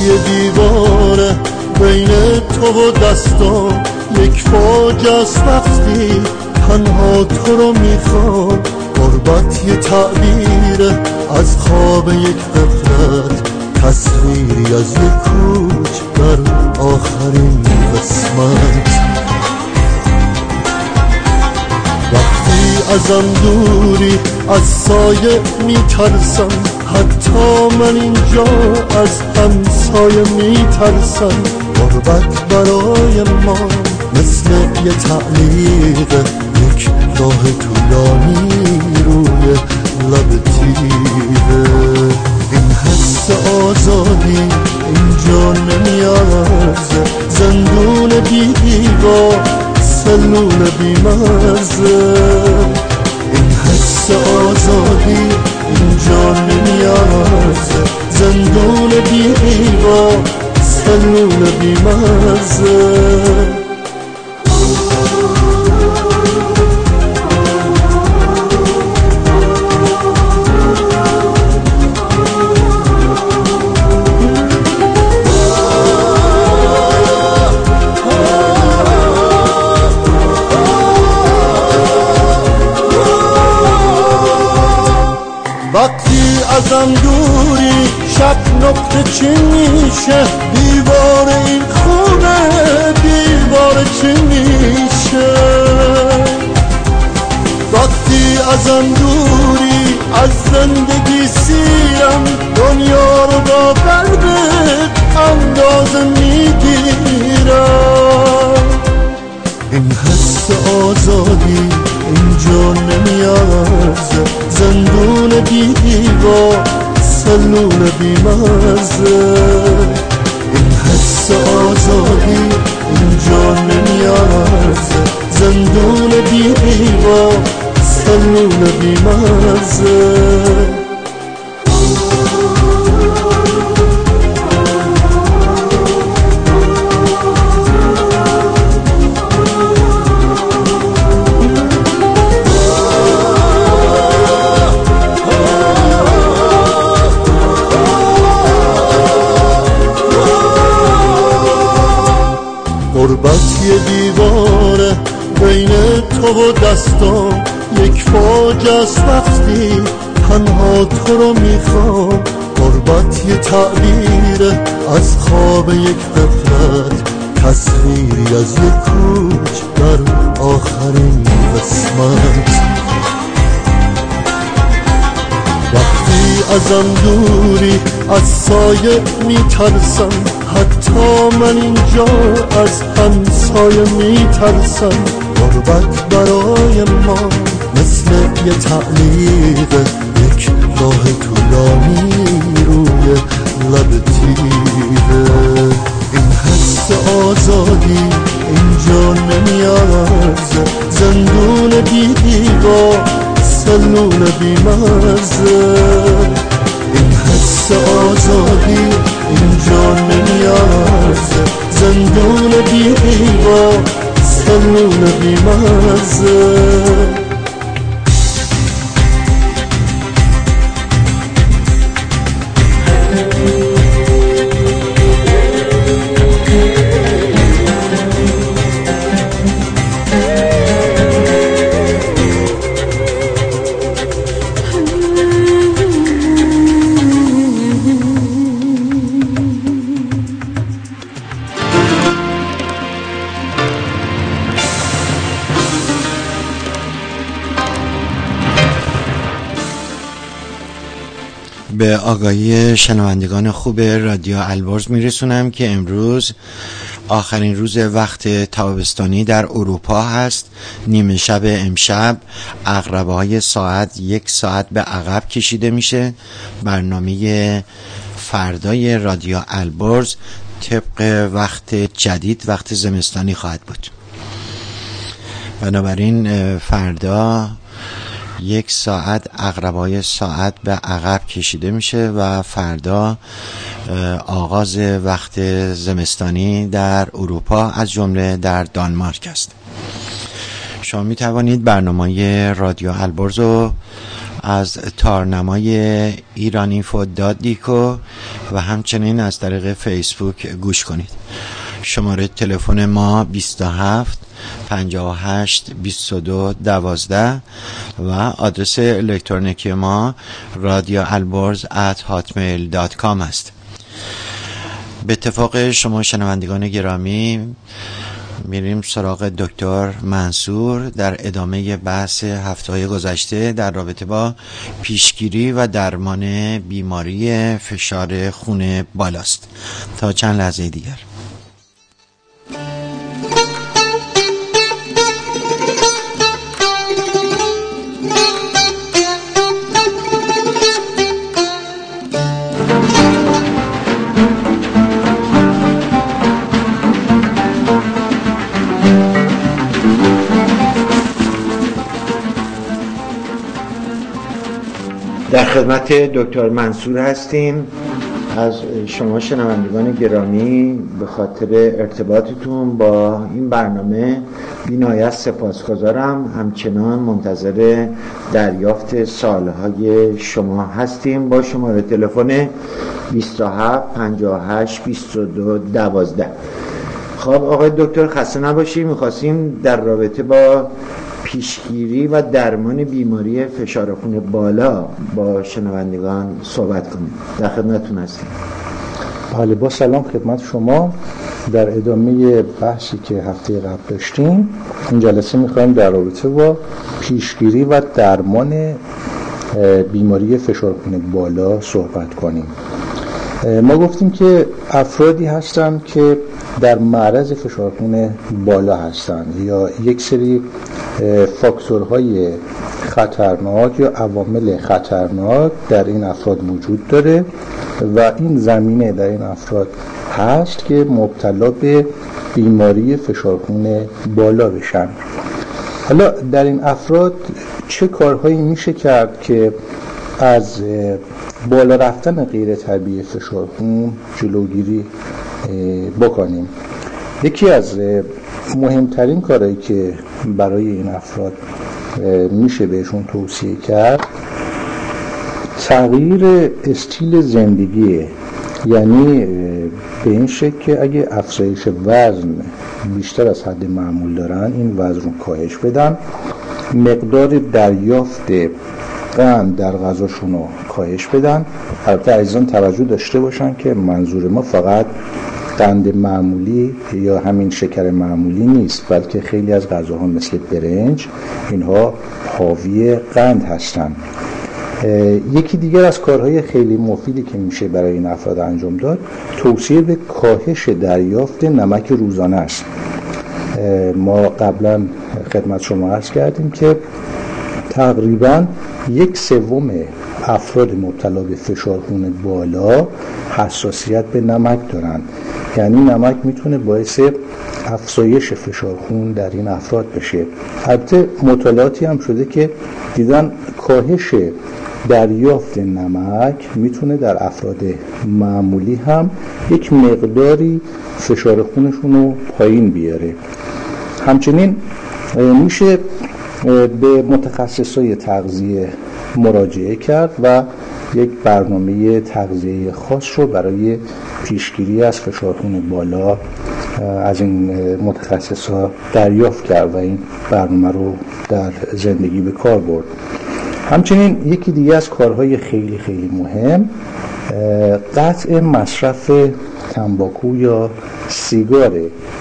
یه دیواره بین تو و دستان، یک فاجعه است وقتی تنها تو رو میخوام. غربت یه تعبیره از خواب یک غفلت، تصویری از یک کوچ در آخرین قسمت. وقتی ازم دوری از سایه میترسم، حتی من اینجا از همسایه میترسم. غربت برای ما مثل یه تعلیق، یک راه طولانی روی لب تیره. این حس آزادی اینجا نمیارزه، زندون بی دیوار، سلول بی مرزه. این حس آزادی اینجا نمیارزه، زندون بی دیوار، سلول بی مرزه. وقتی ازم دوری شب نقطه چی میشه، دیوار این خونه دیوار چی میشه. وقتی ازم دوری از زندگی سیرم، دنیا رو با قلبت اندازه میگیرم. این حس آزادی اینجا نمیارزه، زندون بی دیوار، سلول بی مرزه. این حس آزادی اینجا نمیارزه، زندون بی دیوار، سلول بی مرزه. غربت یه دیواره بین تو و دستان، یک فاجعه است وقتی تنها تو رو میخوام. غربت یه تعبیره از خواب یک غفلت، تصویری از یک کوچ در آخرین قسمت. وقتی ازم دوری از سایه میترسم، حتی من اینجا از همسایه میترسم. غربت برای ما مثل یه تعلیق، یک راه طولانی روی لب تیره. این حس آزادی اینجا نمیارزه، زندون بی دیوار، سلول بی مرزه. این حس آزادی اینجا نمیارزه، زندون بی دیوار، سلول بی مرزه. به آگاهی شنوندگان خوب رادیو البرز میرسونم که امروز آخرین روز وقت تابستانی در اروپا هست. نیمه شب امشب عقربه های ساعت یک ساعت به عقب کشیده میشه. برنامه فردای رادیو البرز طبق وقت جدید وقت زمستانی خواهد بود. بنابراین فردا یک ساعت عقربه‌های ساعت به عقب کشیده میشه و فردا آغاز وقت زمستانی در اروپا از جمله در دانمارک است. شما می توانید برنامه رادیو البرز رو از تارنمای ایرانی فود دات دیکو و همچنین از طریق فیسبوک گوش کنید. شماره تلفن ما بیست و هفت پنجاه و هشت بیست و دو دوازده و آدرس الکترونیکی ما رادیو البرز ات هاتمیل دات کام است. به اتفاق شما شنوندگان گرامی میریم سراغ دکتر منصور در ادامه بحث هفته‌های گذشته در رابطه با پیشگیری و درمان بیماری فشار خون بالاست. تا چند لحظه دیگر. در خدمت دکتر منصور هستیم. از شما شنوندگان گرامی به خاطر ارتباطتون با این برنامه بی‌نهایت سپاسگزارم. همچنان منتظر دریافت سوالهای شما هستیم با شماره تلفن بیست و هفت پنجاه و هشت بیست و دو دوازده. خب آقای دکتر خسته نباشید، می‌خواستیم در رابطه با پیشگیری و درمان بیماری فشار خون بالا با شنوندگان صحبت کنیم. در خدمتتون هستیم. بله، با سلام خدمت شما. در ادامه بحثی که هفته قبل داشتیم، این جلسه می‌خوایم در رابطه با پیشگیری و درمان بیماری فشار خون بالا صحبت کنیم. ما گفتیم که افرادی هستند که در معرض فشار خون بالا هستند یا یک سری فاکتورهای خطرناک یا عوامل خطرناک در این افراد وجود داره و این زمینه در این افراد هست که مبتلا به بیماری فشار خون بالا بشن. حالا در این افراد چه کارهایی میشه کرد که از بالا رفتن غیر طبیعی فشار خون جلوگیری بکنیم؟ یکی از مهمترین کارهایی که برای این افراد میشه بهشون توصیه کرد تغییر استیل زندگیه. یعنی به این شکل که اگه افزایش وزن بیشتر از حد معمول دارن این وزن رو کاهش بدن، مقدار دریافت قند در غذاشون رو کاهش بدن. البته عزیزان توجه داشته باشن که منظور ما فقط قند معمولی یا همین شکر معمولی نیست، بلکه خیلی از غذاها مثل برنج اینها حاوی قند هستند. یکی دیگر از کارهای خیلی مفیدی که میشه برای این افراد انجام داد توصیه به کاهش دریافت نمک روزانه است. ما قبلا خدمت شما عرض کردیم که تقریبا یک سوم افراد مبتلا به فشار خون بالا حساسیت به نمک دارن. یعنی نمک میتونه باعث افزایش فشار خون در این افراد بشه. البته مطالعاتی هم شده که دیدن کاهش دریافت نمک میتونه در افراد معمولی هم یک مقداری فشار خونشون رو پایین بیاره. همچنین میشه به متخصصای تغذیه مراجعه کرد و یک برنامه تغذیه خاص رو برای پیشگیری از فشار خون بالا از این متخصصا دریافت کرد و این برنامه رو در زندگی به کار برد. همچنین یکی دیگه از کارهای خیلی خیلی مهم قطع مصرف تنباکو یا سیگاره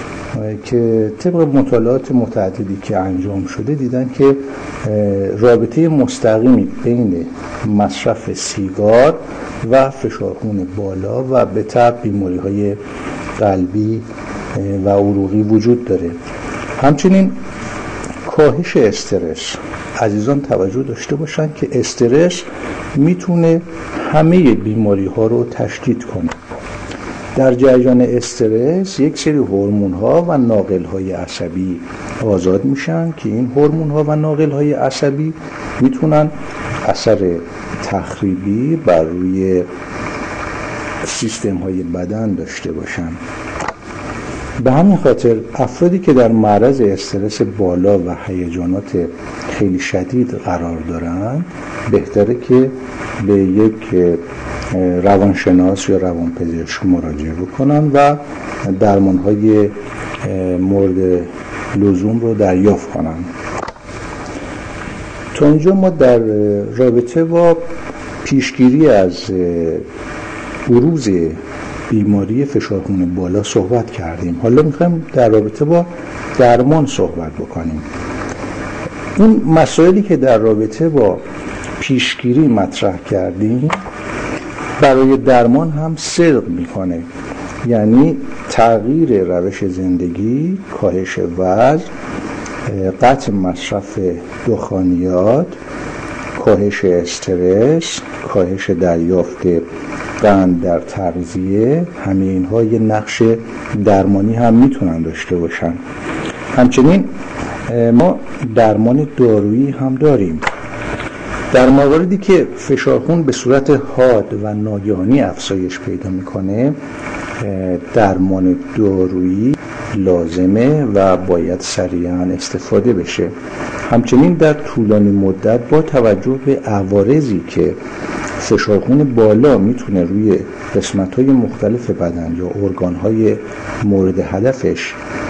که طبق مطالعات متعددی که انجام شده دیدن که رابطه مستقیمی بین مصرف سیگار و فشار خون بالا و به تبع بیماری‌های قلبی و عروقی وجود داره. همچنین کاهش استرس. عزیزان توجه داشته باشن که استرس میتونه همه بیماری ها رو تشدید کنه. در جریان استرس یک سری هورمون ها و ناقل های عصبی آزاد میشن که این هورمون ها و ناقل های عصبی میتونن اثر تخریبی بر روی سیستم های بدن داشته باشن. به همین خاطر افرادی که در معرض استرس بالا و هیجانات خیلی شدید قرار دارند بهتره که به یک روانشناس یا روانپزشک مراجعه بکنن و درمان‌های مورد لزوم رو دریافت کنن. تا اینجا ما در رابطه با پیشگیری از بروز بیماری فشار خون بالا صحبت کردیم. حالا میخوایم در رابطه با درمان صحبت بکنیم. این مسائلی که در رابطه با پیشگیری مطرح کردیم برای درمان هم صدق میکنه، یعنی تغییر روش زندگی، کاهش وزن، قطع مصرف دخانیات، کاهش استرس، کاهش دریافت قند در تغذیه، همه اینها یه نقش درمانی هم میتونن داشته باشن. همچنین ما درمان دارویی هم داریم. در مواردی که فشار خون به صورت حاد و ناگهانی افزایش پیدا میکنه درمان دارویی لازمه و باید سریعا استفاده بشه. همچنین در طولانی مدت با توجه به عوارضی که فشار خون بالا میتونه روی قسمت‌های مختلف بدن یا ارگان‌های مورد هدفش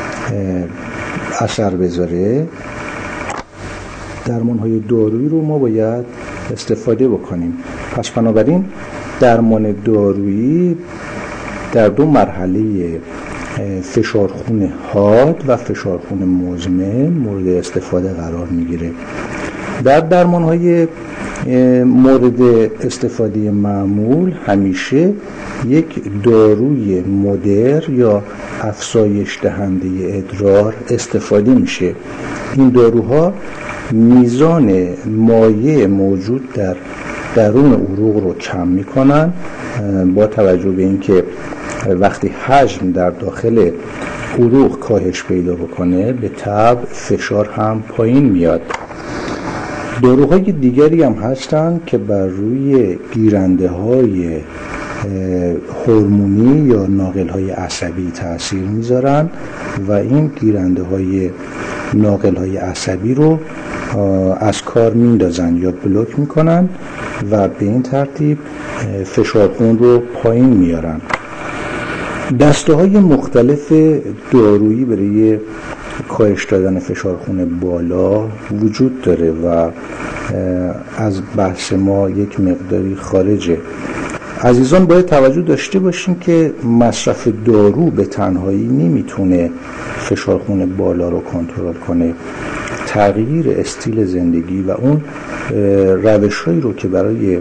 اثر بذاره درمان‌های دارویی رو ما باید استفاده بکنیم. پس بنابراین درمان دارویی در دو مرحله فشار خون حاد و فشار خون مزمن مورد استفاده قرار میگیره. در درمان‌های مورد استفاده معمول همیشه یک داروی مدر یا افزایش دهنده ادرار استفاده میشه. این داروها میزان مایع موجود در درون عروق رو کم میکنن، با توجه به اینکه وقتی حجم در داخل عروق کاهش پیدا بکنه به طبع فشار هم پایین میاد. داروهای دیگری هم هستن که بر روی گیرنده های هورمونی یا ناقل های عصبی تأثیر میذارن و این گیرنده های ناقل های عصبی رو از کار میندازن یا بلوک میکنن و به این ترتیب فشار خون رو پایین میارن. دسته های مختلف دارویی برای کاهش دادن فشار خون بالا وجود داره و از بحث ما یک مقداری خارجه. عزیزان باید توجه داشته باشیم که مصرف دارو به تنهایی نمیتونه فشار خون بالا رو کنترل کنه. تغییر استیل زندگی و اون روش‌هایی رو که برای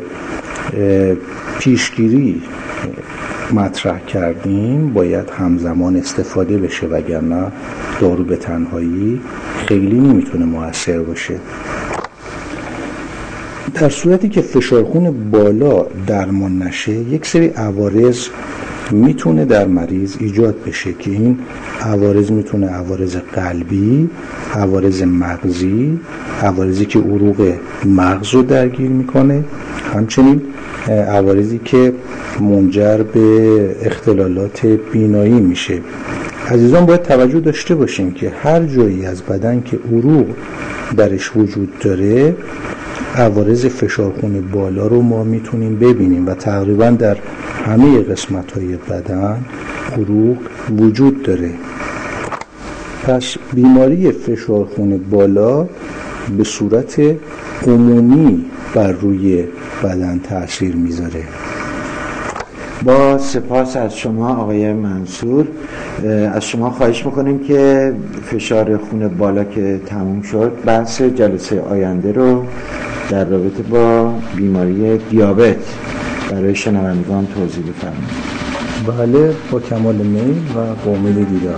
پیشگیری مطرح کردیم باید همزمان استفاده بشه، وگرنه دارو به تنهایی خیلی نمیتونه مؤثر باشه. در صورتی که فشار خون بالا درمان نشه یک سری عوارض میتونه در مریض ایجاد بشه که این عوارض میتونه عوارض قلبی، عوارض مغزی، عوارضی که عروق مغز رو درگیر میکنه، همچنین عوارضی که منجر به اختلالات بینایی میشه. عزیزان باید توجه داشته باشیم که هر جایی از بدن که عروق درش وجود داره عوارض فشار خون بالا رو ما میتونیم ببینیم و تقریبا در همه قسمت‌های بدن عروق وجود داره. پس بیماری فشار خون بالا به صورت عمومی بر روی بدن تأثیر میذاره. با سپاس از شما آقای منصور، از شما خواهش میکنیم که فشار خون بالا که تموم شد بحث جلسه آینده رو در رابطه با بیماری دیابت برای شنوندگان توضیح بفرمایید. بله، با کمال میل و با امید دیدار.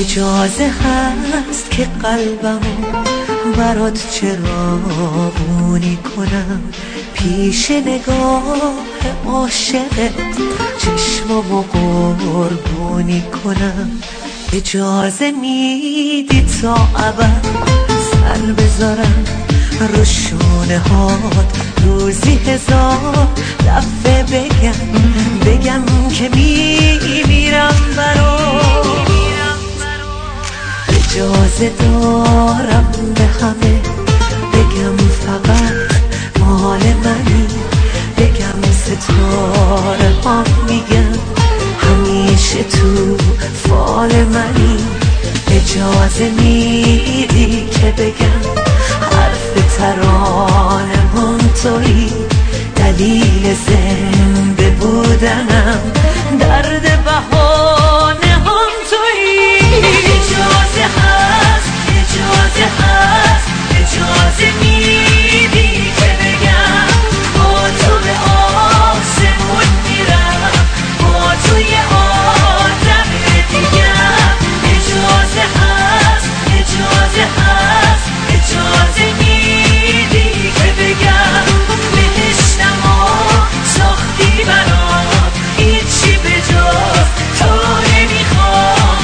اجازه هست که قلبمو برات چراغونی کنم، پیش نگاه عاشقت چشممو قربونی کنم. اجازه میدی تا ابد سر بذارم رو شونه هات، روزی هزار دفعه بگم بگم که میمیرم برات. اجازه دارم به همه بگم فقط مال منی، بگم ستاره ها میگن همیشه تو فال منی. اجازه میدی که بگم حرف ترانه‌م تویی، دلیل زنده بودنم درد بهانه هم تویی. اجازه هست اجازه هست اجازه میدی که بگم با تو به آسمون میرم، با تو یه آدم دیگم. اجازه هست اجازه هست اجازه میدی که بگم بهشتم و ساختی برام، هیچی به جز تو نمیخوام.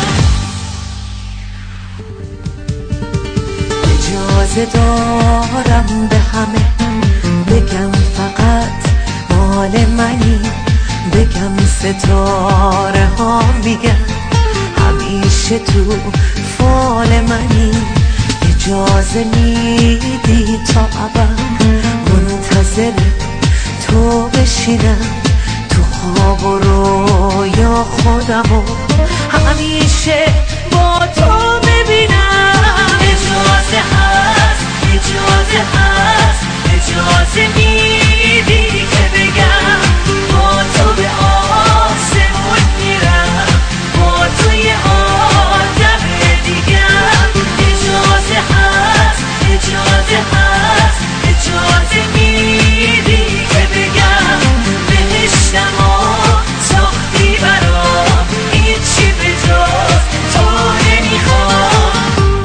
اجازه دارم به همه بگم فقط مال منی، بگم ستاره ها میگن همیشه تو فال منی. اجازه میدی تا ابد منتظر تو بشینم، تو خواب و رویا خودمو همیشه با تو ببینم. اجازه هست اجازه هست اجازه میدی که بگم با تو به آسمون میرم، با تو یه آدم دیگم. اجازه هست اجازه هست اجازه میدی که بگم بهشتم و ساختی برام، هیچی به جز تو نمیخوام.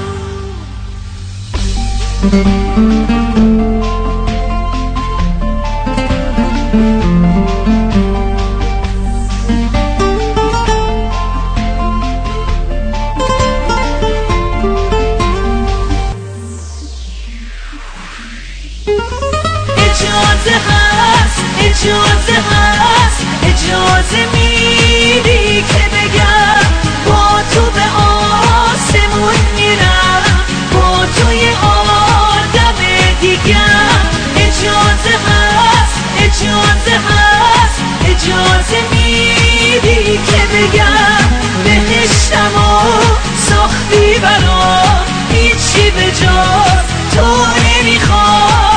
اجازه هست اجازه هست اجازه میدی که بگم با تو به آسمون میرم، با تو یه آدم دیگم. اجازه هست اجازه هست اجازه میدی که بگم بهشتم و ساختی برام، هیچی به جز تو نمیخوام.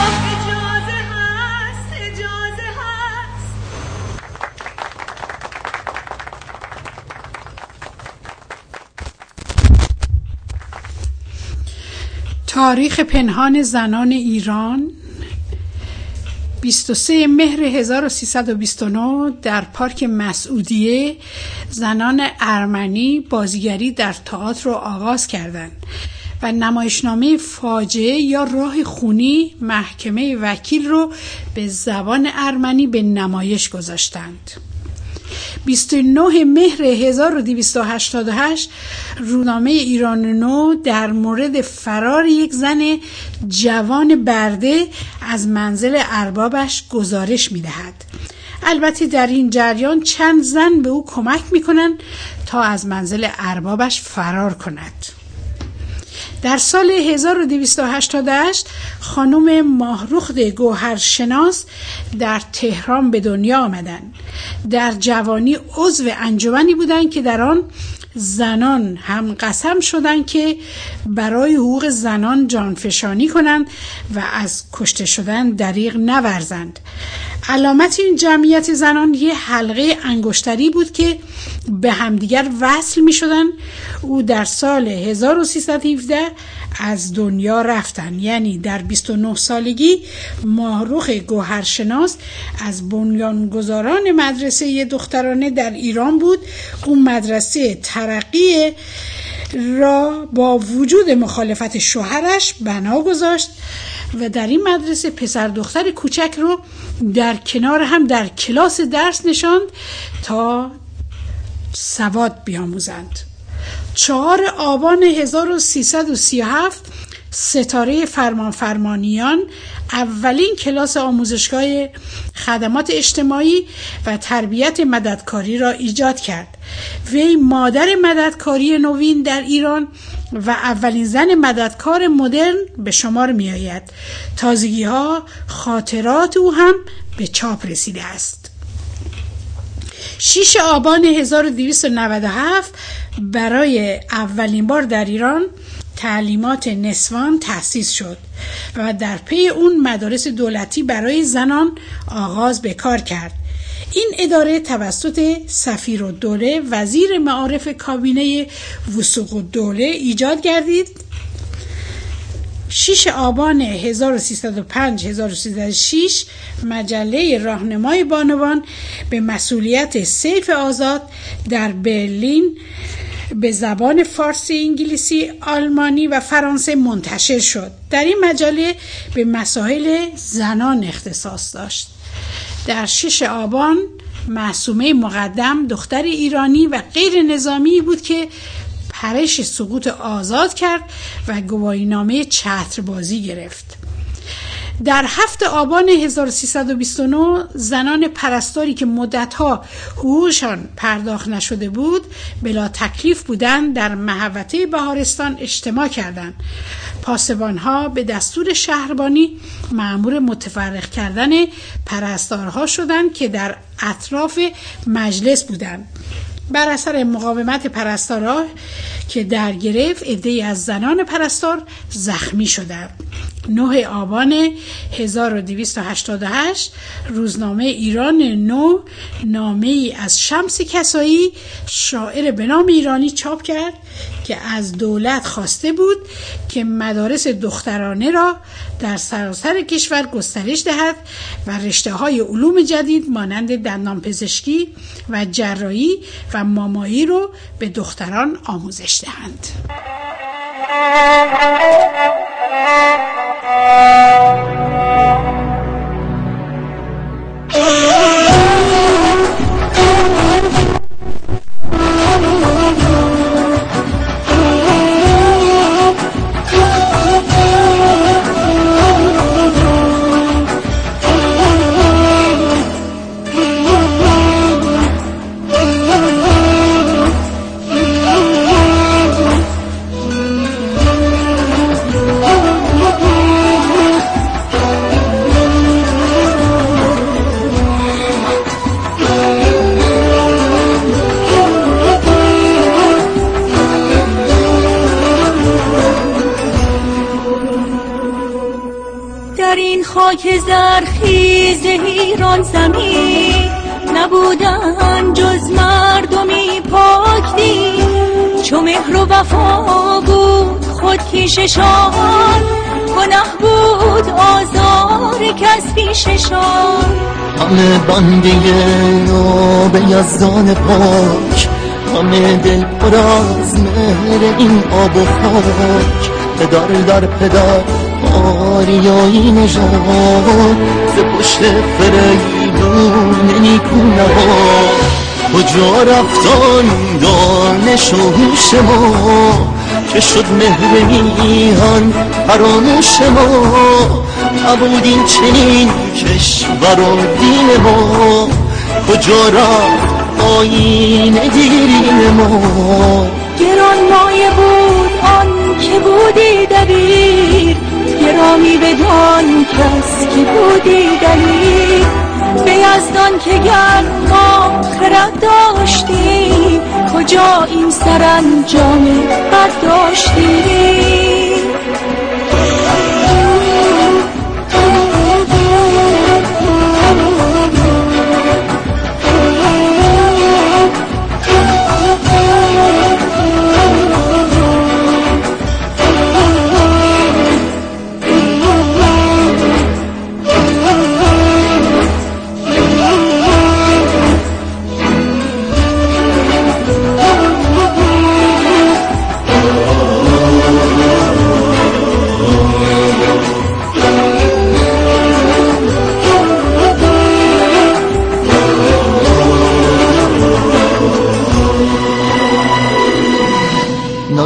تاریخ پنهان زنان ایران بیست و سوم مهر هزار و سیصد و بیست و نه در پارک مسعودیه زنان ارمنی بازیگری در تئاتر رو آغاز کردند و نمایشنامه فاجعه یا راه خونی محکمه وکیل رو به زبان ارمنی به نمایش گذاشتند. بیست و نه مهر هزار و دویست و هشتاد و هشت روزنامه ایران نو در مورد فرار یک زن جوان برده از منزل اربابش گزارش می‌دهد. البته در این جریان چند زن به او کمک می‌کنند تا از منزل اربابش فرار کند. در سال هزار و دویست و هشتاد و هشت خانم ماهروخت گوهرشناس در تهران به دنیا آمدند. در جوانی عضو انجمنی بودند که در آن زنان هم قسم شدند که برای حقوق زنان جانفشانی کنند و از کشته شدن دریغ نورزند. علامت این جمعیت زنان یه حلقه انگشتری بود که به همدیگر وصل می شدن. او در سال هزار و سیصد و هفده از دنیا رفتن، یعنی در بیست و نه سالگی ماهروخ گوهرشناس از بنیانگذاران مدرسه دخترانه در ایران بود. اون مدرسه ترقی را با وجود مخالفت شوهرش بنا گذاشت و در این مدرسه پسر دختر کوچک رو در کنار هم در کلاس درس نشاند تا سواد بیاموزند. چهار آبان هزار و سیصد و سی و هفت ستاره فرمان فرمانیان اولین کلاس آموزشگاه خدمات اجتماعی و تربیت مددکاری را ایجاد کرد. وی مادر مددکاری نوین در ایران و اولین زن مددکار مدرن به شمار می آید. تازگی ها خاطرات او هم به چاپ رسیده است. شش آبان هزار و دویست و نود و هفت برای اولین بار در ایران تعلیمات نسوان تأسیس شد و در پی اون مدارس دولتی برای زنان آغاز به کار کرد. این اداره توسط سفیرالدوله وزیر معارف کابینه وثوق الدوله ایجاد گردید. شش آبان هزار و سیصد و پنج هزار و سیصد و شش مجله راهنمای بانوان به مسئولیت سیف آزاد در برلین به زبان فارسی، انگلیسی، آلمانی و فرانسه منتشر شد. در این مجله به مسائل زنان اختصاص داشت. در شش آبان معصومه مقدم دختر ایرانی و غیر نظامی بود که پرش سقوط آزاد کرد و گواهینامه چتربازی گرفت. در هفت آبان هزار و سیصد و بیست و نه زنان پرستاری که مدتها حقوقشان پرداخت نشده بود بلا تکلیف بودند در محوطه بهارستان اجتماع کردند. پاسبانها به دستور شهربانی مأمور متفرق کردن پرستارها شدند که در اطراف مجلس بودند. بر اثر مقاومت پرستارها که در گرفت عده‌ای از زنان پرستار زخمی شدند. نه آبان هزار و دویست و هشتاد و هشت روزنامه ایران نو نامه ای از شمس کسایی شاعر به نام ایرانی چاپ کرد که از دولت خواسته بود که مدارس دخترانه را در سراسر کشور گسترش دهد و رشته‌های علوم جدید مانند دندانپزشکی و جراحی و مامایی رو به دختران آموزش دهند. خاک زرخیز ایران زمین نبودن جز مردمی پاک دین، چو مهر و وفا بود خودکیششان، گناه بود آزار کس پیششان. همه بنده آب یزدان پاک، همه دل پر از مهر این آب و خاک. پدر در پدر آریایی نژاد، ز پشت فریدون نیکونه ها. کجا رفتان دانش و هوش ما، که شد مهر میهن فراموش ما. نبود این چنین کشور و دین ما، کجا رفت آیین دیرین ما. گران مایه بود آن که بودی دبیر، گرامی بدان کس که بودی دلیر. به یزدان که گر ما خرد داشتی، کجا این سرانجام برداشتی.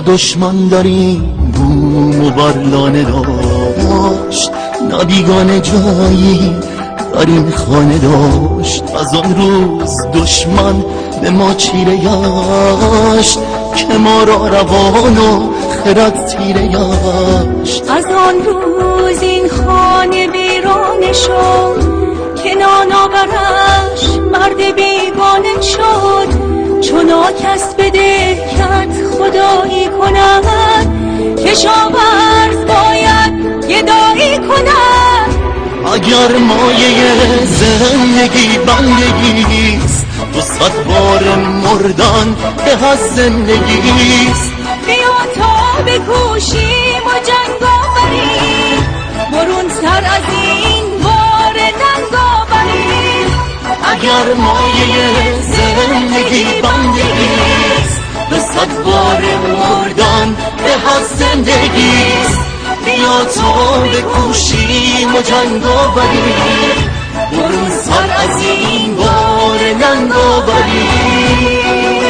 دشمن داریم بوم و بارلانه داشت، نابیگانه جایی داریم خانه داشت. از آن روز دشمن به ما چیره گشت که ما را روان و خرد تیره گشت. از آن روز این خانه ویرانه شد که نان آورش مرد بیگانه شد. چون کس بده کرد خدایی کند، کشاورز باید گدایی کند. اگر مایه زندگی بندگیست، دو صد بار مردن به از زندگیست. بیا تا بکوشیم و جنگ آوریم، برون سر از این بار ننگ آوریم. اگر مایه زندگی بندگیست، دو صد بار مردن به از زندگیست. بیا تا بکوشیم و جنگ آوریم، برون سر از این بار ننگ آوریم.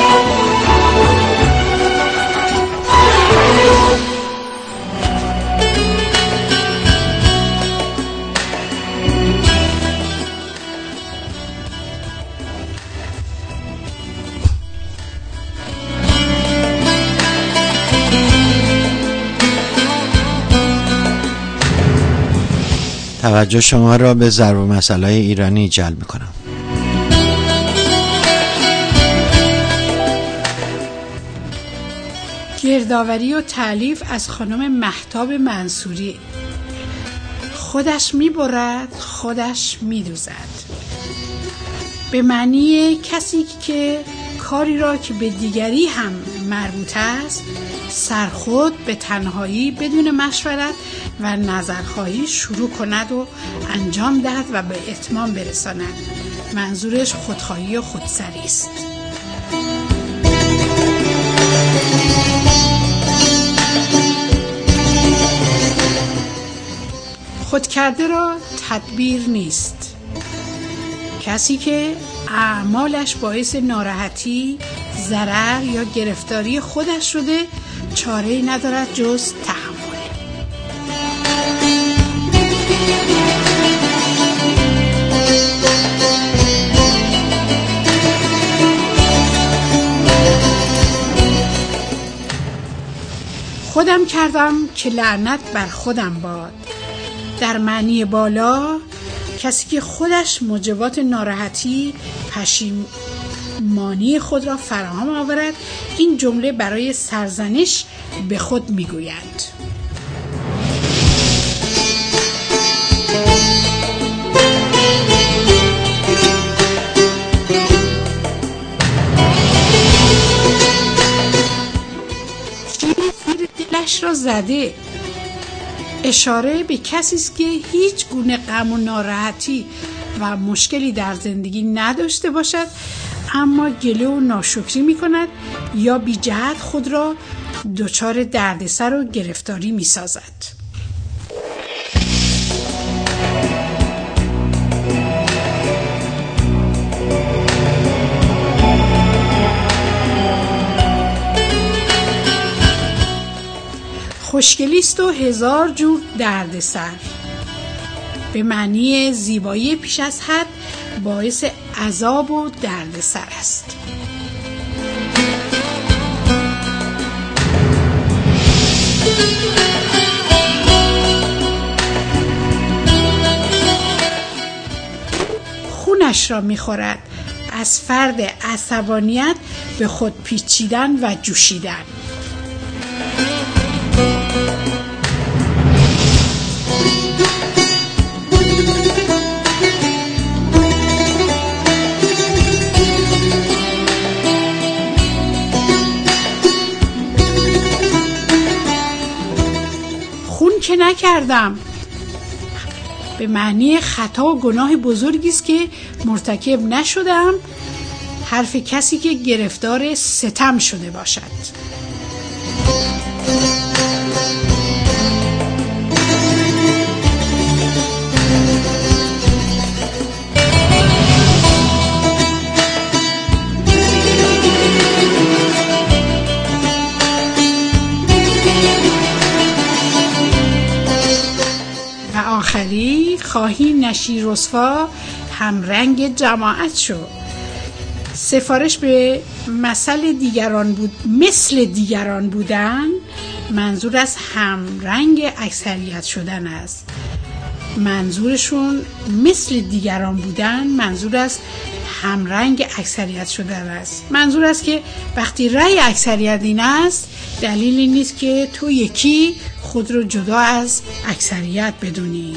توجه شما را به ضرب المثل ایرانی جلب می‌کنم. گردآوری و تألیف از خانم مهتاب منصوری. خودش می‌برد خودش می‌دوزد، به معنی کسی که کاری را که به دیگری هم مربوط است سرخود به تنهایی بدون مشورت و نظرخواهی شروع کند و انجام دهد و به اتمام برساند. منظورش خودخواهی و خودسری است. خودکرده را تدبیر نیست. کسی که اعمالش باعث ناراحتی، ضرر یا گرفتاری خودش شده چاره‌ای ندارد جز تحمل. خودم کردم که لعنت بر خودم باد. در معنی بالا کسی که خودش موجبات ناراحتی، پشیمانی خود را فراهم آورد. این جمله برای سرزنش به خود میگویند. زیر دلش را زده. اشاره به کسی است که هیچ گونه غم و ناراحتی و مشکلی در زندگی نداشته باشد، اما گله و ناشکری می کند یا بی جهت خود را دچار دردسر و گرفتاری می سازد. خوشگلیست و هزار جور دردسر. به معنی زیبایی پیش از حد باعث عذاب و دردسر است. خونش را می‌خورد. از فرد عصبانیت به خود پیچیدن و جوشیدن. خون که نکردم. به معنی خطا و گناه بزرگی است که مرتکب نشدم. حرف کسی که گرفتار ستم شده باشد. رحیم نشی رسوا همرنگ جماعت شو. سفارش به مثل دیگران بود مثل دیگران بودن منظور از همرنگ اکثریت شدن است. منظورشون مثل دیگران بودن منظور از همرنگ اکثریت شدن است. منظور است که وقتی رأی اکثریت این است دلیلی نیست که تو یکی خود رو جدا از اکثریت بدونی.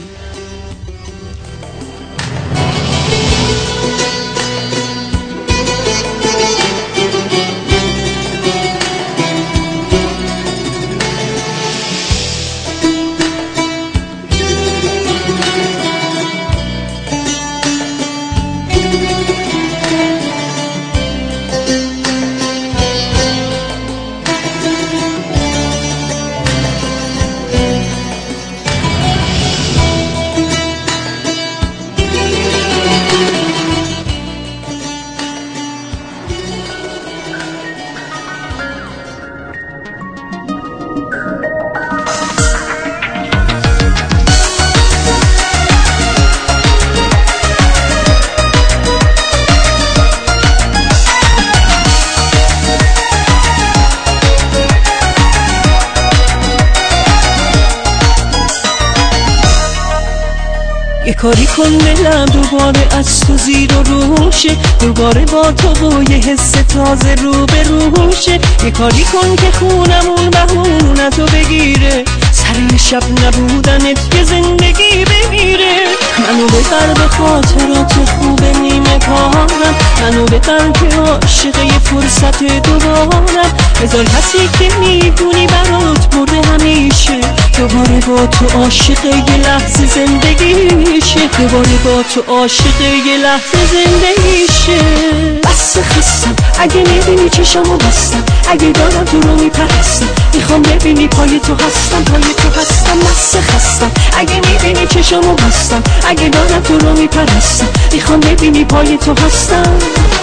کاری کن دلم دوباره از تو زیر و روشه، دوباره با تو با یه حس تازه رو به روشه. یه کاری کن که خونمون بهونتو بگیره، سر شب نبودنت که زندگی بمیره. منو ببر به خاطرات خوب نیمه کارم، منو ببر که عاشق یه فرصت دوبارم. بذار کسی که میدونی برات مرده همیشه، دوباره با تو عاشق یه لحظه زندگیشه، دوباره با تو عاشق یه لحظه زندگیشه. بس خستم اگه میبینی چشمو بستم، اگه دارم تو رو میپرستم، میخوام ببینی پای تو هستم، پای تو هستم. بس خستم اگه میبینی چشمو بستم، اگه دارم تو رو میپرستم، میخوام ببینی پای تو هستم.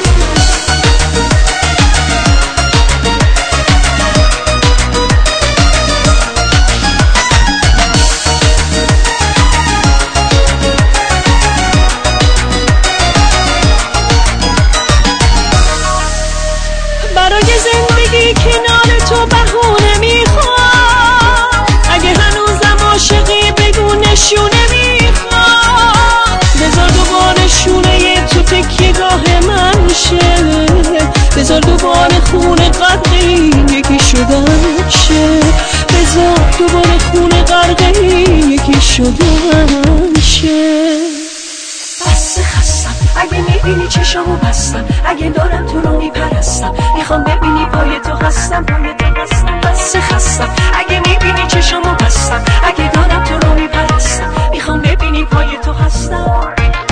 برای زندگی کنار تو بهونه میخوام، اگه هنوزم عاشقی بگو نشونه میخوام. بذار دوباره شونه تو تکیه‌گاه من شه، بذار دوباره خونه غرقی یکی شدن شه، بذار دوباره خونه غرقی یکی شدن شه. بس خستم اگه میبینی چشمو بستم، اگه دارم تو رو میپرستم، میخوام ببینی پای تو هستم، پای تو هستم. بس خستم اگه میبینی چشمو بستم، اگه دارم تو رو میپرستم، میخوام ببینی پای تو هستم.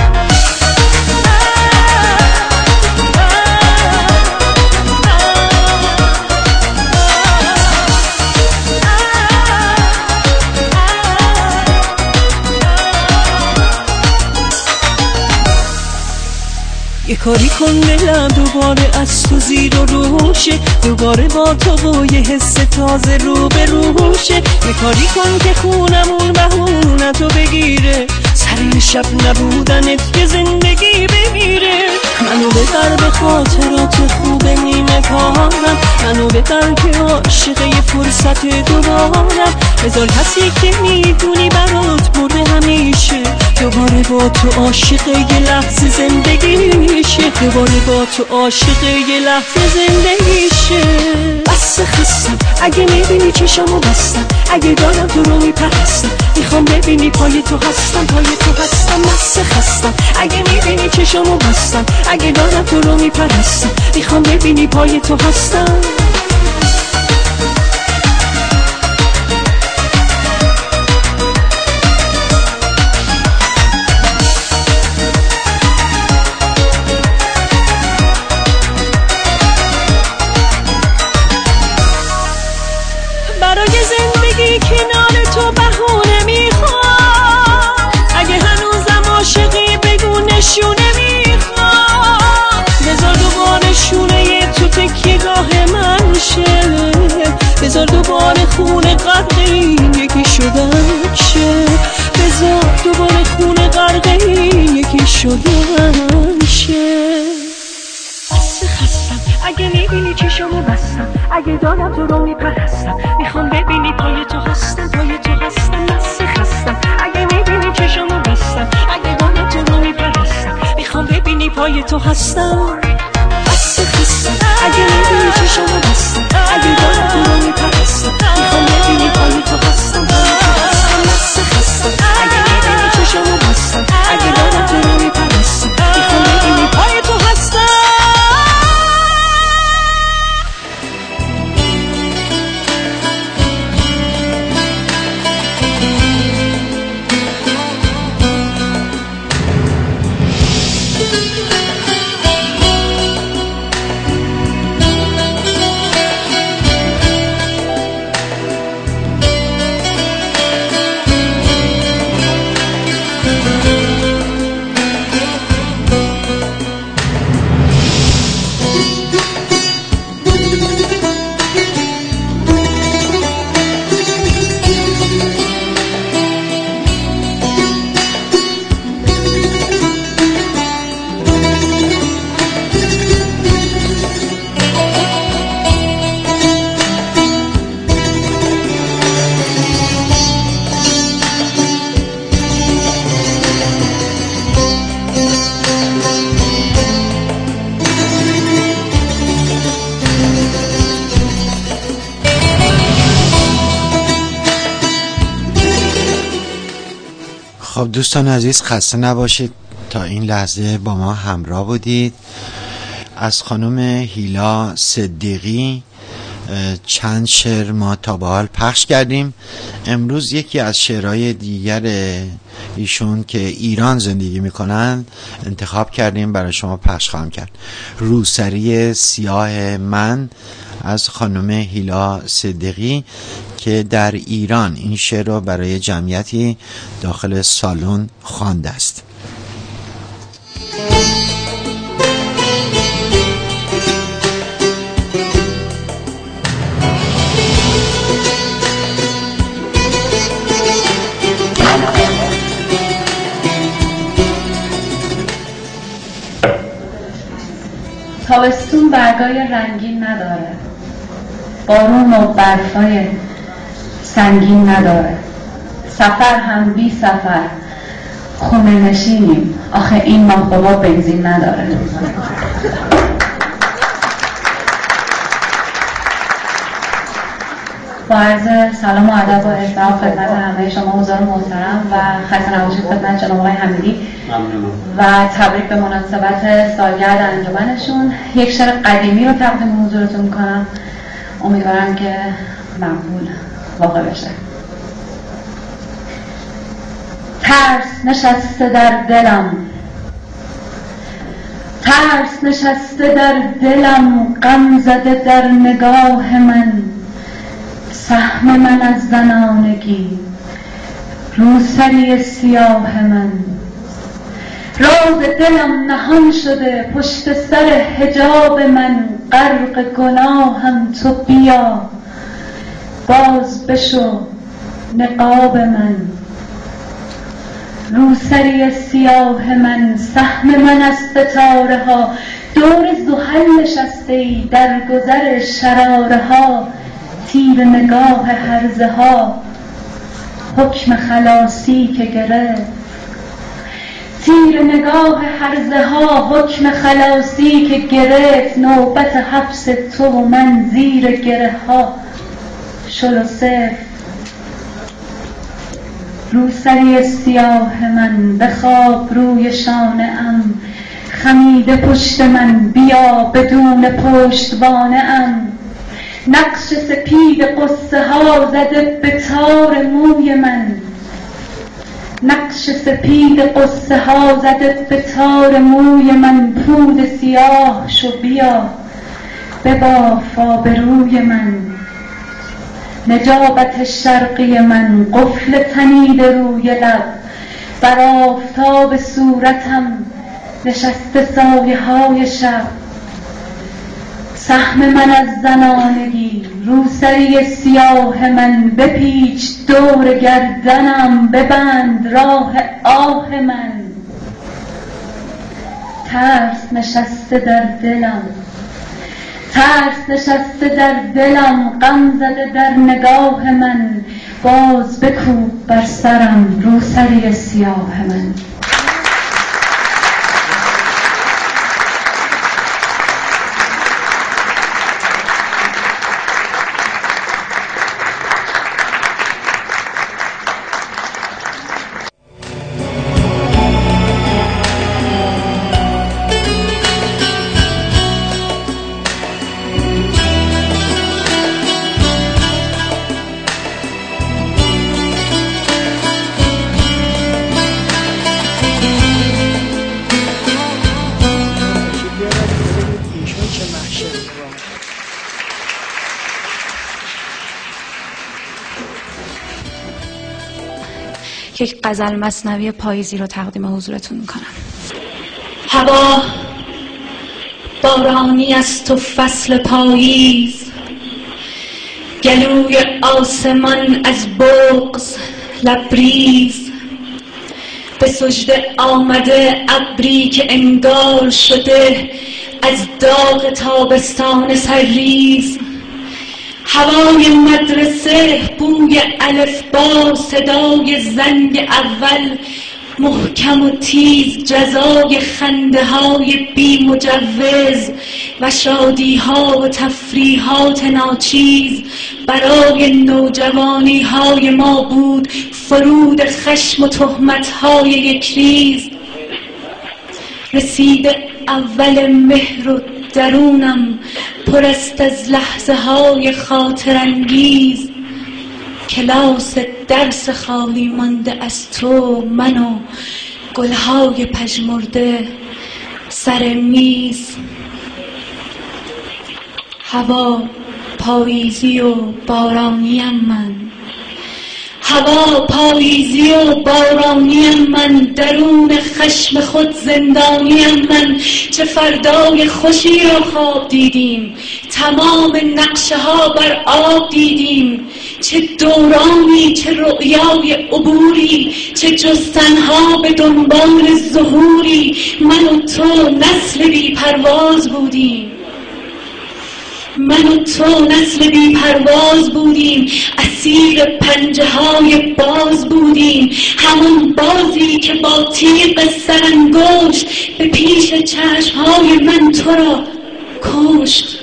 یه کاری کن دلم دوباره از تو زیر و روشه، دوباره با تو با یه حس تازه رو به روشه. یه کاری کن که خونمون بهونتو بگیره، سر شب نبودنت که زندگی بمیره. منو ببر به خاطرات خوب نیمه کارم، منو ببر که عاشق یه فرصت دوبارم. بذار کسی که میدونی برات مرده همیشه، دوباره با تو عاشق یه لحظه زندگیشه، دوباره با تو عاشق یه لحظه زندگیشه. بس خستم اگه میبینی چشمو بستم، اگه دارم تو رو میپرستم، میخوام ببینی پای تو هستم، پای تو هستم. بس خستم اگه میبینی چشمو بستم، اگه دارم تو رو میپرستم، میخوام ببینی پای تو هستم. برای زندگی کنار تو بهونه میخوام، اگه هنوزم عاشقی بگو نشونه میخوام. بذار دوباره شونه تو تکیه‌گاه من شه، بذار دوباره خونه غرقی یکی شدن شه، بذار دوباره خونه غرقی شدن شه. بسه خستم اگه میبینی چشمو بستم، اگه دارم تو رو میپرستم، میخوام ببینی پای تو هستم، پای تو هستم. بسه خستم اگه میبینی چشمو بستم، اگه دارم تو رو میپرستم، میخوام ببینی پای تو هستم. بسه خستم اگه میبینی چشمو بستم، اگه دارم تو رو میپرستم، میخوام ببینی پای تو هستم، پای تو هستم. بسه خستم اگه میبینی چشمو بستم، اگه دارم تو رو میپرستم، میخوام ببینی پای تو هستم. خب دوستان عزیز خسته نباشید، تا این لحظه با ما همراه بودید. از خانم هیلا صدیقی چند شعر ما تا به حال پخش کردیم. امروز یکی از شعرهای دیگر ایشون که ایران زندگی میکنن انتخاب کردیم برای شما پخش خواهم کرد. روسری سیاه من از خانم هیلا صدیقی که در ایران این شعر رو برای جمعیتی داخل سالن خوانده است. تابستون برگای رنگین نداره، بارون و برفای سنگین نداره، سفر هم بی سفر خونه نشینیم، آخه این ماه بابا بنزین نداره. با عرض سلام و ادب و احترام خدمت همه شما حضار محترم و خسته نباشید خدمت جناب آقای حمیدی و تبریک به مناسبت سالگرد انجمنشون. یک شعر قدیمی رو تقدیم حضورتون میکنم، امیدوارم که مقبول واقع بشه. ترس نشسته در دلم، ترس نشسته در دلم، غم زده در نگاه من، سهم من از زنانگی، روسری سیاه من. راز دلم نهان شده پشت سر حجاب من، غرق گناهم تو بیا باز بشو نقاب من. روسری سیاه من، سهم من از ستاره ها، دور زحل نشسته ای در گذر شراره ها، تیر نگاه هرزه ها حکم خلاصی که گرفت، تیر نگاه هرزه ها حکم خلاصی که گرفت، نوبت حبس تو و من زیر گره ها شل و سفت. روسری سیاه من بخواب روی شانه ام، خمیده پشت من بیا بدون پشتوانه ام. نقش سپید قصه ها زده به تار موی من، نقش سپید قصه ها زده به تار موی من. پود سیاه شو بیا بباف آبروی من. نجابت شرقی من قفل تنید روی لب، بر آفتاب صورتم نشسته سایه های شب. سهم من از زنانگی، روسری سیاه من، بپیچ دور گردنم، ببند راه آه من. ترس نشسته در دلم، ترس نشسته در دلم، غم زده در نگاه من، باز بکوب بر سرم روسری سیاه من. یک غزل مثنوی پاییزی رو تقدیم حضورتون میکنم. هوا بارانی است و فصل پاییز، گلوی آسمان از بغض لبریز، به سجده آمده ابری که انگار شده از داغ تابستان سرریز. هوای مدرسه، بوی الفبا، صدای زنگ اول محکم و تیز، جزای خنده های بی مجوز و شادی ها و تفریحات ناچیز برای نوجوانی های ما بود فرود خشم و تهمت های یک ریز. رسید اول مهر و درونم پر است از لحظه های خاطر انگیز، کلاس درس خالی مانده از تو، من و گلهای پژمرده سر میز. هوا پاییزی و بارانیم من، هوا پاییزی و بارانیم من، درون خشم خود زندانیم من. چه فردای خوشی را خواب دیدیم، تمام نقشه ها بر آب دیدیم، چه دورانی، چه رؤیای عبوری، چه جستنها به دنبال ظهوری. من و تو نسل بی پرواز بودیم، من و تو نسل بی پرواز بودیم، اسیر پنجه های باز بودیم، همون بازی که با تیغ سرانگشت به پیش چشم های من تو را کشت.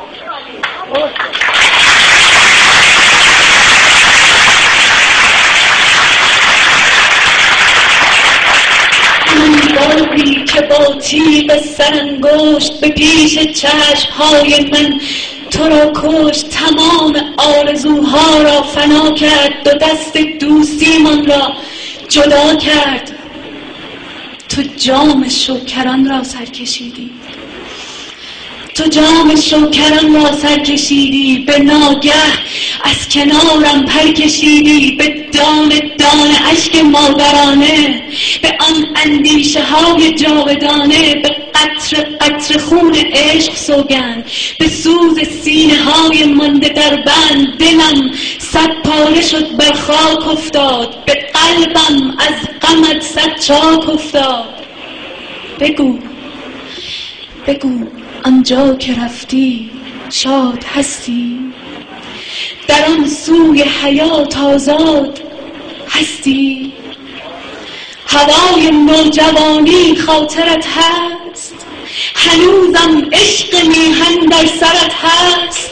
بازی که با تیغ سرانگشت به پیش چشم های من تو را کشت، تمام آرزوها را فنا کرد، دو دست دوستیمان را جدا کرد. تو جام شوکران را سر کشیدی، تو جام شوکران را سر کشیدی، به ناگه از کنارم پر کشیدی، به دانه دانه اشک مادرانه، به آن اندیشه های جاودانه، به قطر قطر خون عشق سوگند، به سوز سینه های مانده در بند. دلم صد پاره شد بر خاک افتاد، به قلبم از غمت صد چاک افتاد. بگو بگو آنجا که رفتی شاد هستی، در آن سوی حیات آزاد هستی. هوای نوجوانی خاطرت هست، هنوزم عشق میهن در سرت هست.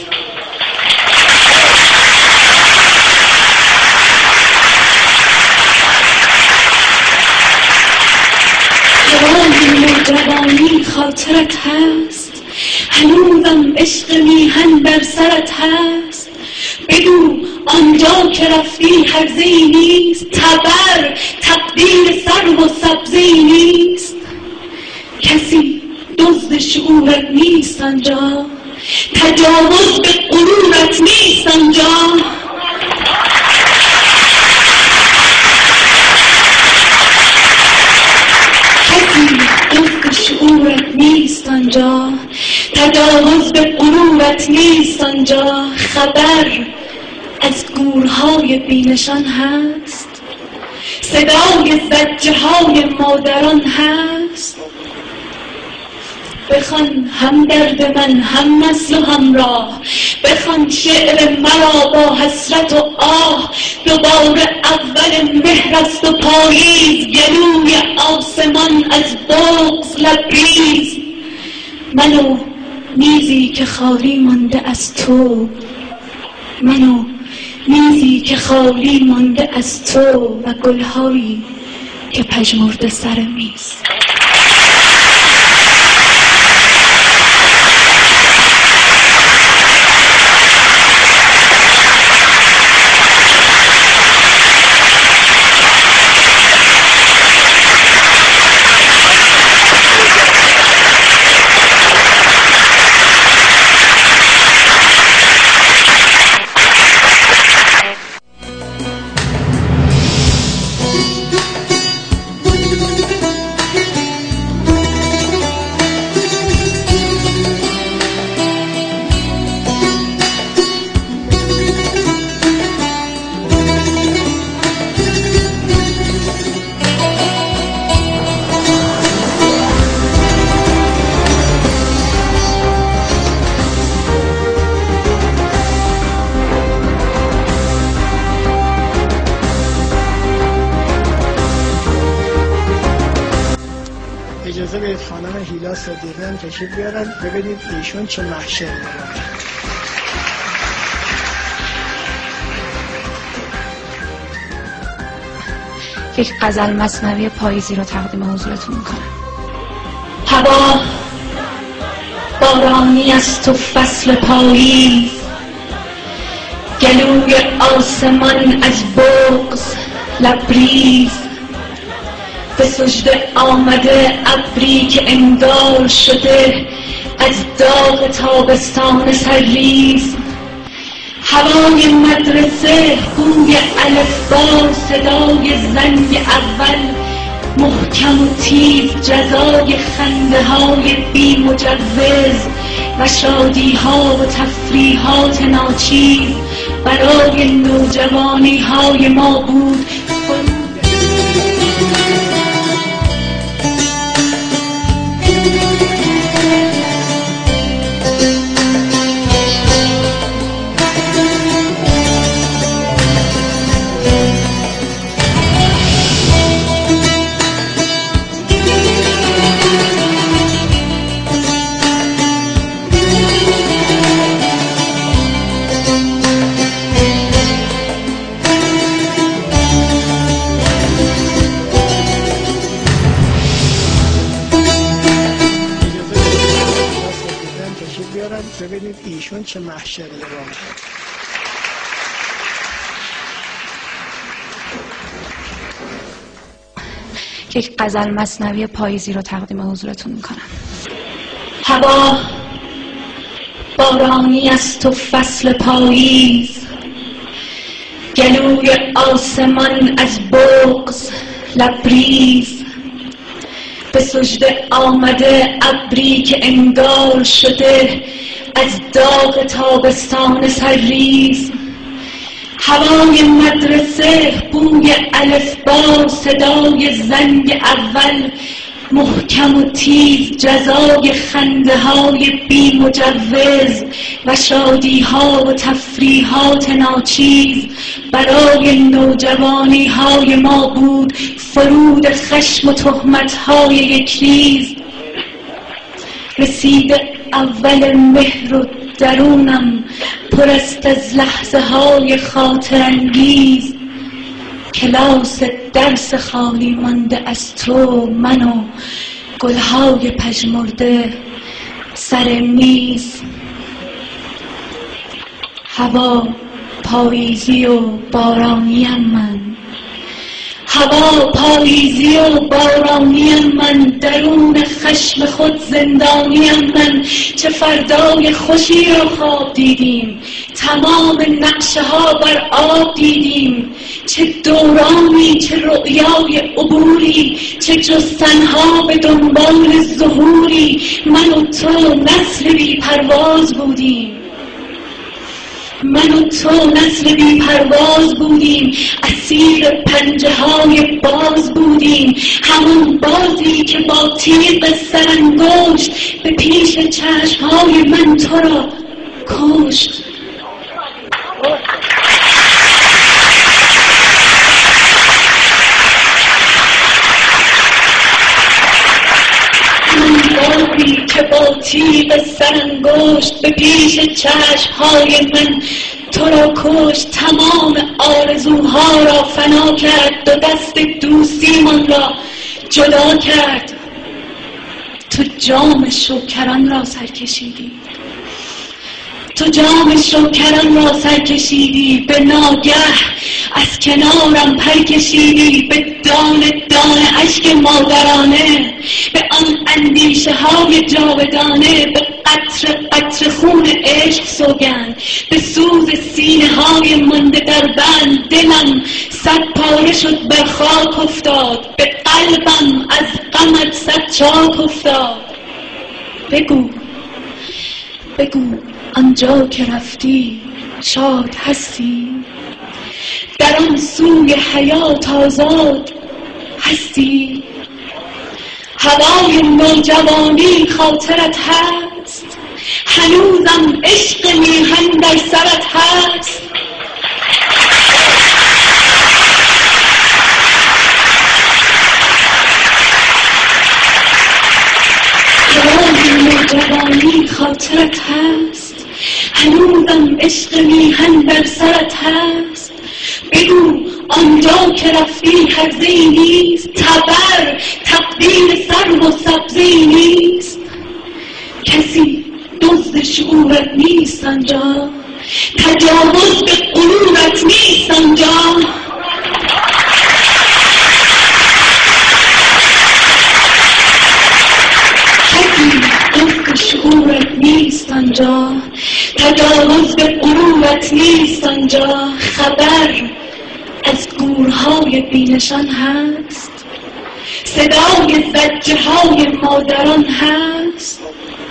هوای نوجوانی خاطرت هست، هنوزم عشق میهن در سرت هست. بگو آنجا که رفتی هرزه‌ای نیست، تبر تقدیر سرو و سبزه‌ای نیست. کسی دزد شعورت نیست آنجا، تجاوز به غرورت نیست آنجا. کسی دزد شعورت نیست آنجا، تجاوز به غرورت نیست آنجا. خبر از گورهای بینشان هست، صدای زجه های مادران هست. بخوان هم درد من هم نسل و همراه، بخوان شعر مرا با حسرت و آه. دوباره اول مهر است و پاییز، گلوی آسمان از بغض لبریز. منو میزی که خالی مانده از تو، منو میزی که خالی مانده از تو و گلهایی که پژمرده سر میز. اجازه بدید خانم هیلا صدیقیان تشریف بیارن ببینید ایشون چه محشری دارن. یک غزل مثنوی پاییزی رو تقدیم حضورتون میکنم. هوا بارانی است و فصل پاییز، گلوی آسمان از بغض لبریز. به سجده آمده ابری که انگار شده از داغ تابستان سرریز. هوای مدرسه بوی الفبا، صدای زنگ اول محکم و تیز، جزای خنده های بی مجوز و شادی ها و تفریحات ناچیز برای نوجوانی های ما بود. ببینید ایشون چه محشری دارن. یک غزل مثنوی پاییزی رو تقدیم حضورتون میکنم. هوا بارانی است و فصل پاییز، گلوی آسمان از بغض لبریز. به سجده آمده ابری که انگار شده از داغ تابستان سرریز. هوای مدرسه بوی الفبا، صدای زنگ اول محکم و تیز، جزای خنده های بی مجوز و شادی ها و تفریحات ناچیز برای نوجوانی های ما بود. فرود خشم و تهمت های یک ریز. رسید اول مهر و درونم پر است از لحظه های خاطر انگیز. کلاس درس خالی مانده از تو، من و گلهای پژمرده سر میز. هوا پاییزی و بارانیم من، هوا پاییزی و بارانیم من، درون خشم خود زندانیم من. چه فردای خوشی رو خواب دیدیم، تمام نقشه ها بر آب دیدیم. چه دورانی، چه رؤیای عبوری، چه جستنها به دنبال ظهوری. من و تو نسل بی پرواز بودیم، من و تو نسل بی پرواز بودیم، اسیر پنجه های باز بودیم. همون بازی که با تیغ سرانگشت به پیش چشمهای من تو را کشت. باری که با تیغ سرانگشت به پیش چشمهای من تو را کشت، تمام آرزوها را فنا کرد و دست دوستیمان را جدا کرد. تو جام شکران را سر کشیدی، تو جام شکران را سر کشیدی، به ناگه از کنارم پر کشیدی، به دانه دانه اشک مادرانه، به آن اندیشه های جاودانه، به قطر قطر خون عشق سوگند، به سوز سینه های مانده در بند. دلم صد پاره شد بر خاک افتاد، به قلبم از غمت صد چاک افتاد. بگو بگو آنجا که رفتی شاد هستی؟ در آن سوی حیات آزاد هستی؟ هوای نوجوانی خاطرت هست؟ هنوزم عشق میهن در سرت هست؟ هوای نوجوانی خاطرت هست؟ هنوزم عشق میهن در سرت هست؟ بگو آنجا که رفتی هرزه‌ای نیست؟ تبر تقدیر سرو و سبزه‌ای نیست؟ کسی دزد شعورت نیست آنجا؟ تجاوز به غرورت نیست آنجا؟ کسی دزد شعورت نیست آنجا؟ تجاوز به غرورت نیست آنجا؟ خبر از گورهای بینشان هست؟ صدای زجه های مادران هست؟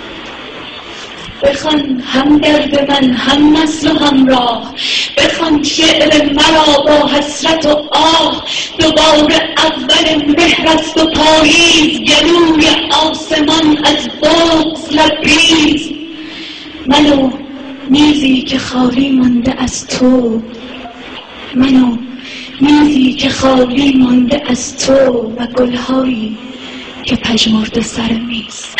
بخوان هم درد من هم نسل و همراه، بخوان شعر مرا با حسرت و آه. دوباره اول مهر است و پاییز، گلوی آسمان از بغض لبریز. منو میزی که خالی مانده از تو، منو میزی که خالی مانده از تو، و گلهایی که پژمرده سر میز.